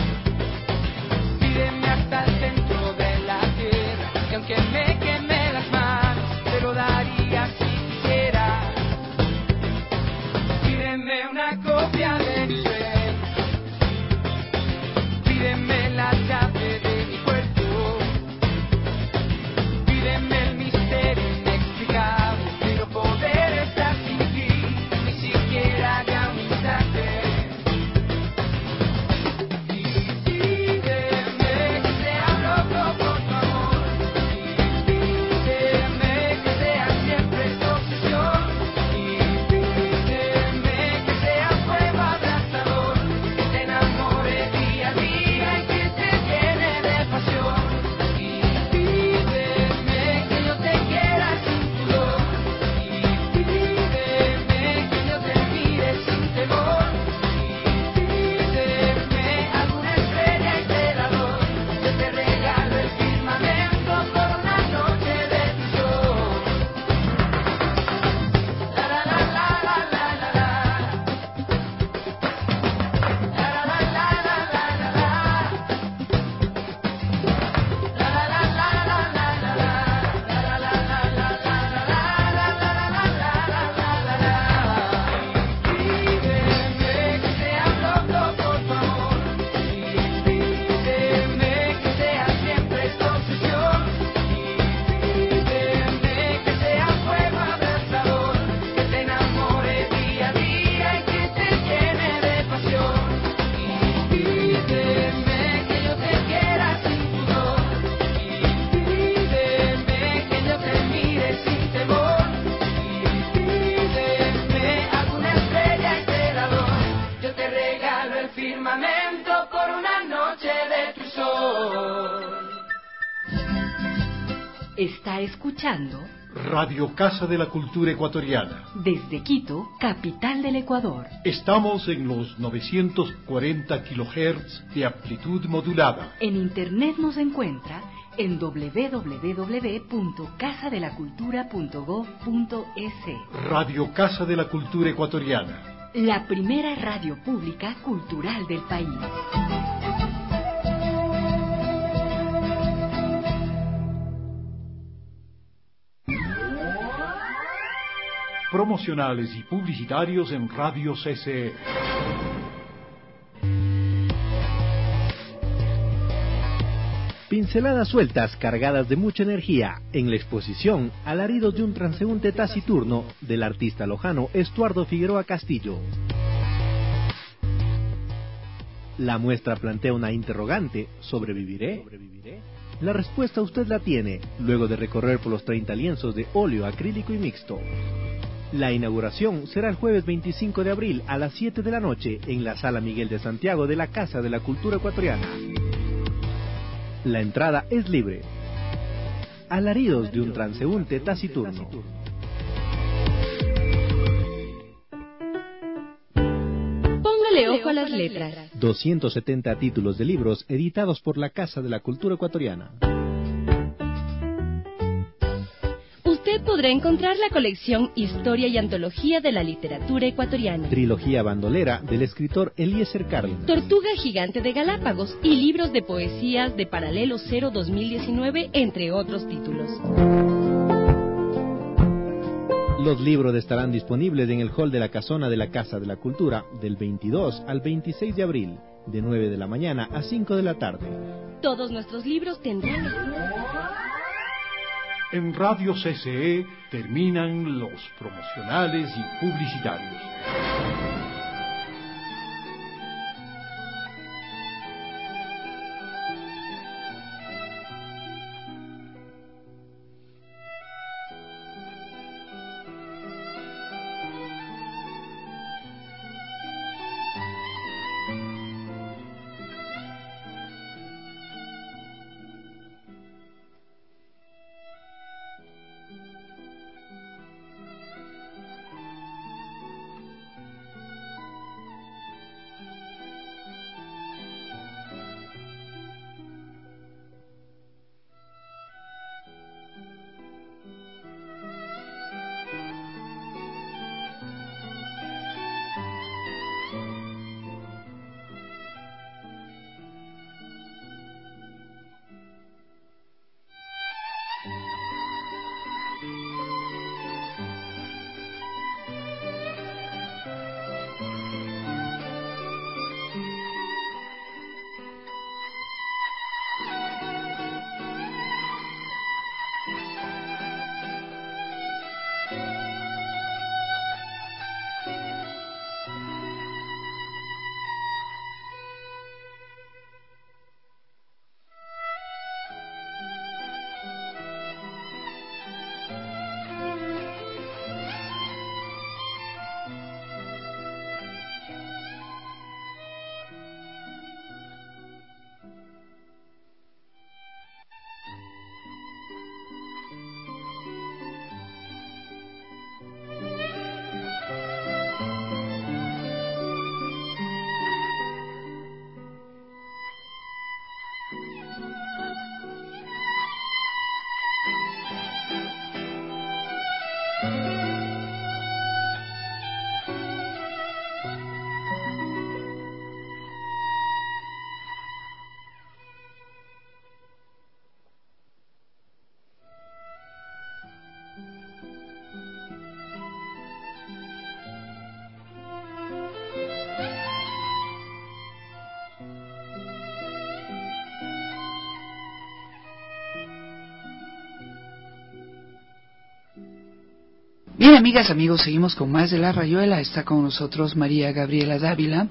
Está escuchando Radio Casa de la Cultura Ecuatoriana. desde Quito, capital del Ecuador. Estamos en los 940 kHz de amplitud modulada. En internet nos encuentra en www.casadelacultura.gov.es. Radio Casa de la Cultura Ecuatoriana. La primera radio pública cultural del país. Promocionales y publicitarios en Radio CCE. Pinceladas sueltas cargadas de mucha energía en la exposición Alaridos de un transeúnte taciturno del artista lojano Estuardo Figueroa Castillo. La muestra plantea una interrogante: ¿sobreviviré? La respuesta usted la tiene luego de recorrer por los 30 lienzos de óleo acrílico y mixto. La inauguración será el jueves 25 de abril a las 7 de la noche en la Sala Miguel de Santiago de la Casa de la Cultura Ecuatoriana. La entrada es libre. Alaridos de un transeúnte taciturno. Póngale ojo a las letras. 270 títulos de libros editados por la Casa de la Cultura Ecuatoriana. Usted podrá encontrar la colección Historia y Antología de la Literatura Ecuatoriana, Trilogía bandolera del escritor Eliezer Carlin, Tortuga Gigante de Galápagos y libros de poesías de Paralelo 0 2019, entre otros títulos. Los libros estarán disponibles en el hall de la casona de la Casa de la Cultura del 22 al 26 de abril, de 9 de la mañana a 5 de la tarde. Todos nuestros libros tendrán... En Radio CCE terminan los promocionales y publicitarios. Bien, amigas, amigos, seguimos con más de La Rayuela. Está con nosotros María Gabriela Dávila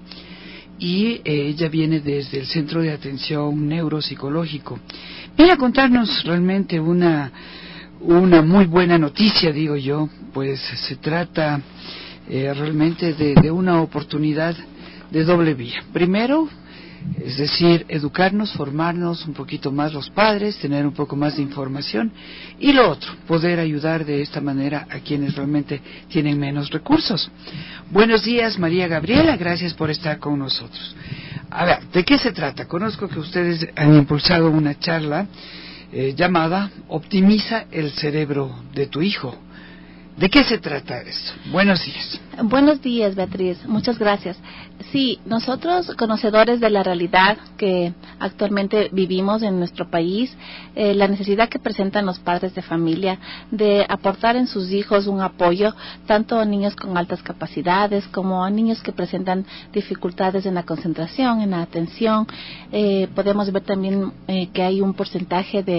y ella viene desde el Centro de Atención Neuropsicológico. Viene a contarnos realmente una muy buena noticia, digo yo, pues se trata realmente de una oportunidad de doble vía. Primero, Es decir, educarnos, formarnos un poquito más los padres, tener un poco más de información, y lo otro, poder ayudar de esta manera a quienes realmente tienen menos recursos. Buenos días, María Gabriela, gracias por estar con nosotros. A ver, ¿de qué se trata? Conozco que ustedes han impulsado una charla llamada Optimiza el cerebro de tu hijo. ¿De qué se trata esto? Buenos días. Buenos días, Beatriz. Muchas gracias. Sí, nosotros, conocedores de la realidad que actualmente vivimos en nuestro país, la necesidad que presentan los padres de familia de aportar en sus hijos un apoyo, tanto a niños con altas capacidades como a niños que presentan dificultades en la concentración, en la atención. Podemos ver también que hay un porcentaje de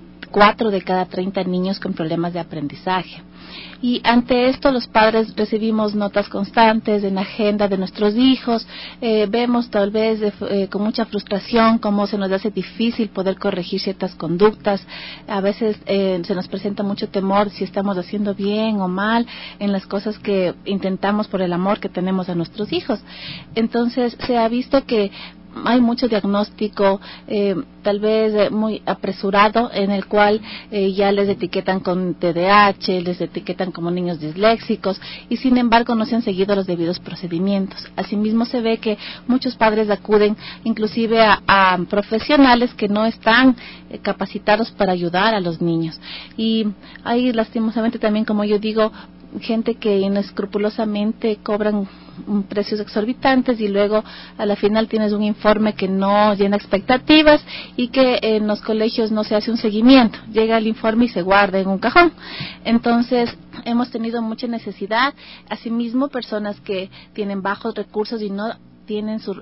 4 de cada 30 niños con problemas de aprendizaje. Y ante esto los padres recibimos notas constantes en la agenda de nuestros hijos, vemos tal vez con mucha frustración cómo se nos hace difícil poder corregir ciertas conductas, a veces se nos presenta mucho temor si estamos haciendo bien o mal en las cosas que intentamos por el amor que tenemos a nuestros hijos. Entonces se ha visto que hay mucho diagnóstico, tal vez muy apresurado, en el cual ya les etiquetan con TDAH, les etiquetan como niños disléxicos, y sin embargo no se han seguido los debidos procedimientos. Asimismo se ve que muchos padres acuden inclusive a profesionales que no están capacitados para ayudar a los niños. Y hay lastimosamente también, como yo digo, gente que inescrupulosamente cobran precios exorbitantes y luego a la final tienes un informe que no llena expectativas y que en los colegios no se hace un seguimiento. Llega el informe y se guarda en un cajón. Entonces hemos tenido mucha necesidad. Asimismo, personas que tienen bajos recursos y no tienen su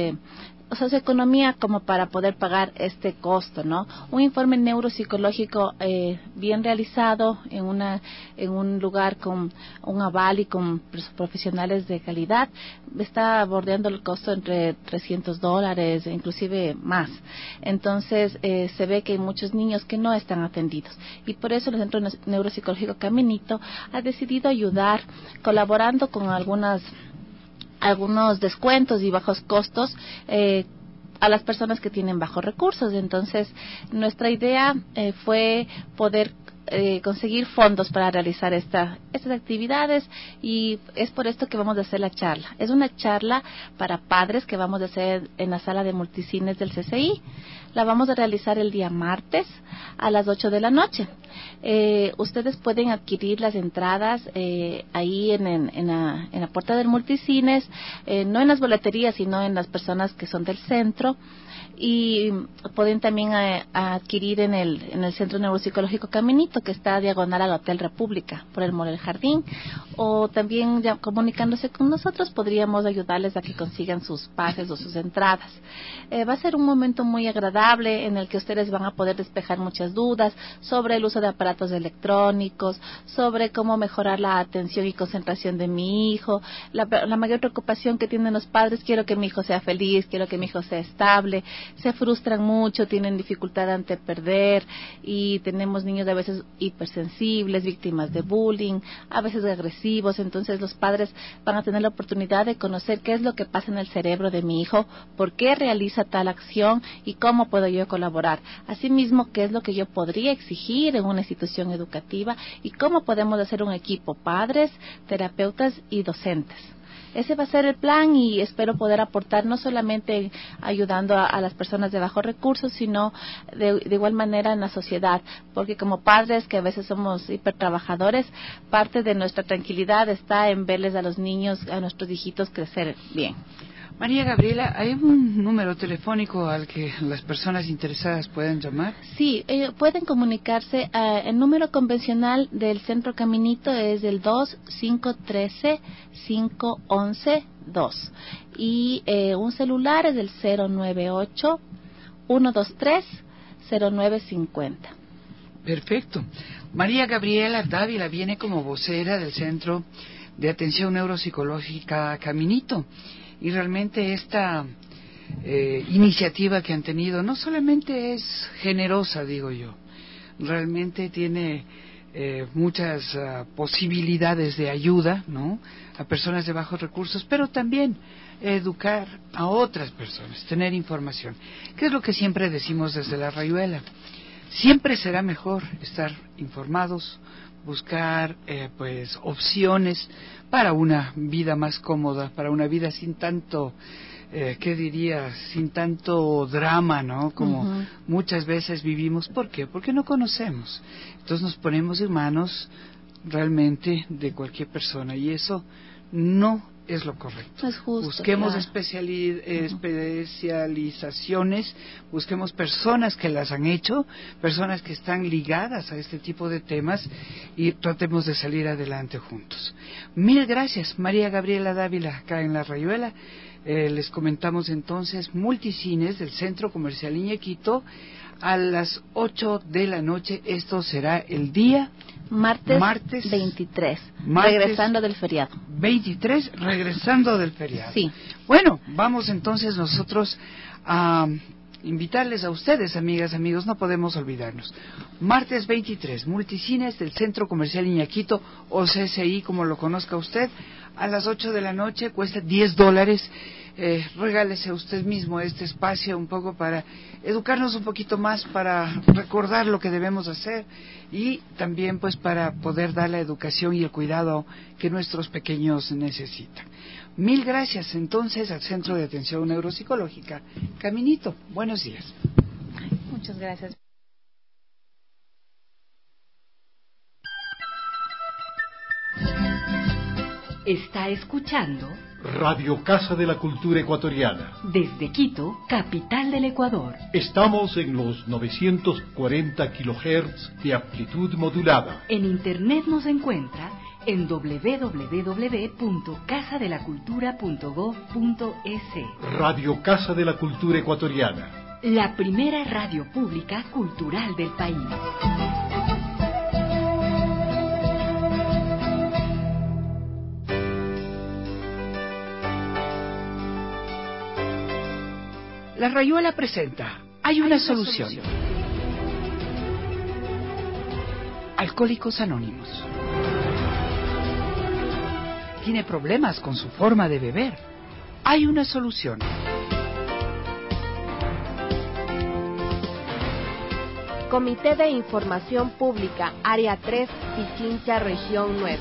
economía como para poder pagar este costo, ¿no? Un informe neuropsicológico bien realizado en un lugar con un aval y con profesionales de calidad está bordeando el costo entre $300, inclusive más. Entonces se ve que hay muchos niños que no están atendidos y por eso el Centro Neuropsicológico Caminito ha decidido ayudar colaborando con algunos descuentos y bajos costos a las personas que tienen bajos recursos. Entonces nuestra idea fue poder conseguir fondos para realizar estas actividades y es por esto que vamos a hacer la charla. Es una charla para padres que vamos a hacer en la sala de multicines del CCI. La vamos a realizar el día martes a las 8 de la noche. Ustedes pueden adquirir las entradas ahí en la puerta del multicines, no en las boleterías, sino en las personas que son del centro. Y pueden también adquirir en el Centro Neuropsicológico Caminito, que está diagonal al Hotel República, por el Mall El Jardín, o también ya comunicándose con nosotros podríamos ayudarles a que consigan sus pases o sus entradas. Va a ser un momento muy agradable en el que ustedes van a poder despejar muchas dudas sobre el uso de aparatos electrónicos, sobre cómo mejorar la atención y concentración de mi hijo, la mayor preocupación que tienen los padres: quiero que mi hijo sea feliz, quiero que mi hijo sea estable. Se frustran mucho, tienen dificultad ante perder y tenemos niños a veces hipersensibles, víctimas de bullying, a veces agresivos. Entonces los padres van a tener la oportunidad de conocer qué es lo que pasa en el cerebro de mi hijo, por qué realiza tal acción y cómo puedo yo colaborar. Asimismo, qué es lo que yo podría exigir en una institución educativa y cómo podemos hacer un equipo, padres, terapeutas y docentes. Ese va a ser el plan y espero poder aportar no solamente ayudando a las personas de bajos recursos, sino de igual manera en la sociedad, porque como padres que a veces somos hipertrabajadores, parte de nuestra tranquilidad está en verles a los niños, a nuestros hijitos crecer bien. María Gabriela, ¿hay un número telefónico al que las personas interesadas pueden llamar? Sí, pueden comunicarse. El número convencional del Centro Caminito es el 2-513-511-2 y un celular es el 098-123-0950. Perfecto. María Gabriela Dávila viene como vocera del Centro de Atención Neuropsicológica Caminito. Y realmente esta iniciativa que han tenido no solamente es generosa, digo yo, realmente tiene muchas posibilidades de ayuda, ¿no?, a personas de bajos recursos, pero también educar a otras personas, tener información. ¿Qué es lo que siempre decimos desde la Rayuela? Siempre será mejor estar informados, buscar pues opciones para una vida más cómoda, para una vida sin tanto, ¿qué diría?, sin tanto drama, ¿no?, como muchas veces vivimos. ¿Por qué? Porque no conocemos. Entonces nos ponemos en manos realmente de cualquier persona, y eso no es lo correcto. No es justo. Busquemos claro. especializaciones, busquemos personas que las han hecho, personas que están ligadas a este tipo de temas, y tratemos de salir adelante juntos. Mil gracias, María Gabriela Dávila, acá en La Rayuela. Les comentamos entonces, multicines del Centro Comercial Iñequito, a las 8 de la noche. Esto será el día martes 23, martes regresando del feriado. 23, regresando del feriado. Sí. Bueno, vamos entonces nosotros a invitarles a ustedes, amigas, amigos, no podemos olvidarnos. Martes 23, multicines del Centro Comercial Iñequito, o CCI, como lo conozca usted, a las 8 de la noche, cuesta $10. Regálese a usted mismo este espacio un poco para educarnos un poquito más, para recordar lo que debemos hacer, y también pues para poder dar la educación y el cuidado que nuestros pequeños necesitan. Mil gracias entonces al Centro de Atención Neuropsicológica Caminito. Buenos días. Muchas gracias. Está escuchando Radio Casa de la Cultura Ecuatoriana. desde Quito, capital del Ecuador. Estamos en los 940 kilohertz de amplitud modulada. En internet nos encuentra en www.casadelacultura.gov.es. Radio Casa de la Cultura Ecuatoriana. La primera radio pública cultural del país. La Rayuela presenta Hay una solución. Alcohólicos Anónimos. Tiene problemas con su forma de beber. Hay una solución. Comité de Información Pública, Área 3, Pichincha, Región 9.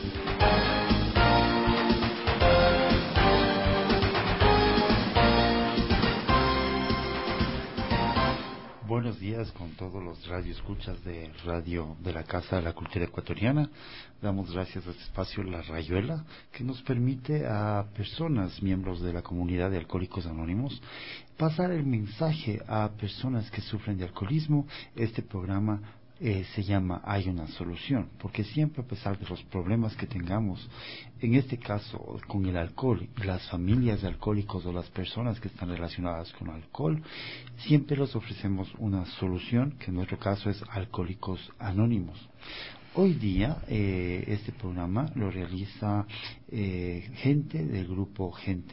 Buenos días con todos los radioescuchas de Radio de la Casa de la Cultura Ecuatoriana. Damos gracias a este espacio La Rayuela, que nos permite a personas, miembros de la comunidad de Alcohólicos Anónimos, pasar el mensaje a personas que sufren de alcoholismo. Este programa se llama Hay una solución, porque siempre, a pesar de los problemas que tengamos, en este caso con el alcohol, y las familias de alcohólicos o las personas que están relacionadas con alcohol, siempre les ofrecemos una solución, que en nuestro caso es Alcohólicos Anónimos. Hoy día este programa lo realiza gente del grupo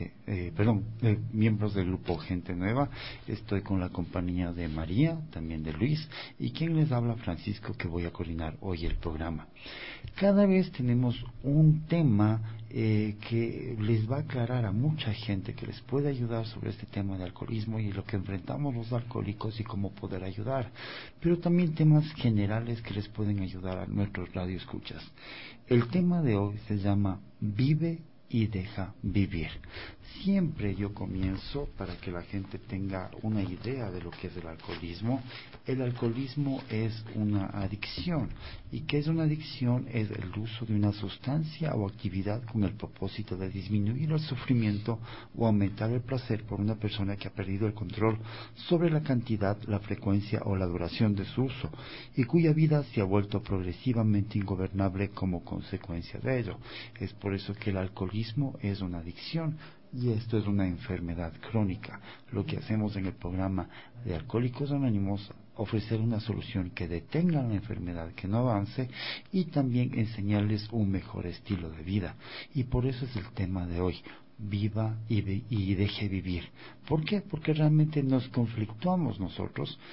miembros del grupo Gente Nueva. Estoy con la compañía de María, también de Luis, y quien les habla, Francisco, que voy a coordinar hoy el programa. Cada vez tenemos un tema que les va a aclarar a mucha gente, que les puede ayudar sobre este tema de alcoholismo y lo que enfrentamos los alcohólicos y cómo poder ayudar, pero también temas generales que les pueden ayudar a nuestros radioescuchas. El tema de hoy se llama Vive y deja vivir. Siempre yo comienzo para que la gente tenga una idea de lo que es el alcoholismo. El alcoholismo es una adicción. ¿Y qué es una adicción? Es el uso de una sustancia o actividad con el propósito de disminuir el sufrimiento o aumentar el placer por una persona que ha perdido el control sobre la cantidad, la frecuencia o la duración de su uso, y cuya vida se ha vuelto progresivamente ingobernable como consecuencia de ello. Es por eso que el alcoholismo es una adicción. Y esto es una enfermedad crónica. Lo que hacemos en el programa de Alcohólicos Anónimos, ofrecer una solución que detenga la enfermedad, que no avance, y también enseñarles un mejor estilo de vida. Y por eso es el tema de hoy. Viva y deje vivir. ¿Por qué? Porque realmente nos conflictuamos nosotros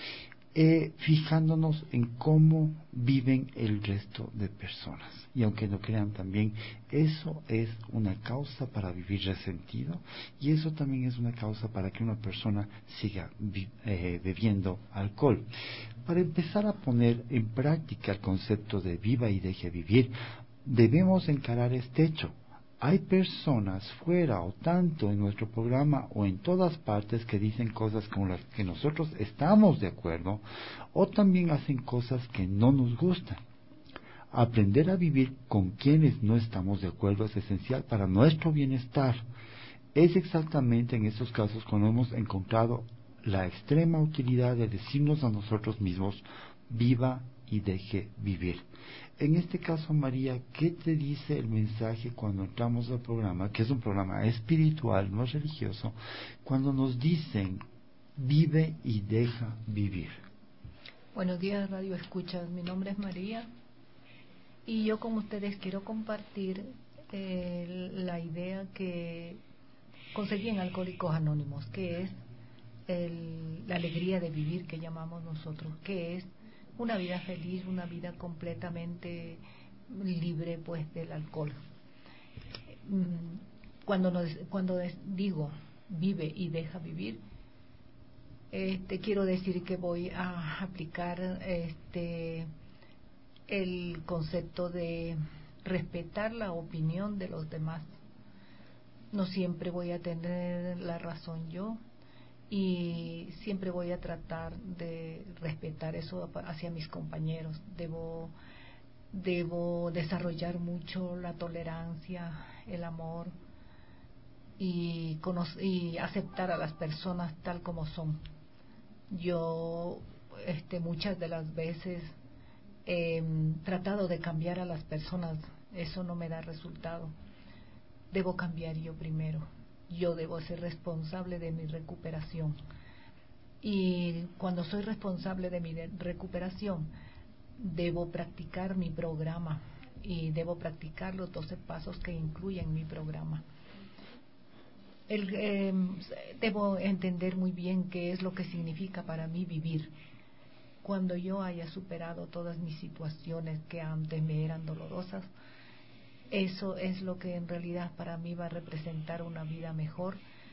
fijándonos en cómo viven el resto de personas. Y aunque no crean también, eso es una causa para vivir resentido, y eso también es una causa para que una persona siga bebiendo alcohol. Para empezar a poner en práctica el concepto de viva y deje vivir, debemos encarar este hecho. Hay personas fuera o tanto en nuestro programa o en todas partes que dicen cosas con las que nosotros estamos de acuerdo, o también hacen cosas que no nos gustan. Aprender a vivir con quienes no estamos de acuerdo es esencial para nuestro bienestar. Es exactamente en estos casos cuando hemos encontrado la extrema utilidad de decirnos a nosotros mismos: viva y deje vivir. En este caso, María, ¿qué te dice el mensaje cuando entramos al programa, que es un programa espiritual, no religioso, cuando nos dicen vive y deja vivir? Buenos días, Radio Escuchas. Mi nombre es María y yo con ustedes quiero compartir la idea que conseguí en Alcohólicos Anónimos, que es la alegría de vivir que llamamos nosotros, que es una vida feliz, una vida completamente libre pues del alcohol. Cuando digo vive y deja vivir, quiero decir que voy a aplicar el concepto de respetar la opinión de los demás. No siempre voy a tener la razón yo, y siempre voy a tratar de respetar eso hacia mis compañeros. Debo desarrollar mucho la tolerancia, el amor y aceptar a las personas tal como son. Yo muchas de las veces he tratado de cambiar a las personas, eso no me da resultado. Debo cambiar yo primero. Yo debo ser responsable de mi recuperación. Y cuando soy responsable de mi recuperación, debo practicar mi programa y debo practicar los 12 pasos que incluyen mi programa. Debo entender muy bien qué es lo que significa para mí vivir. Cuando yo haya superado todas mis situaciones que antes me eran dolorosas, eso es lo que en realidad para mí va a representar una vida mejor,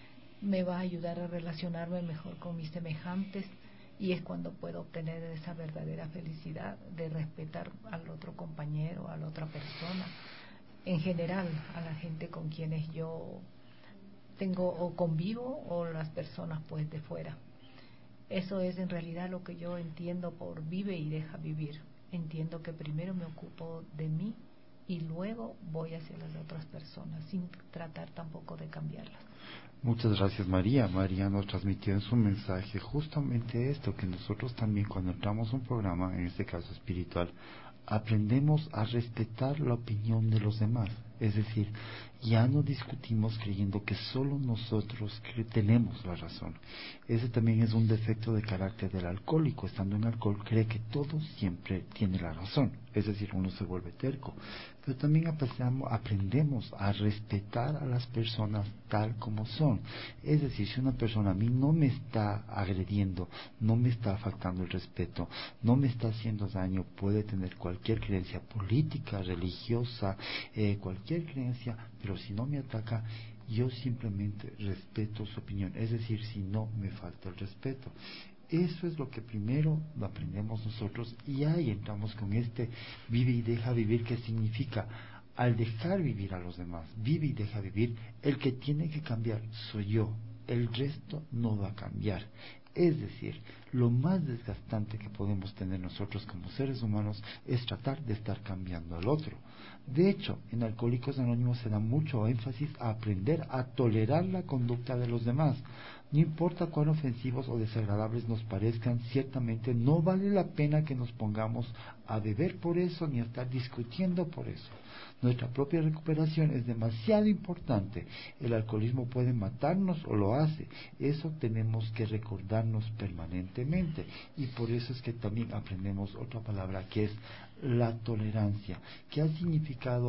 me va a ayudar a relacionarme mejor con mis semejantes, y es cuando puedo obtener esa verdadera felicidad de respetar al otro compañero, a la otra persona, en general a la gente con quienes yo tengo o convivo, o las personas pues de fuera. Eso es en realidad lo que yo entiendo por vive y deja vivir. Entiendo que primero me ocupo de mí y luego voy hacia las otras personas, sin tratar tampoco de cambiarlas. Muchas gracias, María. María nos transmitió en su mensaje justamente esto, que nosotros también cuando entramos a un programa, en este caso espiritual, aprendemos a respetar la opinión de los demás. Es decir, ya no discutimos creyendo que solo nosotros tenemos la razón. Ese también es un defecto de carácter del alcohólico. Estando en alcohol cree que todo siempre tiene la razón. Es decir, uno se vuelve terco. Pero también aprendemos a respetar a las personas tal como son. Es decir, si una persona a mí no me está agrediendo, no me está faltando el respeto, no me está haciendo daño, puede tener cualquier creencia política, religiosa, cualquier creencia, pero si no me ataca, yo simplemente respeto su opinión. Es decir, si no me falta el respeto. Eso es lo que primero lo aprendemos nosotros, y ahí entramos con este vive y deja vivir, que significa al dejar vivir a los demás, vive y deja vivir, el que tiene que cambiar soy yo, el resto no va a cambiar. Es decir, lo más desgastante que podemos tener nosotros como seres humanos es tratar de estar cambiando al otro. De hecho, en Alcohólicos Anónimos se da mucho énfasis a aprender a tolerar la conducta de los demás. No importa cuán ofensivos o desagradables nos parezcan, ciertamente no vale la pena que nos pongamos a beber por eso ni a estar discutiendo por eso. Nuestra propia recuperación es demasiado importante. El alcoholismo puede matarnos o lo hace. Eso tenemos que recordarnos permanentemente, y por eso es que también aprendemos otra palabra que es la tolerancia. ¿Qué ha significado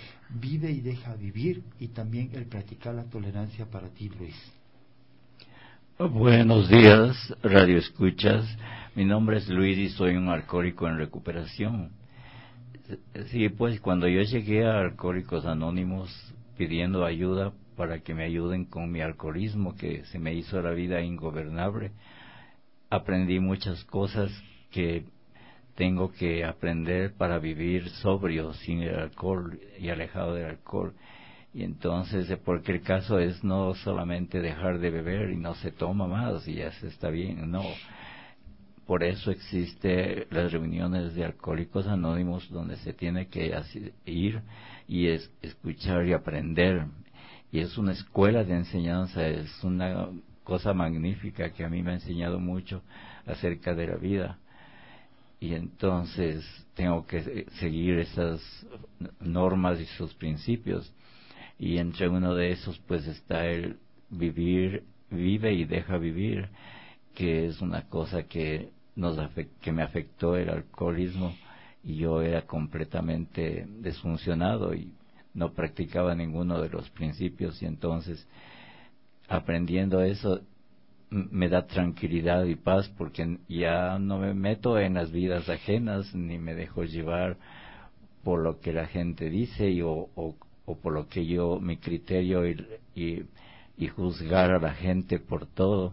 vive y deja vivir, y también el practicar la tolerancia para ti, Luis? Buenos días, Radio Escuchas. Mi nombre es Luis y soy un alcohólico en recuperación. Sí, pues cuando yo llegué a Alcohólicos Anónimos pidiendo ayuda para que me ayuden con mi alcoholismo, que se me hizo la vida ingobernable, aprendí muchas cosas que tengo que aprender para vivir sobrio, sin el alcohol y alejado del alcohol. Y entonces, porque el caso es no solamente dejar de beber y no se toma más y ya se está bien, no. Por eso existe las reuniones de Alcohólicos Anónimos donde se tiene que ir y escuchar y aprender. Y es una escuela de enseñanza, es una cosa magnífica que a mí me ha enseñado mucho acerca de la vida. Y entonces tengo que seguir esas normas y sus principios. Y entre uno de esos pues está el vive y deja vivir, que es una cosa que que me afectó el alcoholismo, y yo era completamente disfuncionado y no practicaba ninguno de los principios, y entonces aprendiendo eso me da tranquilidad y paz, porque ya no me meto en las vidas ajenas ni me dejo llevar por lo que la gente dice o por lo que mi criterio y juzgar a la gente por todo,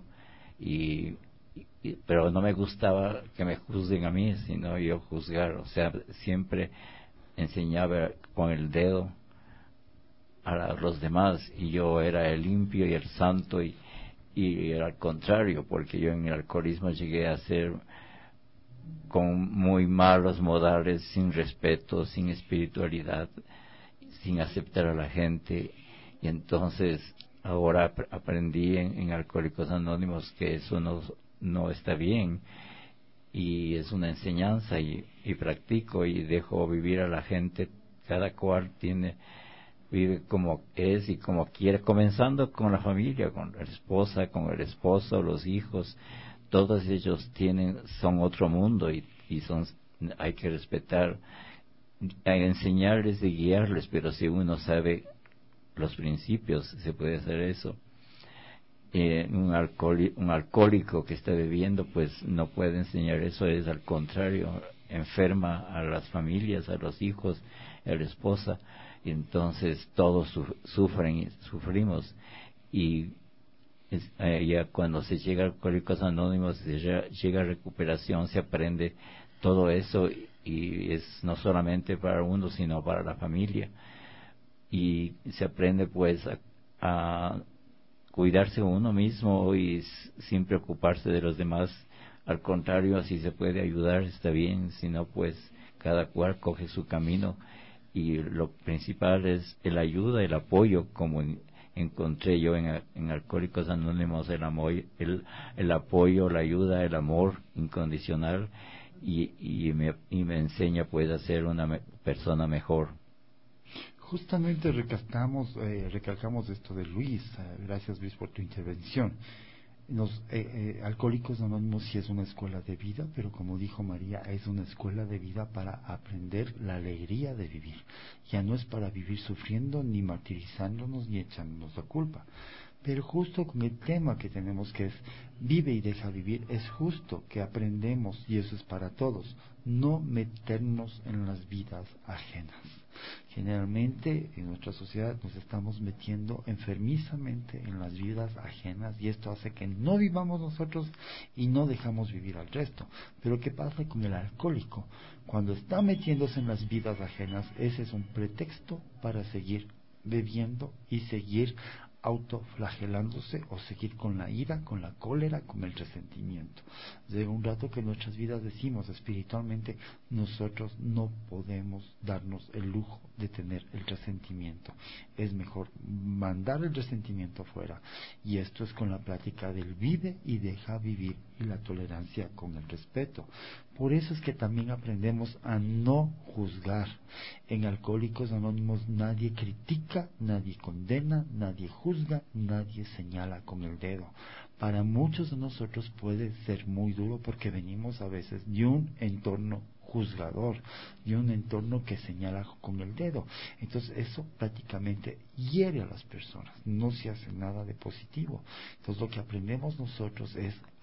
pero no me gustaba que me juzguen a mí, sino yo juzgar. O sea, siempre enseñaba con el dedo a los demás, y yo era el limpio y el santo, y era al contrario, porque yo en el alcoholismo llegué a ser con muy malos modales, sin respeto, sin espiritualidad, sin aceptar a la gente. Y entonces ahora aprendí en Alcohólicos Anónimos que eso no está bien, y es una enseñanza, y practico y dejo vivir a la gente. Cada cual vive como es y como quiere, comenzando con la familia, con la esposa, con el esposo, los hijos. Todos ellos son otro mundo, y hay que respetar, enseñarles y guiarles, pero si uno sabe los principios se puede hacer eso. Un alcohólico que está bebiendo pues no puede enseñar eso, es al contrario, enferma a las familias, a los hijos, a la esposa, y entonces todos sufrimos. Y ya cuando se llega a Alcohólicos Anónimos, llega a recuperación, se aprende todo eso, y es no solamente para uno sino para la familia, y se aprende pues a cuidarse uno mismo y sin preocuparse de los demás. Al contrario, si se puede ayudar está bien, si no pues cada cual coge su camino, y lo principal es el ayuda, el apoyo, como encontré yo en Alcohólicos Anónimos, el apoyo, la ayuda, el amor incondicional, y me enseña pues a ser una persona mejor. Justamente recalcamos esto de Luis. Gracias, Luis, por tu intervención. Alcohólicos Anónimos sí es una escuela de vida, pero como dijo María, es una escuela de vida para aprender la alegría de vivir. Ya no es para vivir sufriendo, ni martirizándonos, ni echándonos la culpa. Pero justo con el tema que tenemos, que es vive y deja vivir, es justo que aprendemos, y eso es para todos, no meternos en las vidas ajenas. Generalmente en nuestra sociedad nos estamos metiendo enfermizamente en las vidas ajenas, y esto hace que no vivamos nosotros y no dejamos vivir al resto. Pero ¿qué pasa con el alcohólico? Cuando está metiéndose en las vidas ajenas, ese es un pretexto para seguir bebiendo y seguir autoflagelándose, o seguir con la ira, con la cólera, con el resentimiento. Llega un rato que en nuestras vidas decimos espiritualmente, nosotros no podemos darnos el lujo de tener el resentimiento. Es mejor mandar el resentimiento afuera, y esto es con la plática del vive y deja vivir, y la tolerancia con el respeto. Por eso es que también aprendemos a no juzgar. En Alcohólicos Anónimos nadie critica, nadie condena, nadie juzga, nadie señala con el dedo. Para muchos de nosotros puede ser muy duro, porque venimos a veces de un entorno juzgador, de un entorno que señala con el dedo. Entonces eso prácticamente hiere a las personas, no se hace nada de positivo. Entonces lo que aprendemos nosotros es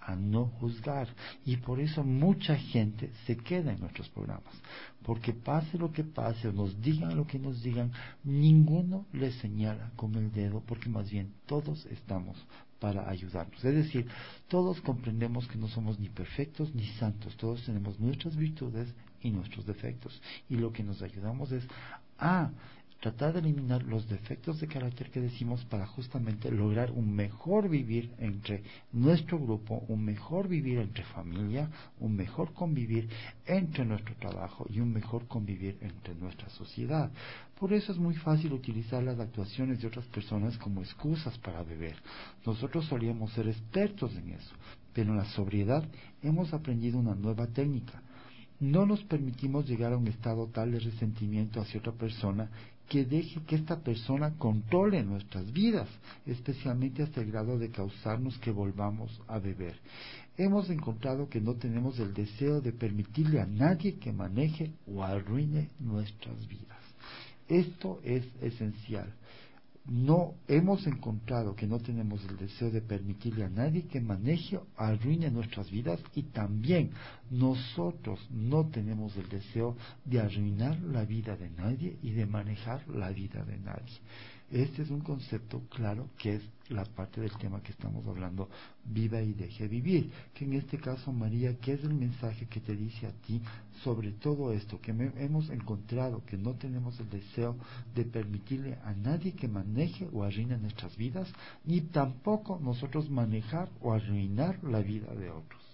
a no juzgar, y por eso mucha gente se queda en nuestros programas, porque pase lo que pase o nos digan lo que nos digan, ninguno les señala con el dedo, porque más bien todos estamos para ayudarnos. Es decir, todos comprendemos que no somos ni perfectos ni santos, todos tenemos nuestras virtudes y nuestros defectos, y lo que nos ayudamos es a tratar de eliminar los defectos de carácter que decimos para justamente lograr un mejor vivir entre nuestro grupo, un mejor vivir entre familia, un mejor convivir entre nuestro trabajo y un mejor convivir entre nuestra sociedad. Por eso es muy fácil utilizar las actuaciones de otras personas como excusas para beber. Nosotros solíamos ser expertos en eso, pero en la sobriedad hemos aprendido una nueva técnica. No nos permitimos llegar a un estado tal de resentimiento hacia otra persona que deje que esta persona controle nuestras vidas, especialmente hasta el grado de causarnos que volvamos a beber. Hemos encontrado que no tenemos el deseo de permitirle a nadie que maneje o arruine nuestras vidas. Esto es esencial. No hemos encontrado que no tenemos el deseo de permitirle a nadie que maneje o arruine nuestras vidas, y también nosotros no tenemos el deseo de arruinar la vida de nadie y de manejar la vida de nadie. Este es un concepto claro que es la parte del tema que estamos hablando, viva y deje vivir, que en este caso, María, ¿qué es el mensaje que te dice a ti sobre todo esto? Que hemos encontrado que no tenemos el deseo de permitirle a nadie que maneje o arruine nuestras vidas, ni tampoco nosotros manejar o arruinar la vida de otros.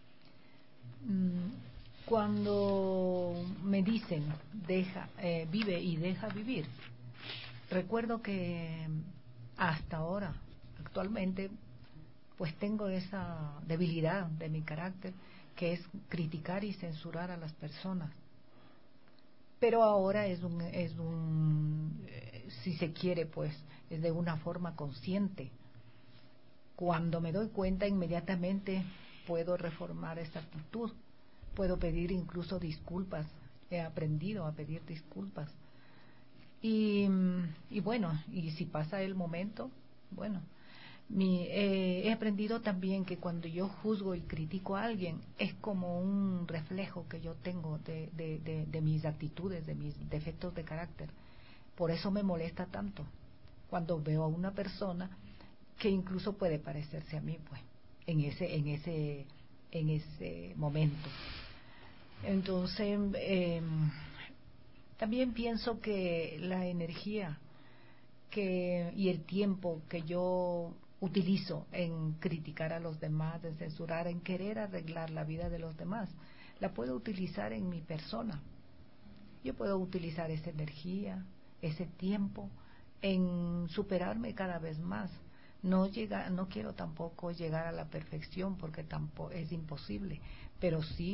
Cuando me dicen vive y deja vivir, recuerdo que hasta ahora, actualmente, pues tengo esa debilidad de mi carácter, que es criticar y censurar a las personas. Pero ahora si se quiere, pues es de una forma consciente. Cuando me doy cuenta, inmediatamente puedo reformar esa actitud, puedo pedir incluso disculpas. He aprendido a pedir disculpas. Y bueno, y si pasa el momento, bueno, he aprendido también que cuando yo juzgo y critico a alguien, es como un reflejo que yo tengo de mis actitudes, de mis defectos de carácter. Por eso me molesta tanto cuando veo a una persona que incluso puede parecerse a mí, pues, en ese momento. Entonces, también pienso que la energía y el tiempo que yo utilizo en criticar a los demás, en censurar, en querer arreglar la vida de los demás, la puedo utilizar en mi persona. Yo puedo utilizar esa energía, ese tiempo, en superarme cada vez más. No quiero tampoco llegar a la perfección, porque tampoco es imposible, pero sí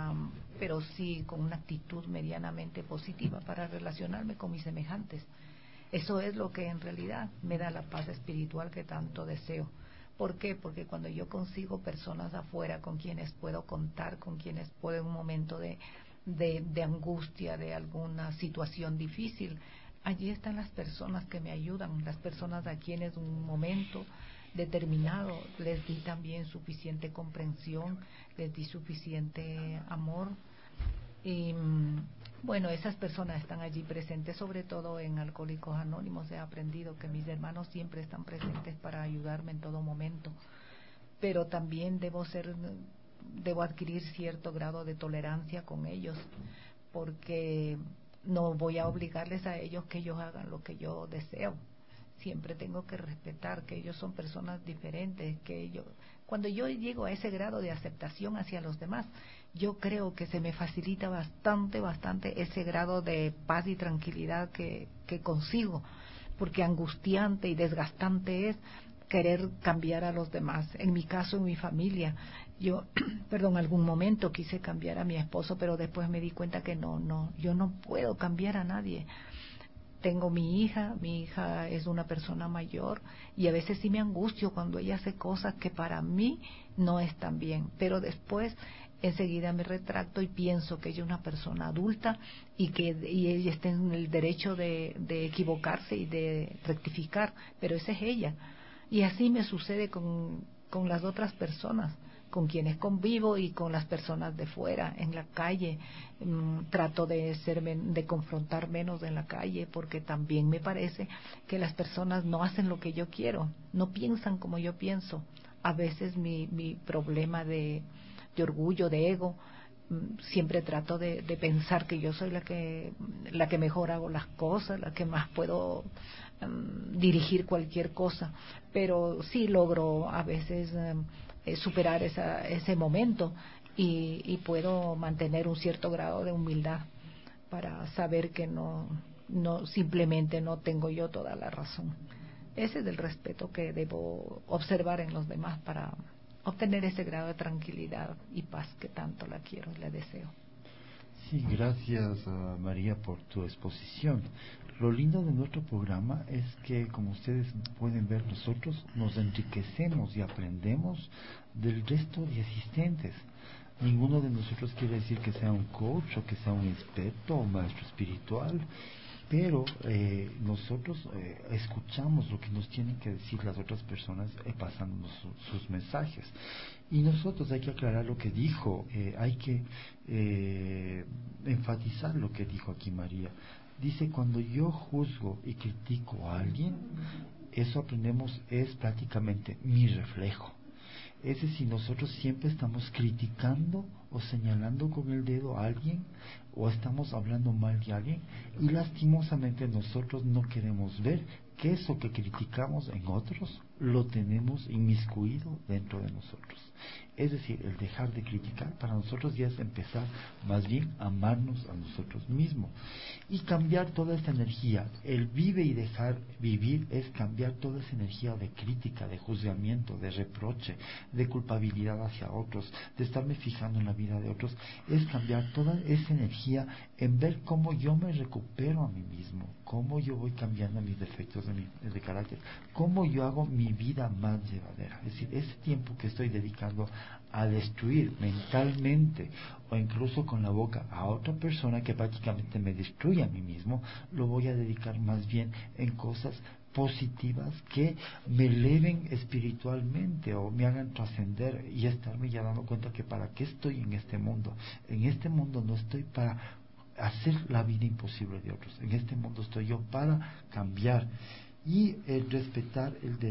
con una actitud medianamente positiva para relacionarme con mis semejantes. Eso es lo que en realidad me da la paz espiritual que tanto deseo. ¿Por qué? Porque cuando yo consigo personas afuera con quienes puedo contar, con quienes puedo en un momento de angustia, de alguna situación difícil, allí están las personas que me ayudan, las personas a quienes en un momento determinado les di también suficiente comprensión, les di suficiente amor. Y bueno, esas personas están allí presentes, sobre todo en Alcohólicos Anónimos. He aprendido que mis hermanos siempre están presentes para ayudarme en todo momento, pero también debo adquirir cierto grado de tolerancia con ellos, porque no voy a obligarles a ellos que ellos hagan lo que yo deseo. Siempre tengo que respetar que ellos son personas diferentes, cuando yo llego a ese grado de aceptación hacia los demás, yo creo que se me facilita bastante ese grado de paz y tranquilidad que consigo, porque angustiante y desgastante es querer cambiar a los demás. En mi caso, en mi familia, yo, algún momento quise cambiar a mi esposo, pero después me di cuenta que yo no puedo cambiar a nadie. Tengo mi hija es una persona mayor y a veces sí me angustio cuando ella hace cosas que para mí no están bien, pero después enseguida me retracto y pienso que ella es una persona adulta y ella está en el derecho de equivocarse y de rectificar, pero esa es ella. Y así me sucede con las otras personas. con quienes convivo y con las personas de fuera, en la calle. Trato de confrontar menos en la calle, porque también me parece que las personas no hacen lo que yo quiero, no piensan como yo pienso. A veces mi problema de orgullo, de ego, siempre trato de pensar que yo soy la que mejor hago las cosas, la que más puedo dirigir cualquier cosa, pero sí logro a veces superar ese momento y puedo mantener un cierto grado de humildad para saber que no simplemente no tengo yo toda la razón. Ese es el respeto que debo observar en los demás para obtener ese grado de tranquilidad y paz que tanto la quiero y la deseo. Sí, gracias María por tu exposición. Lo lindo de nuestro programa es que, como ustedes pueden ver, nosotros nos enriquecemos y aprendemos del resto de asistentes. Ninguno de nosotros quiere decir que sea un coach o que sea un experto o maestro espiritual, pero nosotros escuchamos lo que nos tienen que decir las otras personas pasándonos sus mensajes. Y nosotros hay que aclarar lo que dijo, hay que enfatizar lo que dijo aquí María. Dice, cuando yo juzgo y critico a alguien, eso aprendemos es prácticamente mi reflejo. Es decir, nosotros siempre estamos criticando o señalando con el dedo a alguien, o estamos hablando mal de alguien, y lastimosamente nosotros no queremos ver que eso que criticamos en otros lo tenemos inmiscuido dentro de nosotros. Es decir, el dejar de criticar para nosotros ya es empezar más bien a amarnos a nosotros mismos y cambiar toda esta energía. El vive y dejar vivir es cambiar toda esa energía de crítica, de juzgamiento, de reproche, de culpabilidad hacia otros, de estarme fijando en la vida de otros. Es cambiar toda esa energía en ver cómo yo me recupero a mí mismo, cómo yo voy cambiando mis defectos de carácter, cómo yo hago mi vida más llevadera. Es decir, ese tiempo que estoy dedicando a destruir mentalmente o incluso con la boca a otra persona que prácticamente me destruye a mí mismo, lo voy a dedicar más bien en cosas positivas que me eleven espiritualmente o me hagan trascender y estarme ya dando cuenta que para qué estoy en este mundo. En este mundo no estoy para hacer la vida imposible de otros, en este mundo estoy yo para cambiar y respetar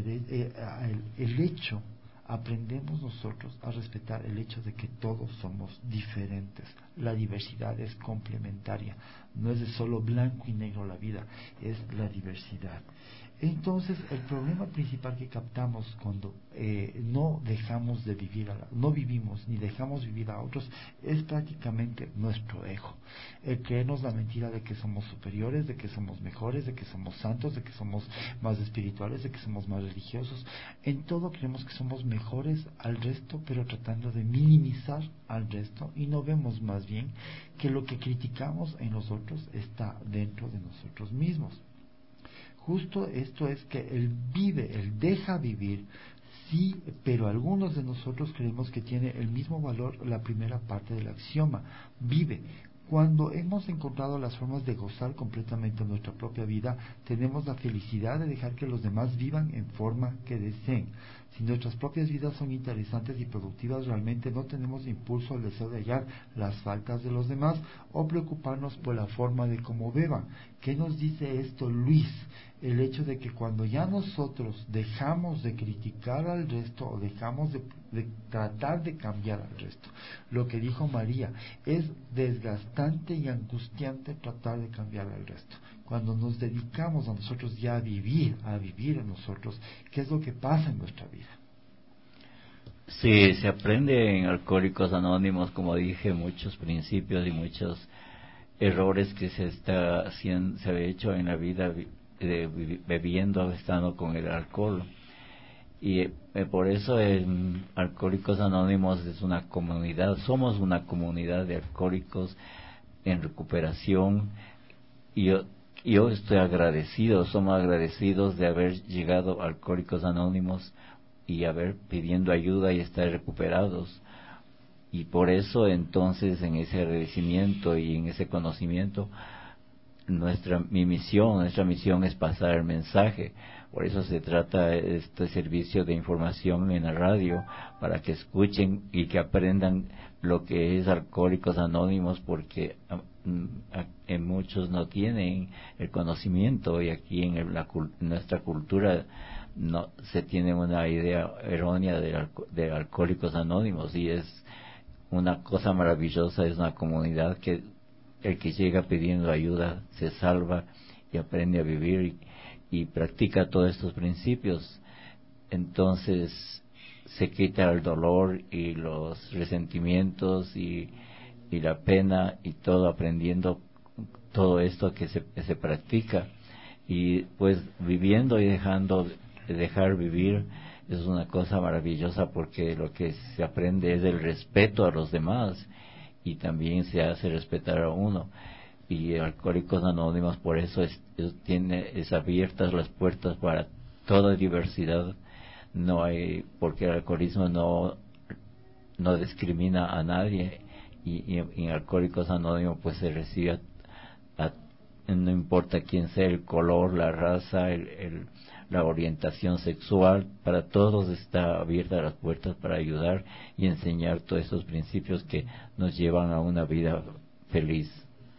el hecho. Aprendemos nosotros a respetar el hecho de que todos somos diferentes. La diversidad es complementaria, no es de solo blanco y negro la vida, es la diversidad. Entonces, el problema principal que captamos cuando no dejamos de vivir, no vivimos ni dejamos vivir a otros, es prácticamente nuestro ego. El creernos la mentira de que somos superiores, de que somos mejores, de que somos santos, de que somos más espirituales, de que somos más religiosos. En todo creemos que somos mejores al resto, pero tratando de minimizar al resto, y no vemos más bien que lo que criticamos en los otros está dentro de nosotros mismos. Justo esto es que él vive, él deja vivir, sí, pero algunos de nosotros creemos que tiene el mismo valor la primera parte del axioma, vive. Cuando hemos encontrado las formas de gozar completamente nuestra propia vida, tenemos la felicidad de dejar que los demás vivan en forma que deseen. Si nuestras propias vidas son interesantes y productivas, realmente no tenemos impulso al deseo de hallar las faltas de los demás o preocuparnos por la forma de cómo beban. ¿Qué nos dice esto, Luis? El hecho de que cuando ya nosotros dejamos de criticar al resto o dejamos de tratar de cambiar al resto, lo que dijo María, es desgastante y angustiante tratar de cambiar al resto. Cuando nos dedicamos a nosotros ya a vivir en nosotros, ¿qué es lo que pasa en nuestra vida? Sí, se aprende en Alcohólicos Anónimos, como dije, muchos principios y muchos errores que se ha hecho en la vida bebiendo, estando con el alcohol. Y por eso en Alcohólicos Anónimos es una comunidad, somos una comunidad de alcohólicos en recuperación, y yo estoy agradecido, somos agradecidos de haber llegado a Alcohólicos Anónimos y haber pidiendo ayuda y estar recuperados. Y por eso entonces en ese agradecimiento y en ese conocimiento mi misión. Nuestra misión es pasar el mensaje. Por eso se trata este servicio de información en la radio, para que escuchen y que aprendan lo que es Alcohólicos Anónimos, porque en muchos no tienen el conocimiento, y aquí en nuestra cultura no se tiene una idea errónea de Alcohólicos Anónimos, y es una cosa maravillosa. Es una comunidad que el que llega pidiendo ayuda se salva y aprende a vivir y practica todos estos principios. Entonces se quita el dolor y los resentimientos y la pena y todo, aprendiendo todo esto que se practica, y pues viviendo y dejar vivir es una cosa maravillosa, porque lo que se aprende es el respeto a los demás, y también se hace respetar a uno. Y Alcohólicos Anónimos por eso tiene abiertas las puertas para toda diversidad. No hay, porque el alcoholismo no discrimina a nadie, y en Alcohólicos Anónimos pues se recibe no importa quién sea, el color, la raza, la orientación sexual, para todos está abierta las puertas para ayudar y enseñar todos esos principios que nos llevan a una vida feliz.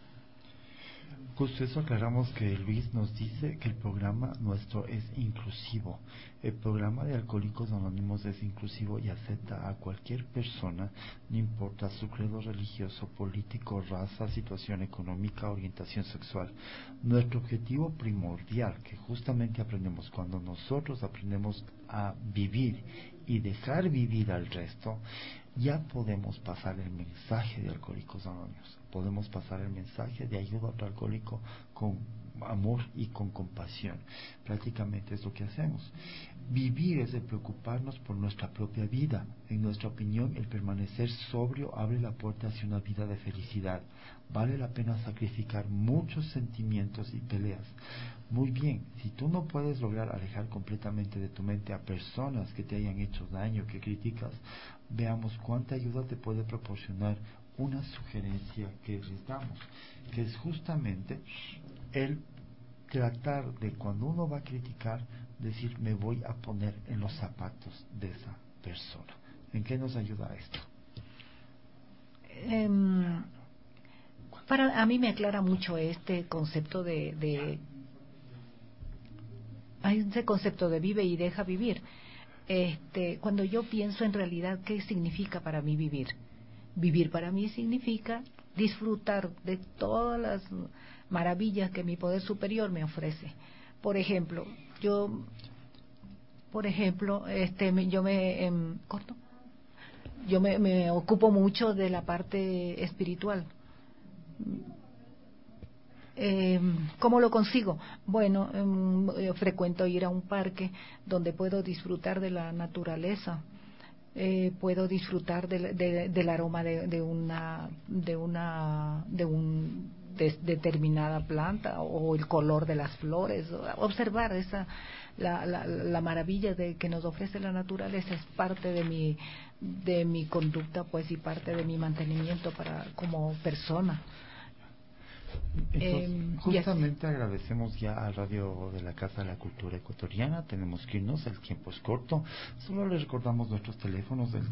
Justo eso aclaramos, que Luis nos dice que el programa nuestro es inclusivo. El programa de Alcohólicos Anónimos es inclusivo y acepta a cualquier persona, no importa su credo religioso, político, raza, situación económica, orientación sexual. Nuestro objetivo primordial, que justamente aprendemos cuando nosotros aprendemos a vivir y dejar vivir al resto, ya podemos pasar el mensaje de Alcohólicos Anónimos. Podemos pasar el mensaje de ayuda a otro alcohólico con amor y con compasión. Prácticamente es lo que hacemos. Vivir es el preocuparnos por nuestra propia vida. En nuestra opinión, el permanecer sobrio abre la puerta hacia una vida de felicidad. Vale la pena sacrificar muchos sentimientos y peleas. Muy bien, si tú no puedes lograr alejar completamente de tu mente a personas que te hayan hecho daño, que criticas, veamos cuánta ayuda te puede proporcionar una sugerencia que les damos, que es justamente el tratar de, cuando uno va a criticar, decir, me voy a poner en los zapatos de esa persona. ¿En qué nos ayuda esto? A mí me aclara mucho este concepto hay ese concepto de vive y deja vivir. Cuando yo pienso en realidad qué significa para mí vivir. Vivir para mí significa disfrutar de todas las maravillas que mi poder superior me ofrece. Por ejemplo, yo me ocupo mucho de la parte espiritual. ¿Cómo lo consigo? Bueno, frecuento ir a un parque donde puedo disfrutar de la naturaleza. Puedo disfrutar del aroma de una determinada planta, o el color de las flores, observar la maravilla que nos ofrece la naturaleza. Es parte de mi conducta, pues, y parte de mi mantenimiento como persona. Entonces, justamente agradecemos ya a Radio de la Casa de la Cultura Ecuatoriana. Tenemos que irnos, el tiempo es corto. Solo les recordamos nuestros teléfonos del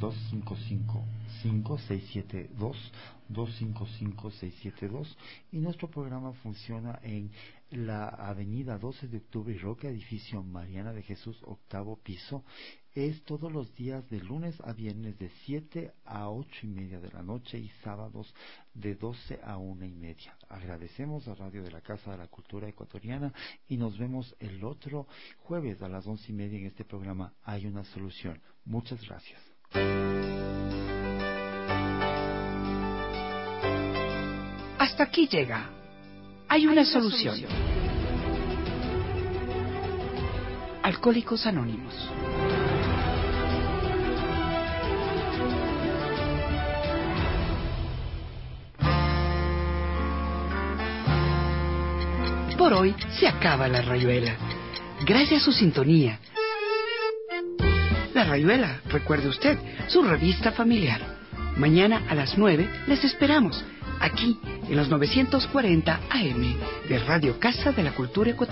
255-672 y nuestro programa funciona en la avenida 12 de octubre y Roca, edificio Mariana de Jesús, 8º piso. Es todos los días de lunes a viernes de 7 a 8:30 de la noche y sábados de 12 a 1:30. Agradecemos a Radio de la Casa de la Cultura Ecuatoriana y nos vemos el otro jueves a las 11:30 en este programa Hay una Solución. Muchas gracias. Hasta aquí llega. Hay una solución. Alcohólicos Anónimos. Por hoy se acaba La Rayuela. Gracias a su sintonía. La Rayuela, recuerde usted, su revista familiar. Mañana a las 9 les esperamos, aquí en los 940 AM de Radio Casa de la Cultura Ecuatoriana.